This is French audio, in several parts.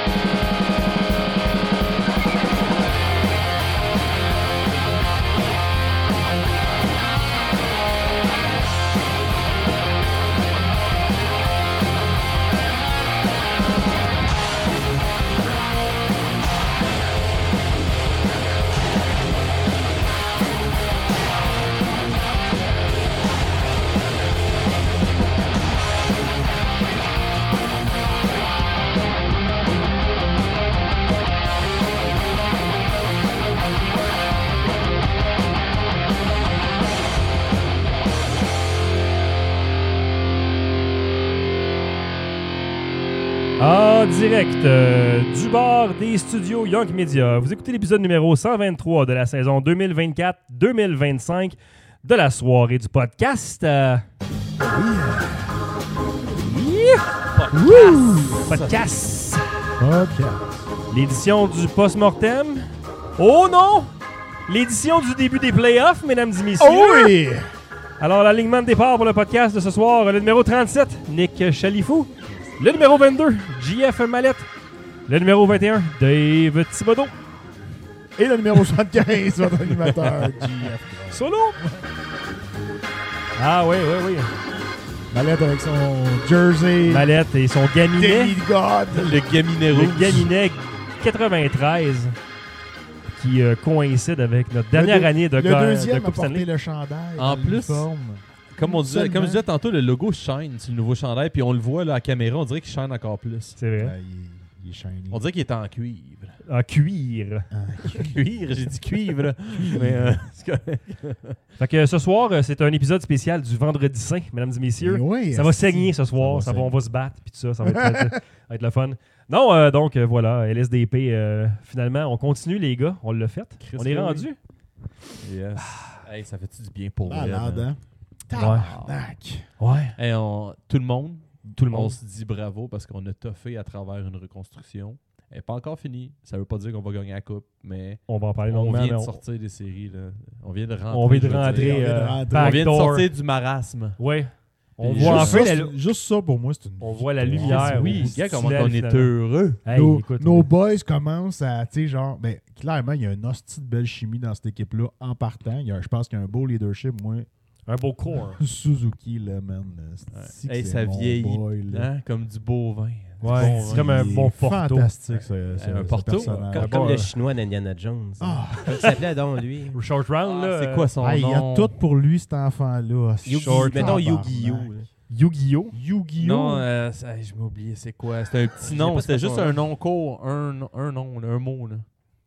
En direct du bar des studios Young Media, vous écoutez l'épisode numéro 123 de la saison 2024-2025 de la soirée du podcast. Podcast. L'édition du post-mortem. Oh non! L'édition du début des playoffs, mesdames et messieurs. Oh oui! Alors, l'alignement de départ pour le podcast de ce soir, le numéro 37, Nick Chalifou. Le numéro 22, JF Mallette. Le numéro 21, Dave Thibodeau. Et le numéro 75, votre animateur, JF. Solo! Ah oui. Mallette avec son jersey. Mallette et son gaminet. Demigod. Le gaminet rouge. Le gaminet 93 qui coïncide avec notre dernière année de Le deuxième de a Coupe porté Stanley. le chandail. En plus, l'uniforme. Comme je Seulement. disais tantôt, le logo shine sur le nouveau chandail, puis on le voit là, à la caméra, on dirait qu'il shine encore plus. C'est vrai. Il est shiny. On dirait qu'il est en cuivre. En cuir. Cuivre, j'ai dit cuivre. Mais c'est correct. Fait que ce soir, c'est un épisode spécial du Vendredi Saint, mesdames et messieurs. Oui, Ça va saigner ce soir, ça va on va se battre, puis tout ça, ça va être le fun. Non, donc voilà, LSDP, finalement, on continue les gars, on l'a fait. On est rendu. Yes. Hey, ça fait-tu du bien pour vrai? Malade, man? hein? Tabarnak. Ouais. Hey, tout le monde, Tout le on monde. se dit bravo parce qu'on a toffé à travers une reconstruction. Elle n'est pas encore finie. Ça veut pas dire qu'on va gagner la coupe, mais On va en parler on longuement. vient mais de sortir des séries. Là. On vient de rentrer. on vient de je veux rentrer. dire. on vient de rentrer. On vient de backdoor. sortir du marasme. Ouais. On Puis voit juste enfin ça, la, juste ça, pour moi, c'est une on voit la victoire. lumière. Oui, au bout gars, du comment tunnel, on est finalement. heureux. Hey, Nos, écoute, nos boys commencent à, tu sais, genre, ben, clairement, il y a une hostie de belle chimie dans cette équipe-là en partant. Je pense qu'il y a un beau leadership, moi. un beau corps. Suzuki, là, man. C'est-tu que Hey, c'est ça mon vieillit boy, là. hein, comme du beau vin. Ouais, c'est comme un Il bon est Porto. Fantastique, Un Porto. personnage. Comme- Comme bon, le chinois d'Indiana Jones. Ah. Comment il s'appelait donc, lui? Au short round, là. c'est quoi son Ah, il y a nom? tout pour lui, cet enfant-là. Mettons Tabarnak. Yu-Gi-Oh! Yu-Gi-Oh! Yu-Gi-Oh! Non, je m'ai oublié c'est quoi. C'était un petit sais nom. pas C'était c'est quoi juste son un nom court. Un nom, là, un mot. Là.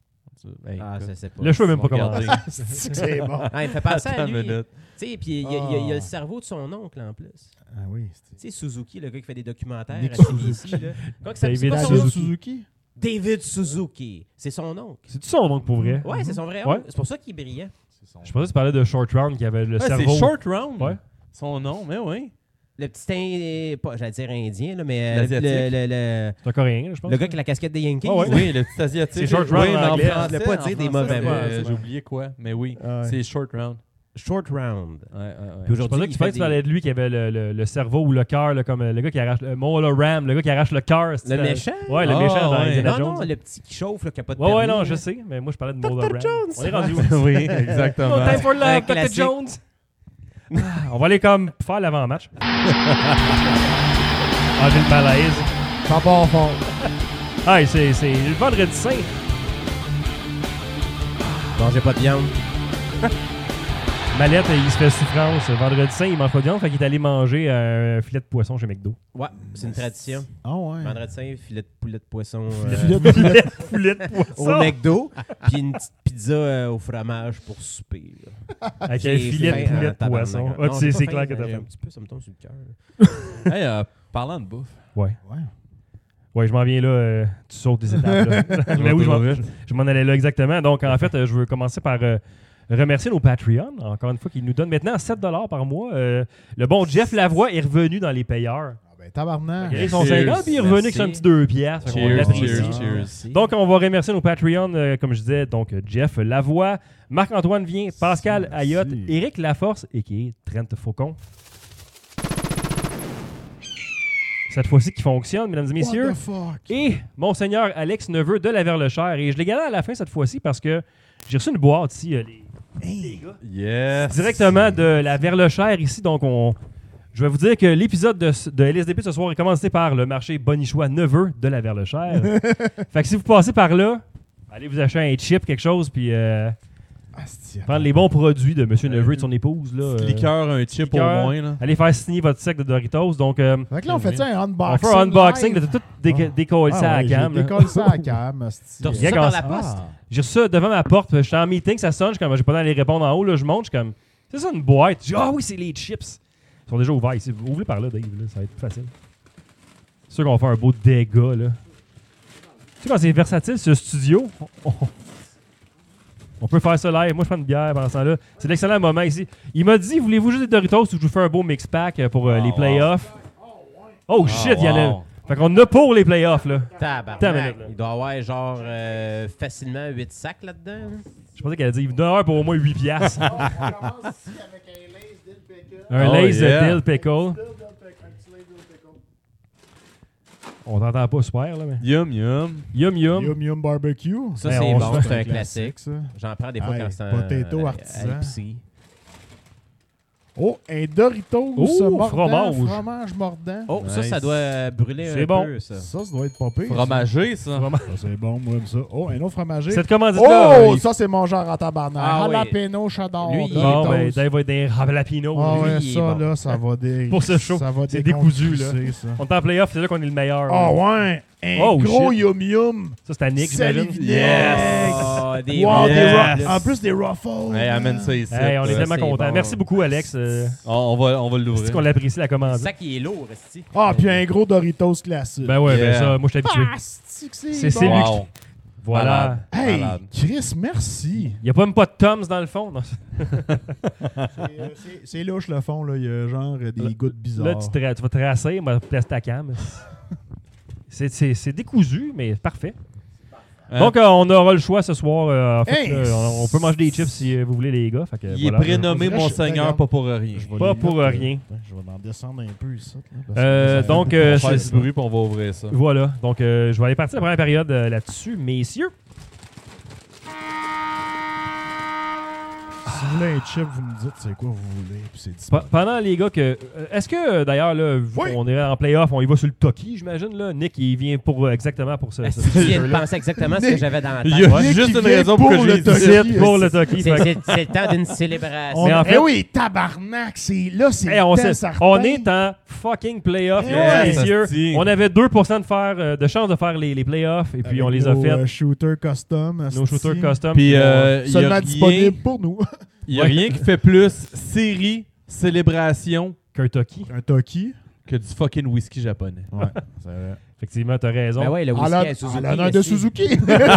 Hey, Ah, écoute, ça c'est pas. Le show est même pas regardez. commencé. C'est bon. Ah, il fait penser à Attends une lui. minute. Tu sais, puis il y a le cerveau de son oncle en plus. Ah oui. Tu sais, Suzuki, le gars qui fait des documentaires Nick à CBC, là. Comment que ça- c'est David quoi son David nom? Suzuki? David Suzuki. C'est son oncle. C'est-tu son nom pour vrai? Ouais, c'est son vrai Ouais. oncle. C'est pour ça qu'il est brillant. Je pensais que tu parlais de short round qui avait le Ouais, cerveau. c'est Short Round. Ouais. Son nom, mais oui. Le petit pas, j'allais dire indien, là, mais L'Asiatique. C'est un Coréen, là, je pense. le gars qui a la casquette des Yankees. Ah ouais. Oui, le petit asiatique. C'est Short Round Oui, en mais anglais. français, Je voulais pas dire des mauvais ouais, mots. J'ai oublié quoi, mais oui. Ouais. C'est Short Round. Short round. Ouais. Puis Je aujourd'hui, pensais que tu parlais de lui qui avait le cerveau ou le cœur, là, comme le gars qui arrache le Mola Ram, le gars qui arrache le cœur. Le méchant? Ouais, le Ah, méchant dans ouais. Indiana Non, Jones. non, le petit qui chauffe, là, qui a pas de Ouais, permis, non, là. je sais, mais moi je parlais de Mola Ram. Jones. On est rendu où? oui, exactement. No time for love, Un Dr. classique. Jones. On va aller comme faire l'avant-match. Ah, j'ai le malaise. Ça part fort. Ah, c'est le vendredi saint. Mangez pas de viande. Mallette, il se fait souffrance. Vendredi saint, il mange pas de viande, fait qu'il est allé manger un filet de poisson chez McDo. Ouais, c'est une tradition. Ah ouais. Vendredi saint, filet de poulet de poisson Filet de- Filet de au poisson. McDo, puis une petite pizza au fromage pour souper. là. Avec J'ai un filet faim de en poulet de tabarnak. poisson. Non, Ah, tu sais, j'ai c'est pas clair faim, que t'as j'ai faim. un petit peu, ça me tombe sur le cœur. Hey, parlant de bouffe. Ouais. Ouais. Ouais, je m'en viens là. Tu sautes des étapes. Là. Mais oui, je m'en allais là exactement. Donc, en fait, je veux commencer par remercier nos Patreons, encore une fois, qui nous donnent maintenant 7$ par mois. Le bon Jeff Lavoie est revenu dans les payeurs. Ah ben, tabarnak. Ils sont Cheers. 50, puis il est revenu avec son petit 2 piastres. Fait qu'on Cheers, l'apprécie. cheers. Donc, on va remercier nos Patreons, comme je disais, donc Jeff Lavoie, Marc-Antoine Vien, Pascal Merci. Ayotte, Éric Laforce, et qui est Trent Faucon. cette fois-ci qui fonctionne, mesdames et messieurs. What the fuck? Et Monseigneur Alex Neveu de la Verlechaire. Et je l'ai gagné à la fin cette fois-ci parce que j'ai reçu une boîte ici, les gars. Yes. Directement de la Verlechaire ici. Donc, je vais vous dire que l'épisode de LSDP ce soir est commencé par le marché Bonichois Neveu de la Verlechaire. Fait que si vous passez par là, allez vous acheter un chip, quelque chose, puis prendre les bons produits de M. Neveu et de son épouse. Là, Liqueur, un chip au liqueur. moins. Là. Allez faire signer votre sac de Doritos. Donc, Fait que là, on fait ça un on unboxing. fait un unboxing live. de tout décoller ça à la cam. là. Décolle ça à la cam. T'as reçu Gars, ça par quand- la poste? J'ai reçu ça devant ma porte. J'étais en meeting, ça sonne. Je suis comme, j'ai pas d'aller répondre en haut. Là, je monte. Je suis comme, c'est ça une boîte. Je dis, ah oui, c'est les chips. Ils sont déjà ouverts ici. Ouvrez par là, Dave. Là, ça va être plus facile. C'est sûr qu'on va faire un beau dégât. Là. Tu sais, quand c'est versatile, ce studio, on peut faire ça live. Moi, je prends une bière pendant ce temps-là. C'est l'excellent moment ici. Il m'a dit, voulez-vous juste des Doritos ou je vous fais un beau mix-pack pour les playoffs? Oh shit, il y en a. Fait qu'on a pour les playoffs, là. Attends une Tabarnak. minute, là. Il doit y avoir genre facilement 8 sacs là-dedans. là. Je pensais qu'elle a dit, il me donne un pour au moins 8 piastres. On commence ici avec un Lay's Dill Pickle. Un Oh, Lay's yeah. Dill Pickle. Un petit Lay's Dill Pickle. On t'entend pas super, là, mais... Yum, yum. Yum yum. Yum Yum Barbecue. Ça, Hey, c'est on bon, se c'est un classique. ça. J'en prends des fois Hey, quand c'est un potato artisan. l'épicerie. Oh, un Doritos Oh, mordant, fromage. fromage mordant. Oh, Nice. ça doit brûler C'est un bon. peu, ça. Ça doit être pas pire. Fromagé, ça. Vraiment. Ça, c'est bon, moi, j'aime ça. Oh, un autre fromager. Cette commandite-là... Oh, ça, c'est mon genre en tabarnak. Ah, oui. Jalapeno, j'adore. Lui, il est Bon, Doritos. ben, Dave va être des jalapeno. Ah lui. ouais, il est ça, bon. là, ça va Pour ce show. Ça va C'est décousu, là. décompresser, ça. On est en playoff, c'est là qu'on est le meilleur. Ah là. ouais, un Oh, gros shit. Yum Yum. Ça, c'est à Nick, j'imagine. Salive Yes. Oh, des Wow, des Yes. en plus, des Ruffles. Hey, amène ça ici. Hey, on est tellement c'est contents. bon. Merci beaucoup, Alex. On va C'est l'ouvrir. qu'on l'apprécie, la commande. Ça qui est lourd, esti. Ah, puis un gros Doritos classique. Ben ouais, ben Yeah. ça, moi, je suis habitué. Ah, c'est C'est bon. lui. Wow. Voilà. Hey, Malade. Chris, merci. Il n'y a pas même pas de Toms dans le fond. Non. C'est louche le fond, là. Il y a genre des gouttes bizarres. Là, tu vas tracer, on va placer ta cam. C'est décousu, mais parfait. Hein? Donc, on aura le choix ce soir. En fait, Hey! là, on peut manger des chips si vous voulez, les gars. Fait que, Il voilà. est prénommé On dirait Monseigneur, je- pas pour rien. Je vais Pas les pour mettre, rien. Je vais en descendre un peu ici. Là, parce que ça fait Donc, beaucoup. On va c'est- faire du bruit puis on va ouvrir ça. Voilà. Donc, je vais aller partir la première période là-dessus, messieurs. Si vous voulez un chip, vous me dites c'est quoi vous voulez, puis c'est disponible. Pendant les gars que. Est-ce que d'ailleurs, là, vu Oui. qu'on est en playoff, on y va sur le Toki, j'imagine, là. Nick, il vient pour exactement pour ce Tu viens de jeu-là. penser exactement ce que j'avais dans la Il y a tête. Nick, juste il une vient raison pour que pour je le l'ai dit. Toki. C'est pour le Toki. C'est Fait que- c'est le temps d'une célébration. Mais en fait- Eh oui, tabarnak, c'est là, c'est Hey, on, dedans, sait- certain. on est en fucking playoff, Eh mesdames et ouais. messieurs. Asti. On avait 2% de chance de faire les playoffs, et puis Avec on les a nos, fait. shooters custom. Nos shooters custom. Puis qui vont- il y a Seulement rien, disponible pour nous. y a rien qui fait plus série, célébration qu'un Toki. Un Toki. que du fucking whisky japonais. Ouais, c'est vrai. Effectivement, t'as raison. Ben ouais, le En whisky à l'honneur Suzuki. de esti. Suzuki.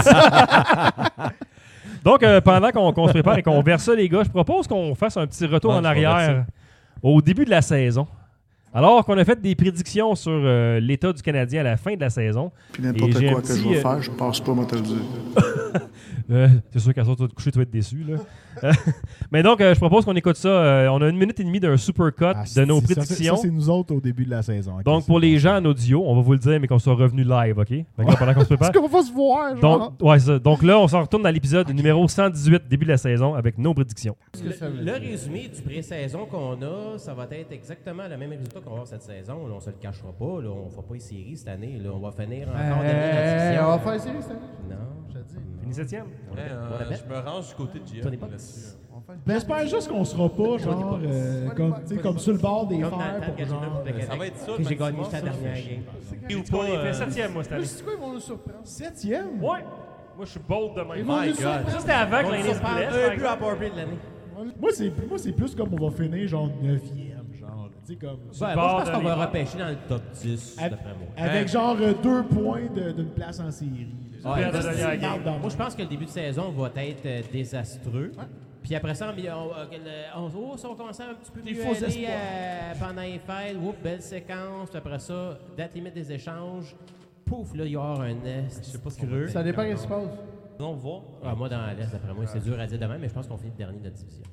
Donc, pendant qu'on se prépare et qu'on verse ça, les gars, je propose qu'on fasse un petit retour Ah, en je vais verser. arrière au début de la saison. Alors qu'on a fait des prédictions sur l'état du Canadien à la fin de la saison. Puis Et n'importe j'ai quoi un que petit, je vais faire, je passe pas, moi te le dire. C'est sûr qu'à ça, tu vas te coucher, tu vas être déçu. Là. Mais donc, je propose qu'on écoute ça. On a 1 minute et demie d'un super cut Ah, de nos ça, prédictions. Ça, c'est nous autres au début de la saison. Ok, Donc, c'est pour bon. les gens en audio, on va vous le dire, mais qu'on soit revenu live, OK? Fait que là, pendant qu'on se prépare. Est-ce qu'on va se voir, genre? Donc, ouais, c'est ça. Donc là, on s'en retourne dans l'épisode numéro 118, début de la saison, avec nos prédictions. Le résumé du pré-saison qu'on a, ça va être exactement le même résultat qu'on va avoir cette saison. Là, on se le cachera pas. Là, on ne fera pas les séries cette année. Là, on va finir encore dernier dans la division. on va faire série cette année. Non. Je te dis. Fini 7e? Je me range du côté de JF. Tony Box. là-dessus. J'espère juste qu'on sera pas, genre, comme sur le bord des Comme dans le fers temps pour que genre... Ça va être ça. que j'ai gagné maximum, sa ça, dernière fait game. Ou pas, On est fait 7e, moi, cette année. C'est quoi, ils vont nous surprendre? 7e? Ouais. Moi, je suis bold de même. vont nous God. Ça, c'était avant que l'année se blesse. par Un but à exemple. powerplay de l'année. Moi, c'est plus comme on va finir, genre, 9e, genre. Tu sais, comme... Ouais, bord moi, je pense de qu'on va l'hiver. repêcher dans le top 10, Avec, d'après moi. avec genre 2 points d'une place en série. Ouais, Perdre la dernière C'est game. marde dans moi, je pense que le début de saison va être désastreux. Puis après ça, ça va commencer un petit peu Des mieux faux aller espoirs. pendant les fêtes. Oups, belle séquence. Puis après ça, date limite des échanges. Pouf, là, il y aura un est. Je sais pas ce creux. Ça dépend de ce qui se passe. On va voir. Ah, moi, dans l'Est, d'après moi, c'est dur à dire demain, mais je pense qu'on finit le dernier de notre division.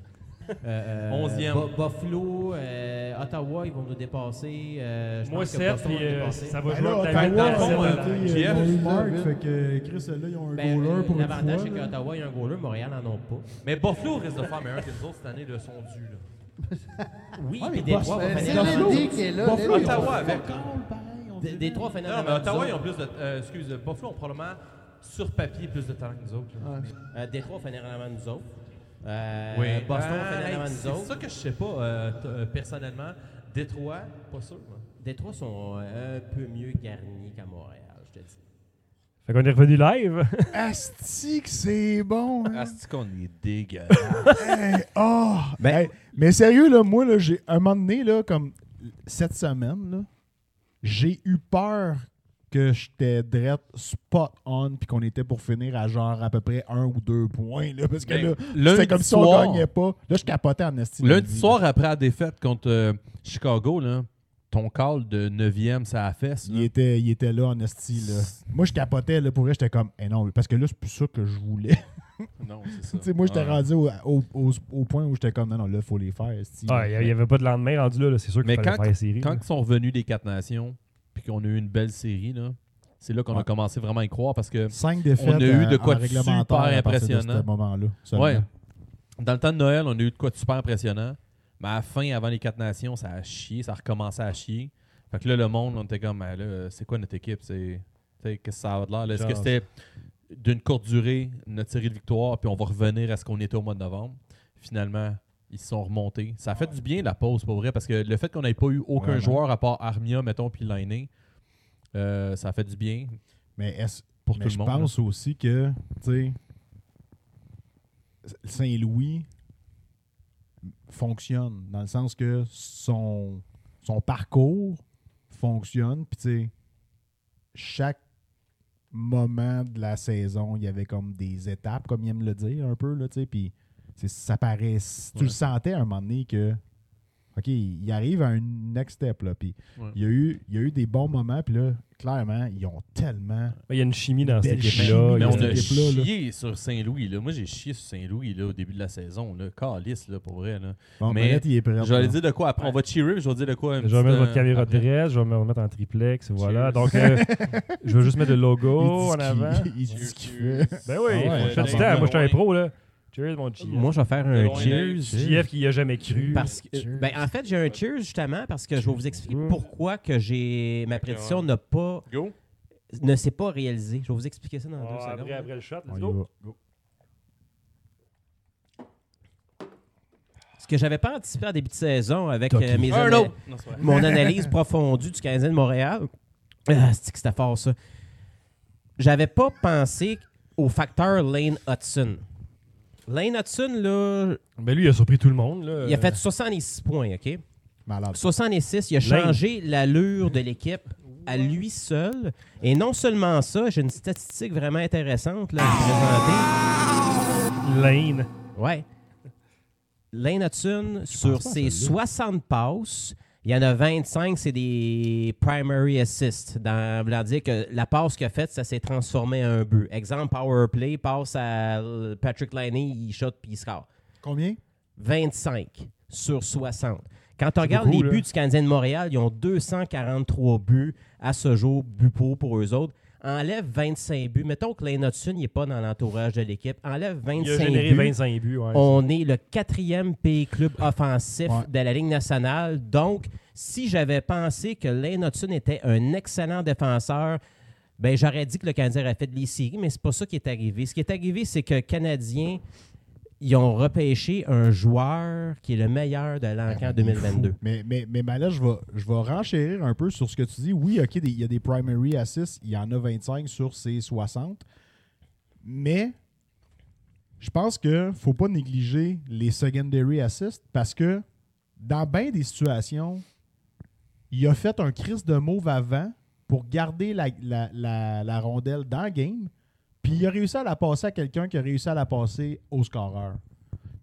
11e. Buffalo, Ottawa, ils vont nous dépasser. Je Moi, pense que 7, Boston puis va nous dépasser. ça va Ben jouer là, avec Ottawa, David dans le fond, David. Jeff, ils ont eu Mark, fait que Chris, là, ils ont un Ben, goaler pour une l'avantage, fois. c'est là. qu'Ottawa, il y a un goaler, Montréal n'en ont pas. Mais Buffalo risque de faire meilleur que nous autres cette année, là, sont dus. Là. Oui, Ouais, puis mais Détroit va Boston, finir c'est avant Buffalo. nous. L'idée qui est là. Buffalo, ils ont Ottawa fait avec. fuck all, pareil, on dirait. Détroit finit Non, avant mais nous Ottawa, autres. ils ont plus de. Excuse, Buffalo ont probablement sur papier plus de talent que nous autres. Là. Détroit finit avant nous autres. Boston Boston finit avant nous C'est autres. ça que je sais pas, personnellement. Détroit, pas sûr. Moi. Détroit sont un peu mieux garnis qu'à Montréal, je te dis. Fait qu'on est revenu live. Asti que c'est bon. Hein? Asti qu'on est dégueulasse. Hey, oh! Ben- Hey, mais sérieux, là, moi, là, j'ai un moment donné, là, comme cette semaine, là, j'ai eu peur que j'étais drette spot on puis qu'on était pour finir à genre à peu près 1 ou 2 points. Là, parce que là, c'était comme si on gagnait pas. Là, je capotais en esti. Lundi soir, après la défaite contre Chicago, là, ton call de 9e, ça a fesse. Il était là en esti. Là. Moi, je capotais. Là, pour vrai, j'étais comme, non, parce que là, c'est plus ça que je voulais. Non, c'est ça. Tu sais, moi, j'étais Ouais. rendu au point où j'étais comme, non, là, il faut les faire. Esti, Ah, il n'y avait pas de lendemain rendu là. C'est sûr qu'il Mais fallait quand- faire la série. Quand là. ils sont revenus des 4 nations, puis qu'on a eu une belle série, là, c'est là qu'on a Ouais. commencé vraiment à y croire parce que 5 défaites on a eu de quoi en de réglementaire super à partir impressionnant. de ce moment-là. seulement. Ouais. Dans le temps de Noël, on a eu de quoi de super impressionnant. Mais à la fin, avant les 4 nations, ça a chié, ça a recommencé à chier. Fait que là, le monde, on était comme, ben là, c'est quoi notre équipe? Qu'est-ce que ça a de l'air? Là? Est-ce que Genre. c'était d'une courte durée, notre série de victoires, puis on va revenir à ce qu'on était au mois de novembre? Finalement, ils se sont remontés. Ça a fait du bien, la pause, pour vrai, parce que le fait qu'on n'ait pas eu aucun Vraiment. joueur à part Armia, mettons, puis Lainé, ça a fait du bien Mais, pour mais tout je le monde. pense aussi que, tu sais, Saint-Louis fonctionne dans le sens que son parcours fonctionne. Puis, tu sais, chaque moment de la saison, il y avait comme des étapes, comme il aime le dire un peu, là, tu sais. Puis, ça paraît. Tu Ouais. le sentais à un moment donné que, OK, il arrive à un next step, là. Puis, Ouais. il y a eu des bons moments. Puis là, clairement, ils ont tellement. Il y a une chimie dans cette Belle équipe-là. chimie, Il y Mais a on cette a une- équipe-là, là. chié sur Saint-Louis. Là. Moi, j'ai chié sur Saint-Louis là, au début de la saison. Là. Calice, là, pour vrai. Là. Bon, Mais Brett, il est prêt. Je vais aller dire de quoi après. On va cheerer, je vais dire de quoi. Je vais mettre votre caméra de dresse, je vais me remettre en triplex, voilà. Donc, je vais juste mettre le logo en avant. Il dit ce qu'il fait. Ben oui, Ah ouais, faut faire du bon, temps. bon, Moi, je suis un pro, là. Cheers, mon GF. Moi, je vais faire un loin, cheers. GF qui y a jamais cru. Parce que, ben, en fait, j'ai un cheers justement parce que je vais vous expliquer pourquoi que ma prédiction Go. ne s'est pas réalisée. Je vais vous expliquer ça dans 2 Ah, secondes. après le shot, On let's y go. va. Ce que j'avais pas anticipé en début de saison avec Toki. Un autre. Non, c'est vrai. mon analyse approfondie du Canadien de Montréal. C'est que c'était fort, ça. J'avais pas pensé au facteur Lane Hudson. Lane Hudson, là, Ben lui, il a surpris tout le monde. Là. il a fait 66 points, OK? Malade. 66, il a Lane. changé l'allure de l'équipe à lui seul. Et non seulement ça, j'ai une statistique vraiment intéressante là, à vous présenter. Lane. Ouais. Lane Hudson, sur pas à ses celle-là. 60 passes, il y en a 25, c'est des primary assists. Dans voulant dire que la passe qu'il a faite, ça s'est transformé en un but. Exemple, power play, passe à Patrick Laine, il shot puis il score. Combien? 25 sur 60. Quand on regarde beaucoup, les là. buts du Canadien de Montréal, ils ont 243 buts à ce jour, buts pour eux autres. Enlève 25 buts. Mettons que Lane Hudson n'est pas dans l'entourage de l'équipe. Enlève Il a 25 généré buts. 25 buts. Ouais, On est le 4e pays club offensif Ouais. de la Ligue nationale. Donc, si j'avais pensé que Lane Hudson était un excellent défenseur, ben j'aurais dit que le Canadien aurait fait de les séries, mais c'est pas ça qui est arrivé. Ce qui est arrivé, c'est que les Canadiens, ils ont repêché un joueur qui est le meilleur de l'encan 2022. Mais là, je vais renchérir un peu sur ce que tu dis. Oui, OK, il y a des primary assists. Il y en a 25 sur ces 60. Mais je pense qu'il ne faut pas négliger les secondary assists parce que dans bien des situations, il a fait un crise de move avant pour garder la rondelle dans le game. Puis il a réussi à la passer à quelqu'un qui a réussi à la passer au scoreur. Puis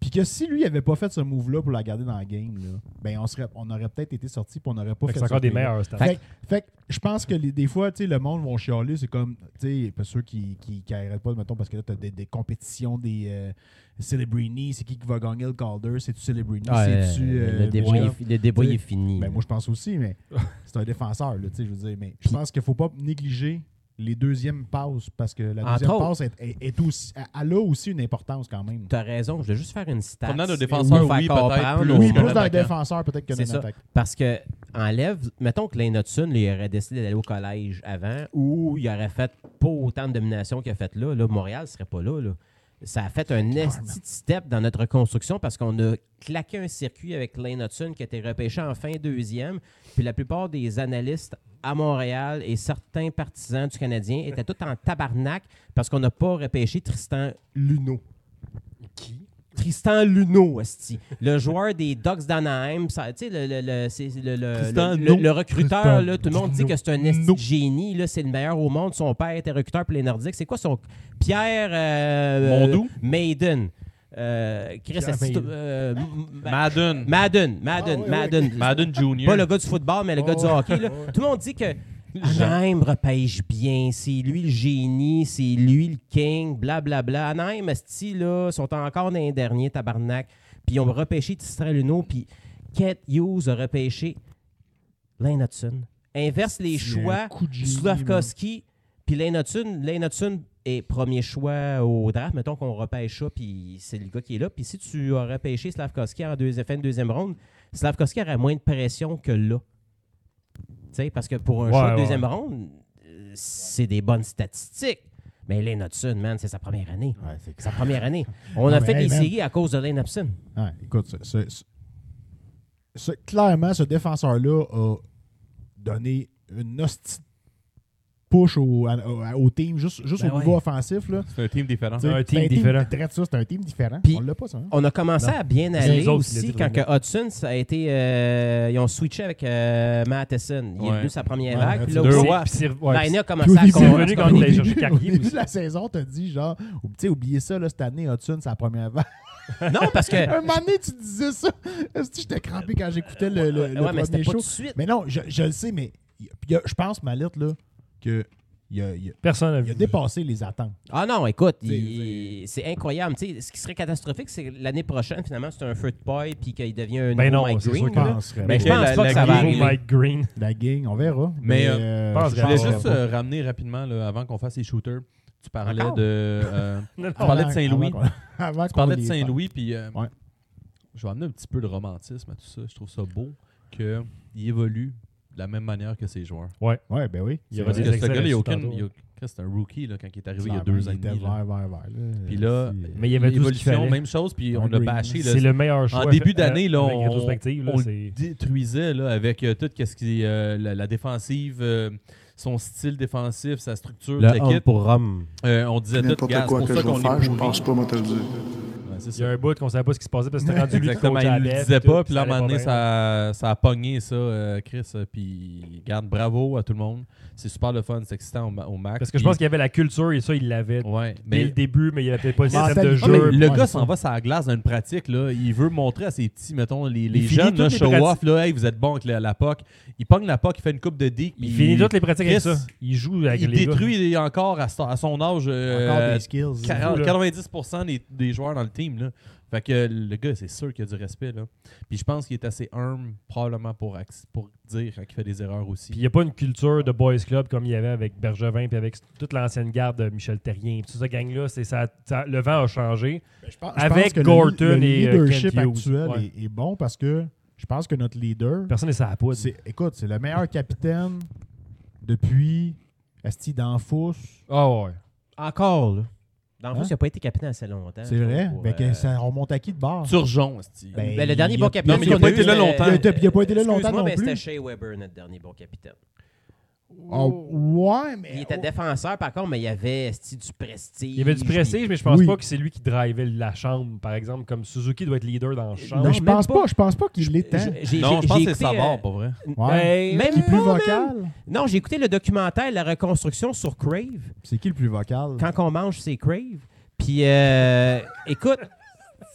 Puis que si lui avait pas fait ce move-là pour la garder dans la game, là, ben on aurait peut-être été sorti puis on n'aurait pas fait C'est ça. encore des meilleurs stats. Fait que je pense que des fois, tu sais, le monde va chialer, c'est comme, tu sais, ceux qui arrêtent pas, mettons, parce que là, tu as des compétitions, des Celebrini, c'est qui va gagner le Calder, c'est-tu Celebrini, c'est-tu... le débat il est fini. Ben moi, je pense aussi, mais c'est un défenseur, là, tu sais, je veux dire. Mais je pense qu'il faut pas négliger les deuxièmes passes, parce que la deuxième passe est aussi, elle a aussi une importance quand même. Tu as raison, je vais juste faire une stat. Promenade de défenseur, oui, peut-être plus. Oui, qu'un plus d'un attaquant. défenseur peut-être que d'un attaque. Parce que, mettons que Lane Hudson, il aurait décidé d'aller au collège avant, ou il aurait fait pas autant de domination qu'il a fait là. Montréal ne serait pas là. Ça a fait un esti de step dans notre reconstruction parce qu'on a claqué un circuit avec Lane Hudson qui a été repêché en fin deuxième. Puis la plupart des analystes à Montréal et certains partisans du Canadien étaient tous en tabarnak parce qu'on n'a pas repêché Tristan Luneau. Qui? Tristan Luneau, esti. Le joueur des Ducks d'Anaheim. Tu sais, le recruteur, là, tout le monde dit que c'est un esti de génie. Là, c'est le meilleur au monde. Son père était recruteur pour les Nordiques. C'est quoi son... Pierre... Mondou? Maiden. Madden Junior. Pas le gars du football, mais le gars du hockey. Là. Tout le monde dit que Anaheim repêche bien, c'est lui le génie, c'est lui le king, blablabla. Anaheim, esti, là, sont encore dans les derniers, tabarnak. Puis ils ont repêché Tristan Luneau, puis Kent Hughes a repêché Lane Hudson. Inverse les choix, Slavkovski, puis Lane Hudson est premier choix au draft. Mettons qu'on repêche ça, puis c'est le gars qui est là. Puis si tu aurais repêché Slavkovski en fin de deuxième ronde, Slavkovski aurait moins de pression que là. T'sais, parce que pour un choix de deuxième ronde, c'est des bonnes statistiques. Mais Lane Hudson, man, c'est sa première année. Ouais, c'est sa première année. On a fait des séries à cause de Lane Hudson. Ouais, écoute, clairement, ce défenseur-là a donné une hostie push au team, juste au niveau offensif. Là. C'est un team différent. C'est un team différent. Puis, on l'a pas, ça. Hein? On a commencé à bien aller aussi quand que Hudson, ça a été... ils ont switché avec Matheson. Il est venu sa première vague. Puis là aussi, Laine a commencé à... revenu quand il a cherché Carrier. Au début de la saison, t'as dit genre, oubliez ça, là, cette année, Hudson, c'est la première vague. Non, parce que... Un moment donné, tu disais ça. Est-ce que j'étais crampé quand j'écoutais le mais c'était premier pas show? tout de suite. Mais non, je le sais, mais je pense, Mallette, là, que il a dépassé les attentes. Ah non, écoute, c'est incroyable. T'sais, ce qui serait catastrophique, c'est que l'année prochaine, finalement, c'est un fruit boy puis qu'il devient un nouveau Mike Green. Mais je pense pas que ça va arriver. Mike Green. La gang, on verra. Mais je voulais juste pas. ramener rapidement, là, avant qu'on fasse les shooters, tu parlais Encore? tu parlais de Saint-Louis. Tu parlais de Saint-Louis, puis je vais amener un petit peu de romantisme à tout ça. Je trouve ça beau qu'il évolue de la même manière que ses joueurs. Ouais, ben oui. Il y a ce gars-là, c'est un rookie là, quand il est arrivé il y a 2 ans et demi. Puis là, mais il y avait tout ce qu'il fallait. Même chose, puis on a bâché. C'est le meilleur choix. En début d'année, là, on le détruisait là, avec tout ce qui la défensive, son style défensif, sa structure, le pour Rome. on disait tout, gars, c'est pour ça qu'on est je pense pas, moi, te le dire. Il y a un bout qu'on savait pas ce qui se passait parce que c'était rendu lui qui coachait il à le Beth, disait pas, puis là, à un ça moment donné, allait ça a pogné ça, Chris. Puis, garde, bravo à tout le monde. C'est super le fun, c'est excitant au max. Parce que je pense qu'il y avait la culture et ça, il l'avait dès le début, mais il n'y avait peut-être pas le système de jeu. Le gars s'en va sur la glace dans une pratique. Là. Il veut montrer à ses petits, mettons, les jeunes, là, show-off, là, hey, vous êtes bons avec la POC. Il pogne la POC, il fait une coupe de dick. Il finit toutes les pratiques avec ça. Il joue avec les gars. Il détruit encore à son âge encore des skills. 90% des joueurs dans le team. Là. Fait que le gars, c'est sûr qu'il a du respect. Là. Puis je pense qu'il est assez humble, probablement, pour dire quand il fait des erreurs aussi. Puis il n'y a pas une culture de boys club comme il y avait avec Bergevin puis avec toute l'ancienne garde de Michel Terrien. Puis toute cette gang-là, le vent a changé. Avec Gorton et le leadership Kent Hughes. actuel est bon parce que je pense que notre leader... Personne n'est sa poudre. Écoute, c'est le meilleur capitaine depuis Asti Danfous. Ah ouais. Encore, là. Danfous, il n'a pas été capitaine assez longtemps. C'est vrai? Ça remonte à qui de bord? Turgeon, ben, le dernier bon capitaine. Non, mais il n'a pas été là longtemps. Il n'a pas été là longtemps non plus. C'était Shea Weber, notre dernier bon capitaine. Ouais, mais... Il était défenseur, par contre, mais il y avait du prestige. Il y avait du prestige, mais je pense pas que c'est lui qui drivait la chambre, par exemple. Comme Suzuki doit être leader dans la chambre. Non, je pense pas qu'il l'est tant. Non, je pense que c'est Savard, pas vrai. Ouais. Même qui est plus vocal? Non, j'ai écouté le documentaire La reconstruction sur Crave. C'est qui le plus vocal? Quand on mange, c'est Crave. Puis, écoute,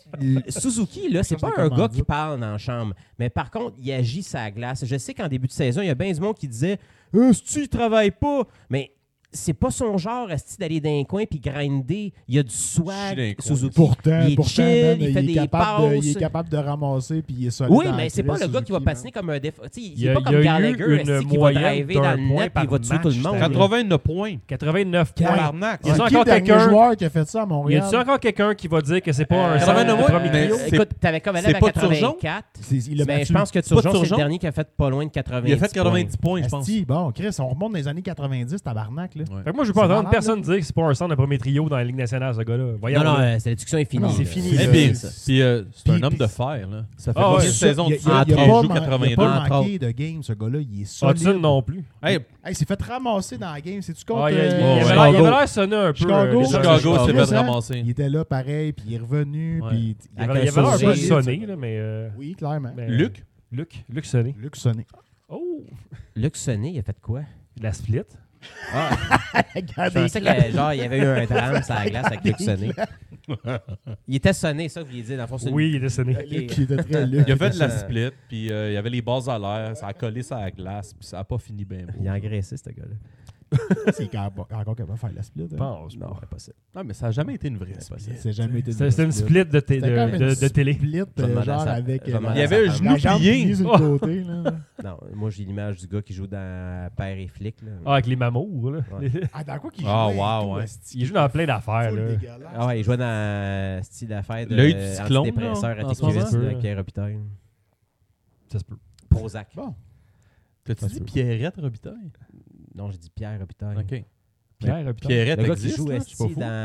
Suzuki, là, c'est Ça, pas c'est un comment gars dire. qui parle dans la chambre. Mais par contre, il agit sa glace. Je sais qu'en début de saison, il y a bien du monde qui disait si tu travailles pas. Mais c'est pas son genre esti, d'aller dans un coin puis grinder. Il y a du Chie dans swag, les coins. Suzuki. Pourtant, il est chill, man, il fait des il est passes. capable de ramasser puis il est solide. Oui, dans mais la c'est pas crise, le gars qui va Suzuki, patiner man. comme un défenseur. Il Il y est a- pas il y comme a eu Gallagher une esti, qui va moyenne driver d'un dans le point net et il va par tuer match tout le monde. cette année. 89 points. 89 points. Tabarnak. Il y a C'est encore qui le dernier quelqu'un- joueur qui a fait ça à Y Montréal? a-tu encore quelqu'un qui va dire que c'est pas un Euh, centre de 89, premier mais trio? c'est- Écoute, t'avais Kovalev c'est à pas Turgeon? 84. Il a Mais battu. je pense que C'est pas Turgeon, c'est le Turgeon? dernier qui a fait pas loin de 90 Il a fait points. 90 points, je pense. Asti, bon, Chris, on remonte dans les années 90, tabarnak, là. Ouais. Fait que moi, je veux C'est pas entendre malade, personne dire que c'est pas un centre de premier trio dans la Ligue nationale, ce gars-là. Voyons, Non, non, là. la discussion est finie. Non, c'est là. fini, Eh là. bien, ça. puis, c'est un Puis- homme de fer. Là. Ça fait Ah, combien ouais. de saisons Il de a suite pas qu'il joue man- il a 82? pas Entre manqué de game, ce gars-là. Il est solide. Hudson non plus. Hey, Il s'est fait ramasser dans la game. C'est-tu contre... Ah, il avait ouais. l'air- il Chicago. avait l'air sonné un peu. Chicago. les Chicago gens- s'est Chris, fait hein, ramasser. Il était là pareil, puis il est revenu. Ouais. Puis Il avait l'air un peu sonné, là, mais... Oui, clairement. mais- Luc? Luc sonné. Luc Sonné. Oh! Luc Sonné, il a fait quoi? La split. Je pensais que, genre, il y avait eu un drame sur la glace avec Luc Sonné. Il était sonné, ça, vous vouliez dire, dans le fond. c'est Oui, il était sonné. Luc, il était très Luc. Il a fait de la split, puis il y avait les bases à l'air, ça a collé sur la glace, puis ça a pas fini bien. Il a engraissé, ce gars-là. C'est encore capable de faire la split. Je hein. pense. Non, impossible. Non, mais ça a jamais été une vraie C'est pas split. C'est jamais été C'était une split de C'était comme une télé. split, Je vais demander genre à sa- avec... je vais demander Il y avait un genou la jambe plié. pliée sur le côté. Là. Non, moi, j'ai l'image du gars qui joue dans Père et Flic. Là. Ah, avec les mamours, là. Ouais. Ah, dans quoi qu'il Ah, jouait? wow, et tout, ouais. esti, Il joue dans plein d'affaires, full là. dégueulasse. Ah ouais, il jouait dans style d'affaires de L'œil du cyclone, antidépresseur là, en ce anticuiste moment. avec Robitaille. Ça se peut. Prozac. Bon. T'as-tu dit Pierrette Robitaille? Non, j'ai dit Pierre Robitaille. OK. Pierre, putain. Pierrette Le gars qui existe, joue là, je suis pas esti fou. dans...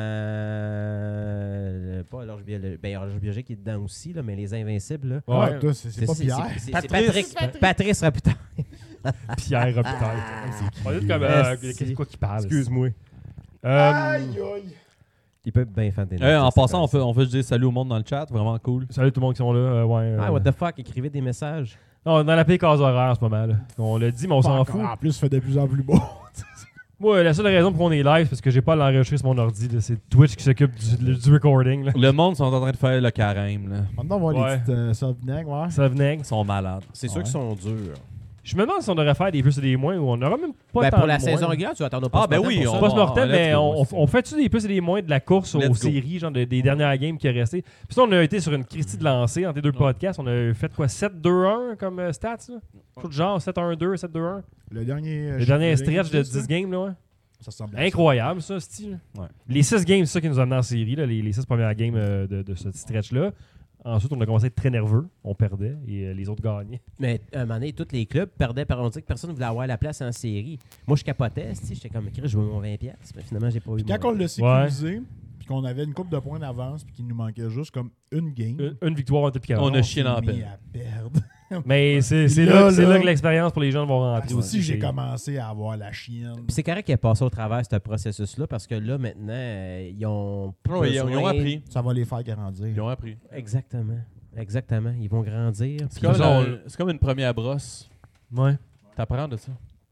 Pas l'Orge Biologique. Ben, l'Orge Biologique qui est dedans aussi, là, mais les Invincibles. Là. Ah, Ouais. toi, c'est pas Pierre. C'est Patrice. Patrice Robitaille. Pierre Robitaille. On dit comme qu'est-ce quoi qui parle. Excuse-moi. Aïe, aïe. Il peut bien faire des En notes, passant, c'est on fait dire salut au monde dans le chat, vraiment cool. Salut tout le monde qui sont là. Ouais, Ah, what the fuck, écrivez des messages. Non, dans la paix case horaire en ce moment. Là. On l'a dit, mais on s'en Pas fout. encore. En plus, fait de plus en plus beau. Moi, la seule raison pour qu'on est live, c'est parce que j'ai pas à l'enregistrer sur mon ordi. là. C'est Twitch qui s'occupe du recording. Là. Le monde sont en train de faire le carême. Là. Maintenant, on va voir Ouais. les petites sauves-vinaigres, ouais. Ça venait. Ils sont malades. C'est sûr Ouais. qu'ils sont durs. Je me demande si on devrait faire des plus et des moins ou on n'aura même pas Ben, tant pour la de saison moins. régulière, tu attendras pas. Ah, ben oui, On on passe va- mortel, let's mais go, on fait-tu des plus et des moins de la course Let's aux go. séries, genre des dernières games qui est resté. Puis ça, on a été sur une Christie de lancée entre les deux podcasts. On a fait quoi, 7-2-1 comme stats, là? Tout genre 7-1-2, 7-2-1. Le dernier... Le dernier stretch de 10 games, là, ouais. Ça ressemble à ça. Incroyable, ça, style. Ouais. Les 6 games, c'est ça qui nous a amené en série, là, les 6 premières games de ce stretch-là. Ensuite, on a commencé à être très nerveux. On perdait et les autres gagnaient. Mais à un moment donné, tous les clubs perdaient. On disait que personne ne voulait avoir la place en série. Moi, je capotais. J'étais comme, Chris, je veux mon 20$. Mais finalement, j'ai pas eu Puis quand mon- on l'a sécurisé, puis qu'on avait une coupe de points d'avance, puis qu'il nous manquait juste comme une game, Une victoire, on était plus On capable. a chié dans la s'est mis pelle. à perdre. Mais c'est Là, là là. que l'expérience pour les jeunes vont rentrer. Aussi, j'ai C'est- commencé à avoir la chienne. Puis c'est correct qu'il ait passé au travers ce processus-là parce que là, maintenant, ils ont. Ouais, ils ont besoin- appris. Ça va les faire grandir. Ils ont appris. Exactement. Exactement. Ils vont grandir. C'est Puis- comme, genre, c'est comme une première brosse. Ouais. T'apprends de ça.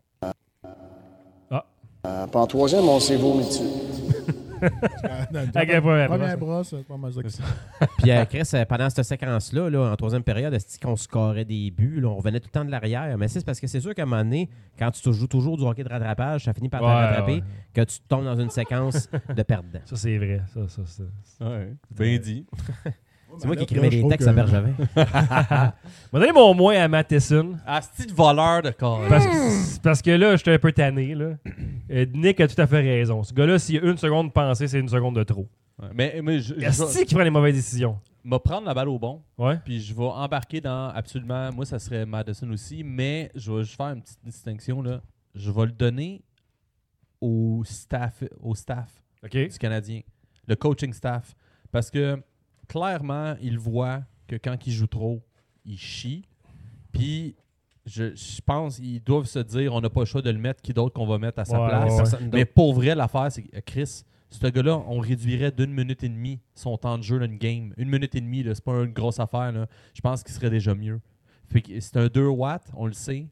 Puis en troisième, on s'est vomi dessus. Première brosse, c'est pas mal ça que ça. Puis, Chris, pendant cette séquence-là, là, en troisième période, est-ce qu'on scorait des buts? Là, on revenait tout le temps de l'arrière. Mais c'est parce que c'est sûr qu'à un moment donné, quand tu te joues toujours du hockey de rattrapage, ça finit par te Ouais, rattraper, ouais. que tu tombes dans une séquence de perdants. Ça, c'est vrai. Ça. Ouais. Bien dit. C'est moi qui Là, écrivais je les trouve textes à que- Bergevin. Je vais donner mon moins à Matheson. Asti de voleur de corps. Parce que là, j'étais un peu tanné. Là. Nick a tout à fait raison. Ce gars-là, s'il y a une seconde de pensée, c'est une seconde de trop. Mais je Est-ce qu'il prend les mauvaises décisions? vais prendre la balle au bon, Ouais. puis je vais embarquer dans absolument. Moi, ça serait Madison aussi, mais je vais juste faire une petite distinction. Là. Je vais le donner au staff OK. du Canadien, le coaching staff. Parce que clairement, il voit que quand il joue trop, il chie. Puis je pense qu'ils doivent se dire on n'a pas le choix de le mettre, qui d'autre qu'on va mettre à sa Ouais, place. ouais. Personne Mais d'autre. pour vrai, l'affaire, c'est que Chris, ce gars-là, on réduirait d'1 minute et demie son temps de jeu dans une game. 1 minute et demie, là, c'est pas une grosse affaire. Là. Je pense qu'il serait déjà mieux. Fait que c'est un 2 watts, on le sait.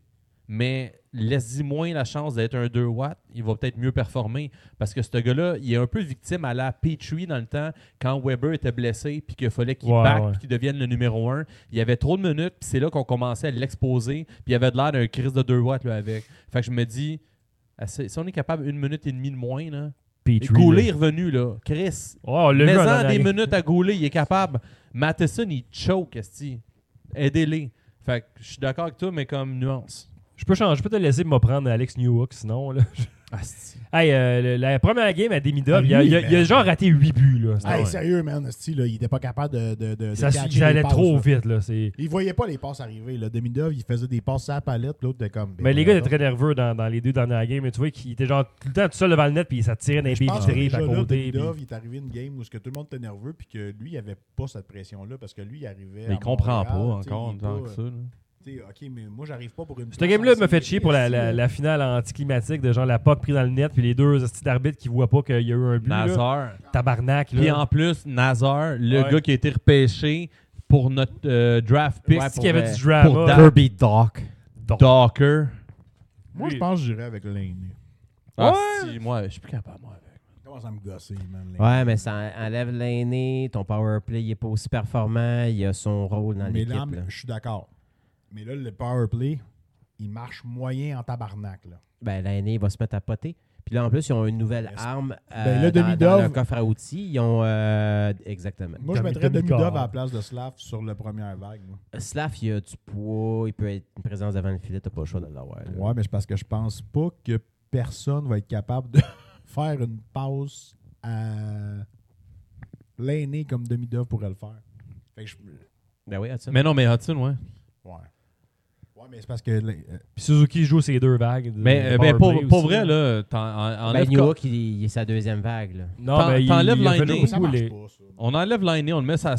mais laisse-y moins la chance d'être un 2 watts, il va peut-être mieux performer. Parce que ce gars-là, il est un peu victime à la Petrie dans le temps, quand Weber était blessé, puis qu'il fallait qu'il back, puis qu'il devienne le numéro 1. Il y avait trop de minutes, puis c'est là qu'on commençait à l'exposer, puis il avait de l'air d'un crise de 2 watts là, avec. Fait que je me dis, si on est capable 1 minute et demie de moins, là, Goulet est revenu, là. Chris, mets-en des minutes à Goulet, il est capable. Matheson, il choke, esti. Aidez-les. Fait que je suis d'accord avec toi, mais comme nuance. Je peux te laisser me prendre Alex Newhook, sinon. Là. Hey, la première game à Demidov, il a genre raté 8 buts. Là. Hey, sérieux, man. Là, il était pas capable de ça allait trop vite. Là, il voyait pas les passes arriver. Là. Demidov, il faisait des passes à la palette. L'autre était comme... Mais les gars étaient très nerveux dans les 2 dernières games. Mais tu vois qu'il était genre tout le temps tout seul devant le net, puis ça tirait dans les baby trips à côté. Demidov, il est arrivé une game où tout le monde était nerveux, puis que lui, il avait pas cette pression-là, parce que lui, il arrivait... Mais il comprend pas encore tant que ça. OK, mais moi, j'arrive pas pour une... Cette game-là m'a fait chier pour la finale anticlimatique de genre la POC pris dans le net, puis les 2 hosties d'arbitres qui voient pas qu'il y a eu un but. Nazar. Tabarnak. Puis en plus, Nazar, le gars qui a été repêché pour notre draft pick. C'est qu'il y avait du drama. Pour Kirby Doc. Docker. Moi, je pense que j'irais avec Laney. Moi, je suis plus capable, moi, avec. Commence à me gosser, man. Ouais, mais ça enlève l'aîné, ton power play, il est pas aussi performant, il a son rôle dans l'équipe. Mais là, je suis d'accord. Mais là, le power play, il marche moyen en tabarnak. Là. Ben, l'aîné, il va se mettre à poter. Puis là, en plus, ils ont une nouvelle arme le dans Demidov, leur coffre à outils. Ils ont... exactement. Moi, je mettrais Demidov à la place de Slav sur la première vague. Moi. Slav, il a du poids, il peut être une présence devant le filet, t'as pas le choix de l'avoir. Ouais, mais c'est parce que je pense pas que personne va être capable de faire une passe à l'aîné comme Demidov pourrait le faire. Fait que Ben oui, Hudson. Mais non, mais Hudson, ouais. Ouais, mais c'est parce que... Puis Suzuki joue ses 2 vagues. Mais pour vrai, là, Newhook, il est sa 2e vague. Là. Non, mais t'enlèves l'aîné. Ça marche pas, ça. On enlève l'aîné, on le met sa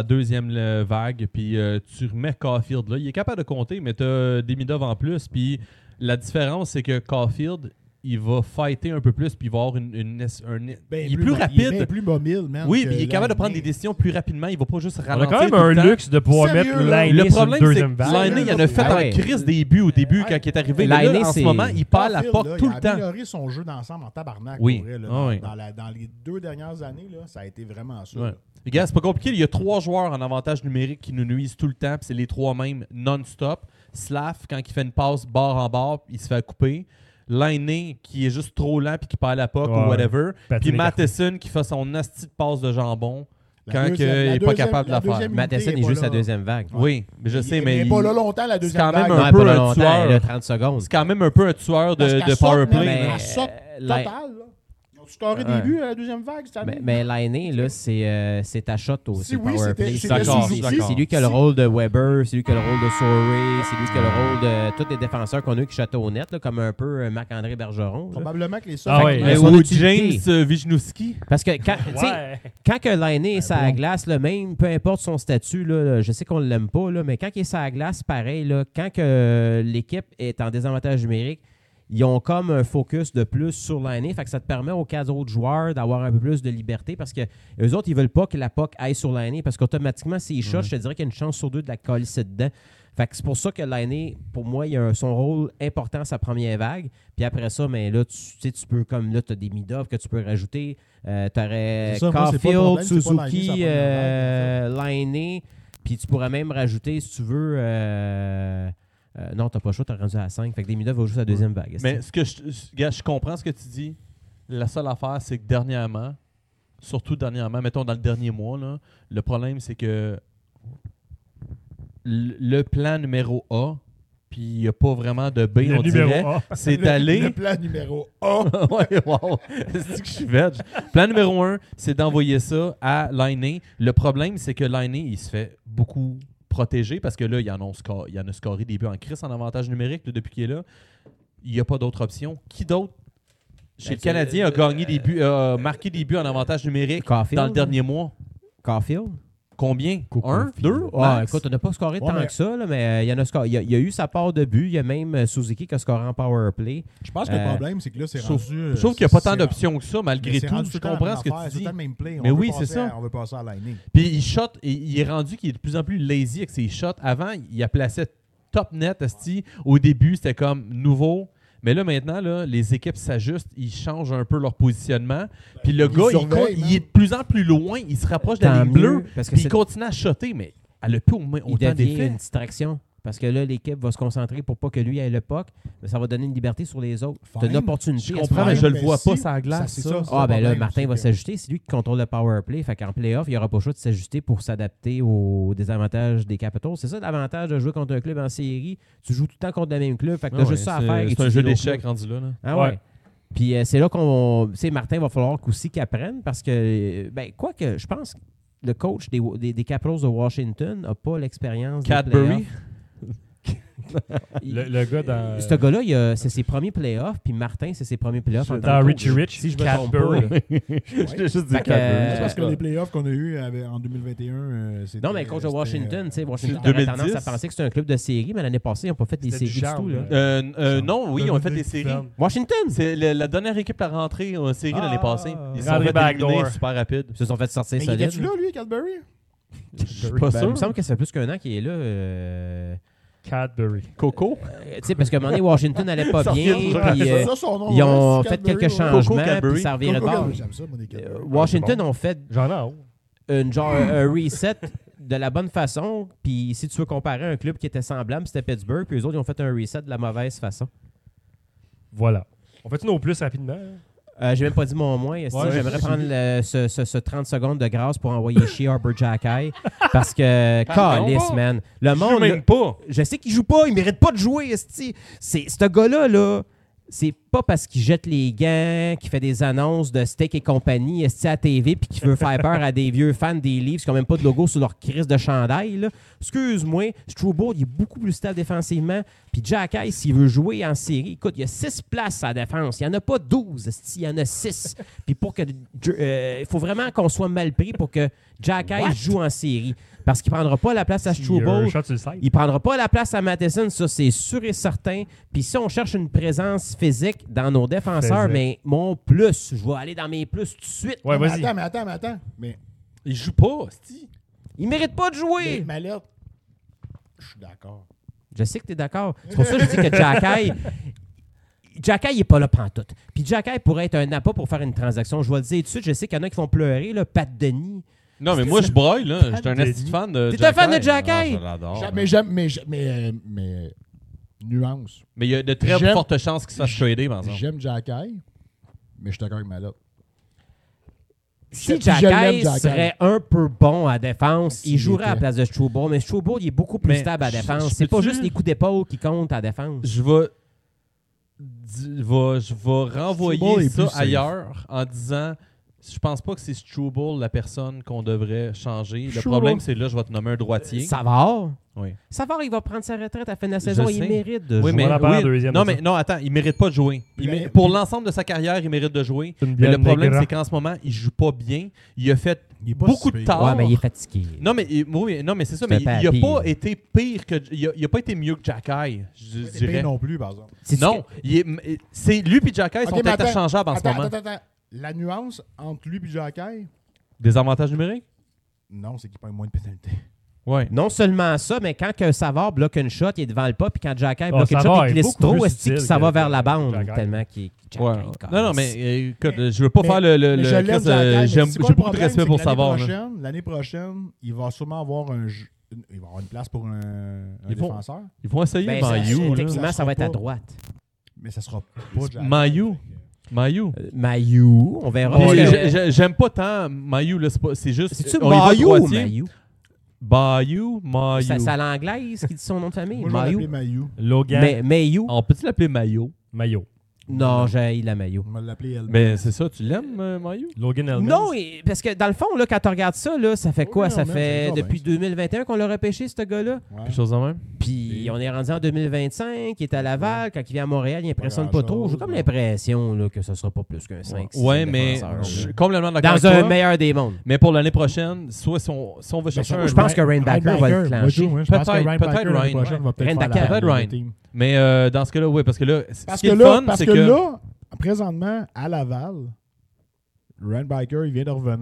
2e vague, puis tu remets Caulfield là. Il est capable de compter, mais t'as Demidov en plus. Puis la différence, c'est que Caulfield, il va fighter un peu plus, puis il va avoir il est plus rapide. Il est plus mobile, man. Oui, mais il est capable de prendre des décisions plus rapidement. Il va pas juste On a ralentir. quand même un luxe de pouvoir mettre l'aîné sur une deuxième vague. L'aîné, il en a fait en crise au début quand il est arrivé. Là, en ce moment, il perd la porte tout le temps. Il a amélioré son jeu d'ensemble en tabarnak. Oui. Pour vrai, dans les 2 dernières années, là, ça a été vraiment ça. Ouais. Les gars, c'est pas compliqué. Il y a 3 joueurs en avantage numérique qui nous nuisent tout le temps. C'est les 3 mêmes non-stop. Slav, quand il fait une passe barre en barre, il se fait couper. L'aîné qui est juste trop lent puis qui perd la puck ou whatever. Puis Matheson qui fait son asti de passe de jambon quand il n'est pas capable de la faire. Matheson est juste sa 2e vague. Oui, mais je sais, mais il n'est pas là longtemps, la deuxième vague. C'est quand même un peu un tueur. Il a 30 secondes. C'est quand même un peu un tueur de powerplay. Elle saute total, là. Ils ont scoré des buts à la deuxième vague cette année. Mais l'aîné, là, c'est ta shot au powerplay. C'est lui qui a le rôle de Weber, c'est lui qui a le rôle de Sorey, c'est lui qui a le rôle de tous les défenseurs qu'on a eu qui shottaient au net, là, comme un peu Marc-André Bergeron. Probablement que les ou James Wisniewski. Parce que quand que l'aîné est sur la glace, là, même peu importe son statut, là, je sais qu'on ne l'aime pas, là, mais quand il est sur la glace, pareil, là, quand que l'équipe est en désavantage numérique, ils ont comme un focus de plus sur l'aîné. Fait que ça te permet aux 4 autres joueurs d'avoir un peu plus de liberté parce que eux autres, ils veulent pas que la puck aille sur l'aîné parce qu'automatiquement, s'ils shot, je te dirais qu'il y a une chance sur 2 de la colisser dedans. Fait que c'est pour ça que l'aîné, pour moi, il a son rôle important à sa première vague. Puis après ça, mais là, tu peux comme là, tu as des Midov que tu peux rajouter. Tu aurais Caulfield, Suzuki, l'aîné. Puis tu pourrais même rajouter, si tu veux. Non, t'as pas le choix, t'as rendu à 5. Fait que Demidov va jouer sa 2e vague. Mais ce que je comprends ce que tu dis. La seule affaire, c'est que dernièrement, mettons dans le dernier mois, là, le problème, c'est que le plan numéro A, puis il n'y a pas vraiment de B, on dirait, c'est d'aller... Le plan numéro A. Ouais, wow. C'est que je suis veg. Plan numéro 1, c'est d'envoyer ça à l'aîné. Le problème, c'est que l'aîné, il se fait beaucoup... protégé parce que là, il y en a scoré des buts en crise en avantage numérique là, depuis qu'il est là. Il n'y a pas d'autre option. Qui d'autre chez le Canadien a gagné des buts, marqué des buts en avantage numérique dans le dernier mois? Caulfield? Combien? 1? 2? Écoute, on n'a pas scoré tant que ça, là, mais il y a eu sa part de but. Il y a même Suzuki qui a scoré en power play. Je pense que le problème, c'est que là, c'est rendu... Je trouve qu'il n'y a pas tant d'options que ça, malgré tout. Je comprends ce que tu dis. C'est le même play. Mais oui, c'est ça. On veut passer à l'aîné. Puis il shot, il est rendu qu'il est de plus en plus lazy avec ses shots. Avant, il a placé top net, esti. Au début, c'était comme nouveau. Mais là, maintenant, là, les équipes s'ajustent, ils changent un peu leur positionnement. Puis le gars, il est de plus en plus loin, il se rapproche de la Tant ligne mieux, bleue, parce que puis il continue à shotter, mais elle a plus il autant devient d'effets. une distraction. Parce que là, l'équipe va se concentrer pour pas que lui ait le puck, mais ça va donner une liberté sur les autres. Tu as une opportunité. Je à se comprends, mais prendre. je le mais vois si- pas sur la glace, c'est ça. ça. Ah, ben là, problème, Martin c'est va que- s'ajuster. C'est lui qui contrôle le power play. Fait qu'en playoff, il n'y aura pas le choix de s'ajuster pour s'adapter aux désavantages des Capitals. C'est ça l'avantage de jouer contre un club en série. Tu joues tout le temps contre le même club. Fait que t'as Ah ouais, juste ça à faire. et c'est tu un dis jeu l'autre d'échecs club. rendu là. Ah ouais. Ouais. Puis c'est là qu'on. Tu sais, Martin va falloir qu'aussi qu'il apprenne parce que, ben, quoi que je pense que le coach des Capitals de Washington n'a pas l'expérience. des Cadbury. playoffs. Le gars dans. Ce gars-là, c'est ses premiers playoffs, puis Martin, c'est ses premiers playoffs. en tant Dans que Richie coach. Rich. Si je me trompe pas. Cadbury. là. J'ai juste dit Fait que, Cadbury. C'est parce que les playoffs qu'on a eu en 2021, c'était... Non, mais le coach de Washington, tu sais, Washington c'est avait 2010. tendance à penser que c'était un club de série, mais l'année passée, ils n'ont pas fait des C'était séries du du tout. charme, Là. Non, oui, on a fait des séries. Washington! C'est la dernière équipe à rentrer en série l'année passée. Ils se sont Henry fait Backdoor. éliminer super rapide. Ils se sont fait sortir Mais il solide. était-tu là, lui, Cadbury? Je suis pas Ben, il sûr. me semble que ça fait plus qu'un an qu'il est là. Cadbury. Coco. Tu sais, parce qu'à un moment donné, Washington n'allait pas Ça bien. revient Puis, C'est ça son nom. ils ont hein, fait Cadbury, quelques ouais. changements, Cadbury. puis ça revirait de Coco bord. Cadbury, j'aime ça, moi, des Cadbury. Washington c'est ont fait J'en ai en haut. un reset de la bonne façon. Puis si tu veux comparer un club qui était semblable, c'était Pittsburgh. Puis eux autres, ils ont fait un reset de la mauvaise façon. Voilà. On fait nos plus rapidement. hein? J'ai même pas dit mon moins. esti. Ouais, J'aimerais prendre ce 30 secondes de grâce pour envoyer chier Arbor Jackay. Parce que, calice, man. Le monde, là, pas. je sais qu'il joue pas, il mérite pas de jouer, esti. Ce gars-là, là, c'est pas parce qu'il jette les gants, qu'il fait des annonces de steak et compagnie, esti, à TV, puis qu'il veut faire peur à des vieux fans des Leafs qui n'ont même pas de logo sur leur crise de chandail. Là. Excuse-moi, Struble, il est beaucoup plus stable défensivement. Puis Jackay, s'il veut jouer en série, écoute, il y a 6 places à la défense. Il n'y en a pas 12, esti, il y en a 6. Puis pour que il faut vraiment qu'on soit mal pris pour que Jackay joue en série. Parce qu'il ne prendra pas la place à Struble. Un shot sur le side. Il ne prendra pas la place à Matheson, ça c'est sûr et certain. Puis si on cherche une présence physique dans nos défenseurs, Physique. mais mon plus, je vais aller dans mes plus tout de suite. Ouais, Mais vas-y. attends. Mais Il joue pas, Sti. Il mérite pas de jouer. Mallette, je suis d'accord. Je sais que tu es d'accord. C'est pour ça que je dis que Jackay, il n'est pas là pantoute. Puis Jackay pourrait être un appât pour faire une transaction. Je vais le dire tout de suite, je sais qu'il y en a qui vont pleurer, là, Pat Denis. Non, mais moi, je broille, là. Je suis un Denis. esti fan de T'es un fan de Jackay? Ah, je l'adore. Mais nuance. Mais il y a de très J'aime- fortes chances qu'il se fasse trader, par exemple. J'aime Jackay, mais je suis d'accord avec Mallette. Si Puis je l'aime, Jackay Jackay. serait un peu bon à défense, S'il il jouerait à la était. place de Struble. Mais Struble, il est beaucoup plus Mais stable à la je- défense. je C'est pas peux-tu- juste les coups d'épaule qui comptent à la défense. Je vais renvoyer Struble est ça plus safe. ailleurs en disant je pense pas que c'est Struble la personne qu'on devrait changer. Le Struble. problème, c'est là, je vais te nommer un droitier. Savard. Oui. Savard, il va prendre sa retraite à la fin de la saison. Il sais. mérite de Oui, jouer. mais, On en parle en deuxième non, de ça. mais non, attends, il mérite pas de jouer. Mais- Pour l'ensemble de sa carrière, il mérite de jouer. C'est une Mais le bière problème, negra. c'est qu'en ce moment, il joue pas bien. Il a fait Il est pas beaucoup si de pire. tard. Ouais, mais il est fatigué. Non, mais, oui, non, mais c'est ça. C'est Mais un il a papy. pas été pire que. Il a pas été mieux que Jackay, je C'est dirais. pire non plus, par exemple. C'est-tu Non, c'est lui et Jackay sont Ok, mais interchangeables en ce moment. Attends. La nuance entre lui et Jackay, Des avantages numériques? non, c'est qu'il prend moins de pénalités. Ouais. Non seulement ça, mais quand que Savard bloque une shot, il est devant le pas, puis quand Jackay bloque une Savard shot, il est glisse beaucoup trop, plus est-ce que utile ça va que vers la bande Jackay. tellement qu'il Ouais. Jackay, Non, mais écoute, je veux pas Mais- faire le mais je l'aime, Chris, Jackay, mais j'ai c'est quoi j'ai le beaucoup de problème, respect c'est pour que Savard. là. L'année prochaine, il va sûrement avoir il va avoir une place pour un Ils vont- défenseur, Ils vont essayer Ben, Mayu. là. techniquement, ça Ça va sera être à pas. droite. mais ça sera pas Jackay. Mayu. Mayu, on verra. Puis, Parce que- j'aime pas tant Mayu, là, c'est juste. C'est-tu on y va Mayu ou droitier. Mayu? Mayu. C'est à l'anglaise qui dit son nom de famille. Moi, je vais l'appeler Mayu. Mayu. Logan Mais Mayu? On peut-tu l'appeler Mayo? Mayo. Non, j'ai la Mayu. On va l'appeler elle. Mais c'est ça, tu l'aimes, Mayu? Logan Elman. Non, parce que dans le fond, là, quand tu regardes ça, là, ça fait quoi? Oui, Ça non, fait mais c'est depuis 2021 qu'on l'a repêché, ce gars-là. Ouais. Quelque chose de même? Puis on est rendu en 2025, il est à Laval. Quand il vient à Montréal, il impressionne pas grand-chose, trop. J'ai comme ouais. l'impression là, que ce sera pas plus qu'un 5. Ouais, mais je suis complètement d'accord avec Dans un toi. meilleur des mondes. Mais pour l'année prochaine, soit si on va chercher un. je pense que Rainbacker va le clencher. Je pense que Peut-être Rainbacker l'année Ryan. prochaine va peut-être Rainbacker. faire Peut-être la Ryan. team. Mais dans ce cas-là, oui, parce que là, Parce ce qui que est le là, fun, c'est là, présentement, à Laval, Rainbacker, il vient de revenir.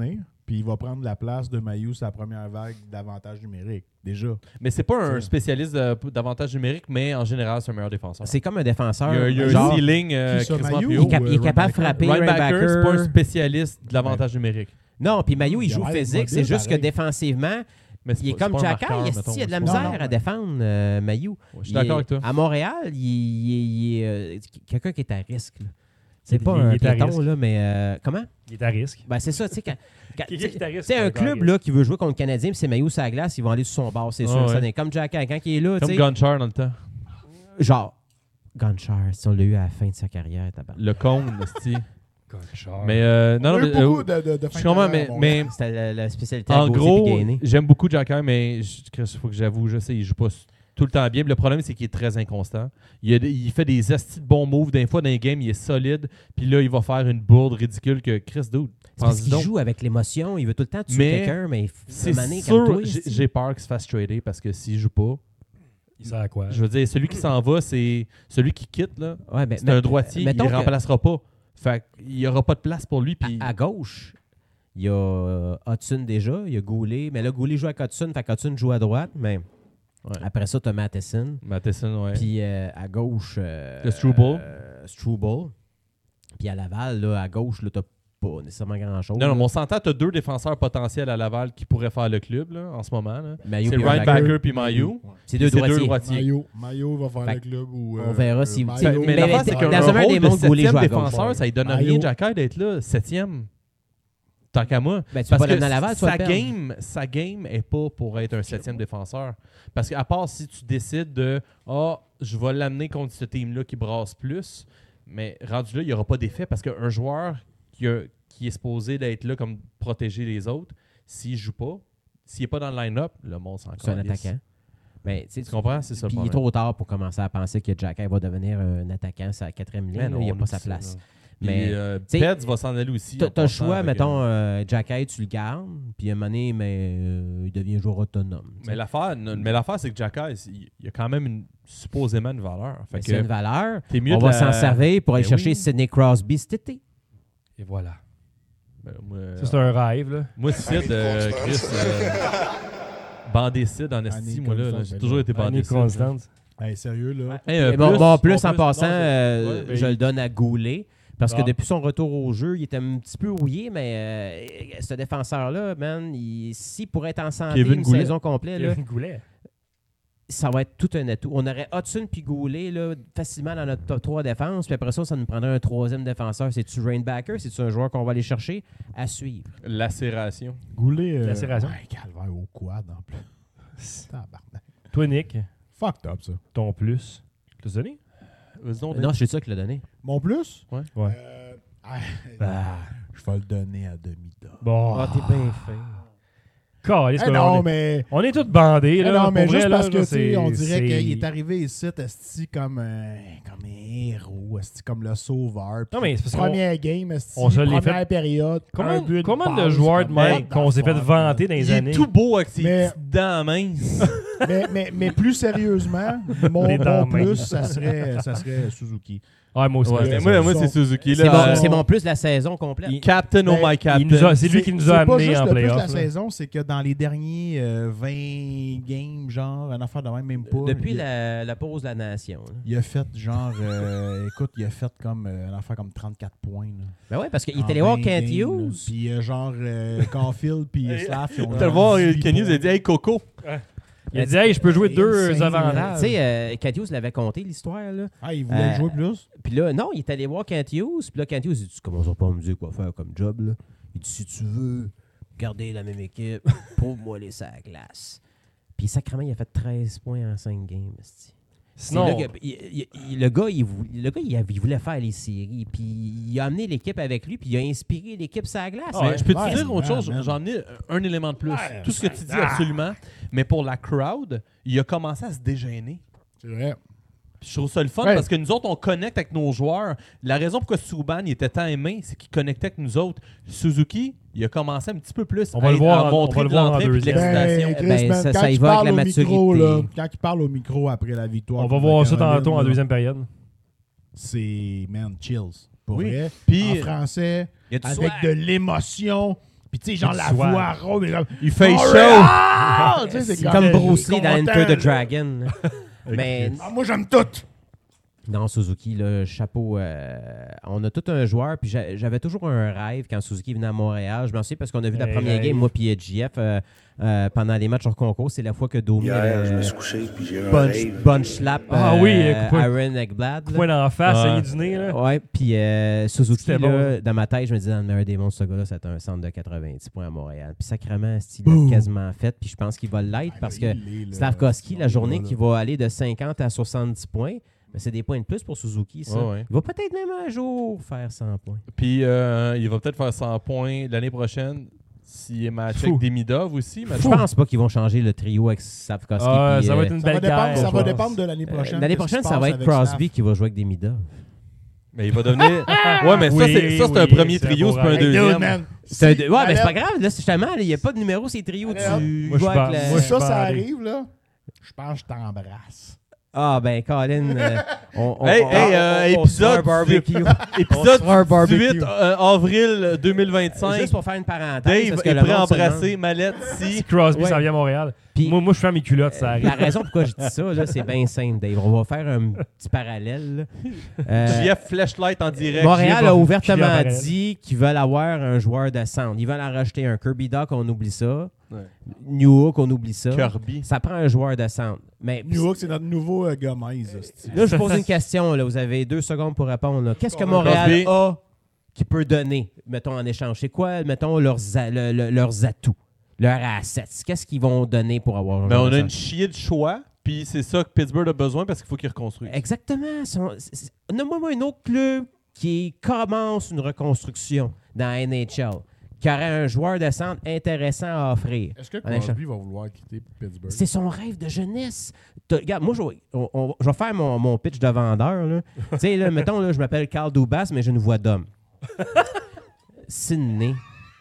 puis il va prendre la place de Mailloux sa première vague d'avantage numérique, déjà. Mais c'est pas un C'est- spécialiste d'avantage numérique, mais en général, c'est un meilleur défenseur. C'est comme un défenseur. Il y a un genre, ceiling Qui ça, crissement Mailloux plus il haut. est, cap- il est capable de frapper. Linebacker, c'est pas un Linebacker. spécialiste de l'avantage numérique. Non, puis Mailloux, il Il a joue l'air physique. mobile, C'est juste que pareil. défensivement, Mais c'est il est pas- comme c'est pas un Jacky. marqueur, Il mettons, y a de la c'est pas- misère Non, non, à défendre, Mailloux. Ouais, je suis d'accord avec toi. À Montréal, il est quelqu'un qui est à risque. Là. C'est Il- pas il un est à piéton, risque. là, mais comment? Il est à risque. Ben, c'est ça, tu sais, Qui est à risque, c'est un encore club risque. là, qui veut jouer contre le Canadien, puis c'est Mailloux sur la glace, ils vont aller sur son bord, c'est Ah sûr. ouais. Ça n'est comme Jacky, quand il est là, tu Comme sais. Gonchar dans le temps. Genre, Gonchar, si on l'a eu à la fin de sa carrière, tabarnak. Le cône, sti. Gonchar. Mais non, On a eu mais, beaucoup de je fins comprends, de carrière, mais C'était la spécialité à en Gauthier gros, puis Gainé. j'aime beaucoup Jacky, mais il faut que j'avoue, je sais, il joue pas tout le temps bien. Le problème, c'est qu'il est très inconstant. Il fait des astis de bons moves. Des fois, dans les games, il est solide. Puis là, il va faire une bourde ridicule que Chris Dude. C'est parce qu'il joue avec l'émotion, il veut tout le temps tuer Mais quelqu'un, mais C'est mané, sûr, calme-toi, j'ai peur qu'il se fasse trader parce que s'il joue pas, Il sert à quoi? je veux dire, celui qui s'en va, c'est celui qui quitte. Là. Ouais, mais, C'est un droitier, il mettons ne que- remplacera pas. Fait qu'il n'y aura pas de place pour lui. Puis À gauche, il y a Hudson déjà, il y a Goulet, mais là, Goulet joue avec Hudson, fait qu'Hudson joue à droite, mais Ouais. après ça, tu as Matheson. Matheson, ouais. Puis à gauche, Le Struble. Struble. Puis à Laval, là, à gauche, là, t'as pas nécessairement grand-chose. Non, là. mais on s'entend, tu as deux défenseurs potentiels à Laval qui pourraient faire le club là, en ce moment. Là. Mailloux C'est puis Ryan Backer. Backer puis Mailloux. C'est deux C'est deux droitiers. droitiers. Maillot va faire Fait le club ou. on verra si- Maillot- Mais Mais l'affaire, c'est dans qu'un un rôle des de mondes, Goulet joue septième à gauche. défenseur, ça ne donne Maillot. rien, Jacky, d'être là, septième. Tant qu'à moi. Ben, tu Parce vas pas que l'amener à Laval, tu vas sa le perdre. sa game est pas pour être un septième défenseur. Parce qu'à part si tu décides de je vais l'amener contre ce team-là qui brasse plus, mais rendu là, il n'y aura pas d'effet parce qu'un joueur qui est supposé d'être là comme protéger les autres, s'il joue pas, s'il n'est pas dans le line-up, le monde s'en C'est un calisse. attaquant. Ben, tu comprends? C'est ça le Puis il est problème. trop tard pour commencer à penser que Jacky va devenir un attaquant sur la quatrième ligne. Mais là, il n'a on pas oublie sa ça, place. là. Mais, Puis, tu sais, Peds va s'en aller aussi. T'as en le passant choix, avec, mettons, Jacky, tu le gardes, puis à un moment donné, il devient joueur autonome. tu sais. Mais l'affaire, c'est que Jacky, il a quand même supposément une valeur. Fait Mais que c'est une valeur. t'es mieux On de va la- s'en servir pour aller Ben chercher oui. Sidney Crosby cet été. Et voilà. Ben, Ça, c'est un rêve, là. moi, Sid, Chris, bandécide en esti, Annie moi, là. Constance, J'ai ben toujours là. été Annie bandécide. Constance. Hey, sérieux, là. Hey, Plus en passant, non, ouais, je le donne à Goulet. Parce que Ah. depuis son retour au jeu, il était un petit peu rouillé, mais ce défenseur-là, man, s'il pourrait être en santé Kevin une Goulet. saison complète, là, Kevin Goulet. ça va être tout un atout. On aurait Hudson puis Goulet là, facilement dans notre top 3 défense, puis après ça nous prendrait un troisième défenseur. C'est-tu Rainbacker? C'est-tu un joueur qu'on va aller chercher? À suivre. Lacération. Goulet. Lacération. Ouais, calvaire au quad en plus. Tabarnak. Toi, Nick, Fucked up, ça. ton plus. Tu l'as donné? Vas-y donc, Non, c'est ça qui l'a donné. Mon plus? Ouais. Ouais. Je vais le donner à demi-dog. Bon. Ah, t'es bien fin. Caliste, Eh on non, est- mais. On est tous bandés, Eh là. non, mais pour juste vrai, parce là, que, tu sais, c'est- on dirait c'est- qu'il est arrivé ici, esti, comme un héros, esti, comme le sauveur. Non, mais c'est parce qu'on Première game, esti, on se l'est première période. un but, Combien une de passe, joueurs de comme même what qu'on the s'est fait fuck, vanter dans il les est années? tout beau avec ses Mais- petites dents minces. mais plus sérieusement, mon Des dents plus, minces. ça serait Suzuki. Ah, moi aussi. Ouais, c'était moi, ça. moi, c'est Suzuki. C'est Là, mon, c'est mon plus de la saison complète. Captain, oh Ben, my Captain. C'est lui qui nous a C'est pas amenés juste en le plus de playoff. la là. saison, c'est que dans les derniers 20 games, genre, une affaire de même pas. Depuis il, la pause de la nation. là. il a fait genre, écoute, il a fait comme une affaire comme 34 points. Là. Ben ouais, parce qu'il En était allé voir 20 Kent games, là. Hughes. Puis genre, Caulfield puis Slav, ils ont Tu vas le voir, 18 Kenny, il points. a dit Hey, Coco. Il a dit, hey, je peux jouer deux Insane, avantages. Tu sais, Kent Hughes l'avait compté, l'histoire. Là. Ah, il voulait jouer plus? Puis là, non, il est allé voir Kent Hughes. Puis là, Kent Hughes, il dit Tu commences pas à me dire quoi faire comme job. Là. Il dit Si tu veux garder la même équipe, prouve-moi les sacs à glace. Puis sacrément, il a fait 13 points en 5 games. esti. Sinon, C'est là que- le gars, il voulait faire les séries. Puis il a amené l'équipe avec lui. Puis il a inspiré l'équipe sur la glace. Ah ouais, je peux te Ouais, dire autre man, chose? man. J'en ai un élément de plus. Ouais, Tout ce que tu dis, absolument. Mais pour la crowd, il a commencé à se dégêner. C'est vrai. Puis je trouve ça le fun Ouais. parce que nous autres, on connecte avec nos joueurs. La raison pourquoi Subban il était tant aimé, c'est qu'il connectait avec nous autres. Suzuki, il a commencé un petit peu plus On va le voir à en- montrer on va le de voir en l'entrain puis de deuxième. l'excitation. Chris, Ben, man, ça quand y il va avec parle la au micro, maturité. là, quand il parle au micro après la victoire. on va contre voir la ça Caroline, tantôt en là, deuxième période. C'est, man, chills. Pour Oui. vrai. Puis- En français, Il y a du avec swag. de l'émotion. Puis tu sais, genre Il la soit. voix rauque, mais comme... Il fait chaud. Ah! Tu sais, c'est Comme Bruce Lee dans content, Enter the là. Dragon. Mais Ah, moi, j'aime tout! non, Suzuki, le chapeau. On a tout un joueur. Puis j'avais toujours un rêve quand Suzuki venait à Montréal. Je m'en souviens parce qu'on a vu la première game, moi puis JF, pendant les matchs hors concours. C'est la fois que Domi Hier, je me suis couché puis j'ai eu un bunch, rêve. bunch slap Ah oui, coupé. Aaron Ekblad. là. Point d'en face, Ouais. saigné du nez. Là. Ouais, puis Suzuki, C'était là, bon. dans ma tête, je me disais, dans le meilleur des mondes, ce gars-là, c'était un centre de 90 points à Montréal. Puis sacrément, il l'a quasiment fait. Puis je pense qu'il va l'être parce que Slavkovski, la journée qui va aller de 50 à 70 points, mais c'est des points de plus pour Suzuki, ça. Ouais. Il va peut-être même un jour faire 100 points. Puis il va peut-être faire 100 points l'année prochaine s'il est matché Fou. avec Demidov aussi. Je pense pas qu'ils vont changer le trio avec Slavkovski. Ah, puis, ça va être une Ça va belle dépendre, guerre. ça je va pense. dépendre de l'année prochaine. l'année qu'est-ce qui prochaine, se ça va passe être avec Crosby Slav. qui va jouer avec Demidov. Mais il va devenir. Ouais, mais ça, Oui, c'est un oui, premier c'est trio, un c'est pas un beau Hey, dude, deuxième. man. Ouais, Si- mais c'est pas Allez, grave. Là, justement, il n'y a pas de numéro, c'est trio. Allez, Tu hop. Moi, joues je avec pense- la- Moi, ça pas aller. arrive, là. Je pense que je t'embrasse. Ah, ben, Colin, Hey, on se fera un épisode barbecue. Épisode On se fera un barbecue. 18 avril 2025. Juste pour faire une parenthèse. Dave parce que est le prêt à monde se embrasser demande. Mallette Si si. Crosby Ouais. s'en vient à Montréal. Puis- Moi, je fais mes culottes, ça arrive. La raison pourquoi je dis ça, là, c'est bien simple, Dave. On va faire un petit parallèle. là. JF Flashlight en direct. Montréal JF a va ouvertement filer en parallèle. dit qu'ils veulent avoir un joueur de centre. Ils veulent en rajouter un. Kirby Doc, on oublie ça. Ouais. New Hook, on oublie ça. Kirby. Ça prend un joueur de centre. Mais New York, c'est notre nouveau Gomez. là, je pose une question. Là. Vous avez 2 secondes pour répondre. là. Qu'est-ce que Montréal Crosby. a qui peut donner, mettons, en échange? C'est quoi, mettons, leurs atouts, leurs assets? Qu'est-ce qu'ils vont donner pour avoir un Mais joueur on de a centre? une chier de choix, puis c'est ça que Pittsburgh a besoin parce qu'il faut qu'ils reconstruisent. Exactement. Nomme-moi un autre club qui commence une reconstruction dans la NHL, qui aurait un joueur de centre intéressant à offrir. Est-ce que En Crosby va vouloir quitter Pittsburgh? C'est son rêve de jeunesse. Regarde, moi, je vais faire mon pitch de vendeur. là. Tu sais, là, mettons, là, je m'appelle Carl Dubas, mais j'ai une voix d'homme. Sidney,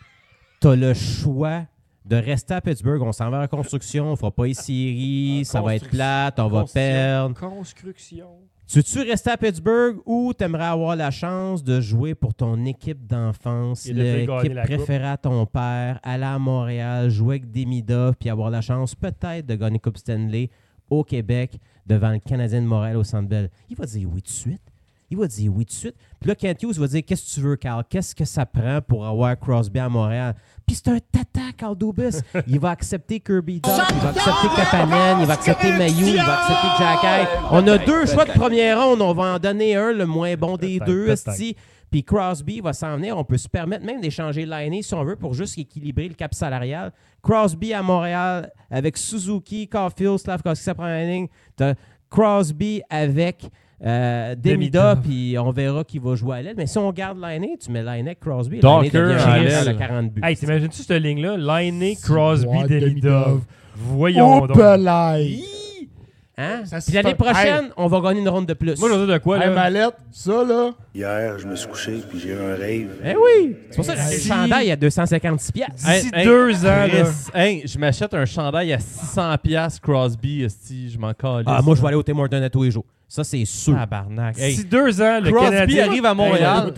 t'as le choix de rester à Pittsburgh. On s'en va en reconstruction, on fera pas les séries, ça va être plate, on va perdre. Construction. Tu veux-tu rester à Pittsburgh ou t'aimerais avoir la chance de jouer pour ton équipe d'enfance, Et de faire gagner l'équipe la coupe. préférée à ton père, aller à Montréal, jouer avec Demidov, puis avoir la chance peut-être de gagner Coupe Stanley au Québec devant le Canadien de Montréal au Centre Bell? Il va dire oui tout de suite. Il va dire oui tout de suite. Puis là, Kent Hughes va dire qu'est-ce que tu veux, Carl? Qu'est-ce que ça prend pour avoir Crosby à Montréal? Puis c'est un tata, Carl Dubas. Il va accepter Kirby Doc, il va accepter Kapanen, il va accepter Mailloux, il va accepter Jack Eye. On a 2 choix de première ronde. On va en donner un, le moins bon des Peut-être, 2, peut-être. esti. Puis Crosby va s'en venir. On peut se permettre même d'échanger l'année si on veut pour juste équilibrer le cap salarial. Crosby à Montréal avec Suzuki, Caulfield, Slavkovski, ça prend un ligne. T'as Crosby avec Demidov, Demidov. puis on verra qui va jouer à l'aile. Mais si on garde l'année, tu mets l'année avec Crosby. Docker L'année devient à un l'aile. de 40 buts. Hey, t'imagines-tu cette ligne-là? Lainé, Crosby, Ouais, Demidov. Voyons donc. Opelay! Hein? Ça se Puis l'année fait- prochaine, on va gagner une ronde de plus. Moi, je veux dire de quoi, Hey, là? Mallette, ça, là... Hier, je me suis couché puis j'ai eu un rêve. Eh oui! C'est pour ça que le Si- chandail à 256 piastres. D'ici 2 ans, là. Chris, hey, je m'achète un chandail à 600$ Crosby, esti, je m'en calisse. Ah, moi, je vais aller au Tim Hortons à tous les jours. Ça, c'est sûr. Tabarnak. Hey, D'ici 2 ans, le Crosby Canadien. arrive à Montréal.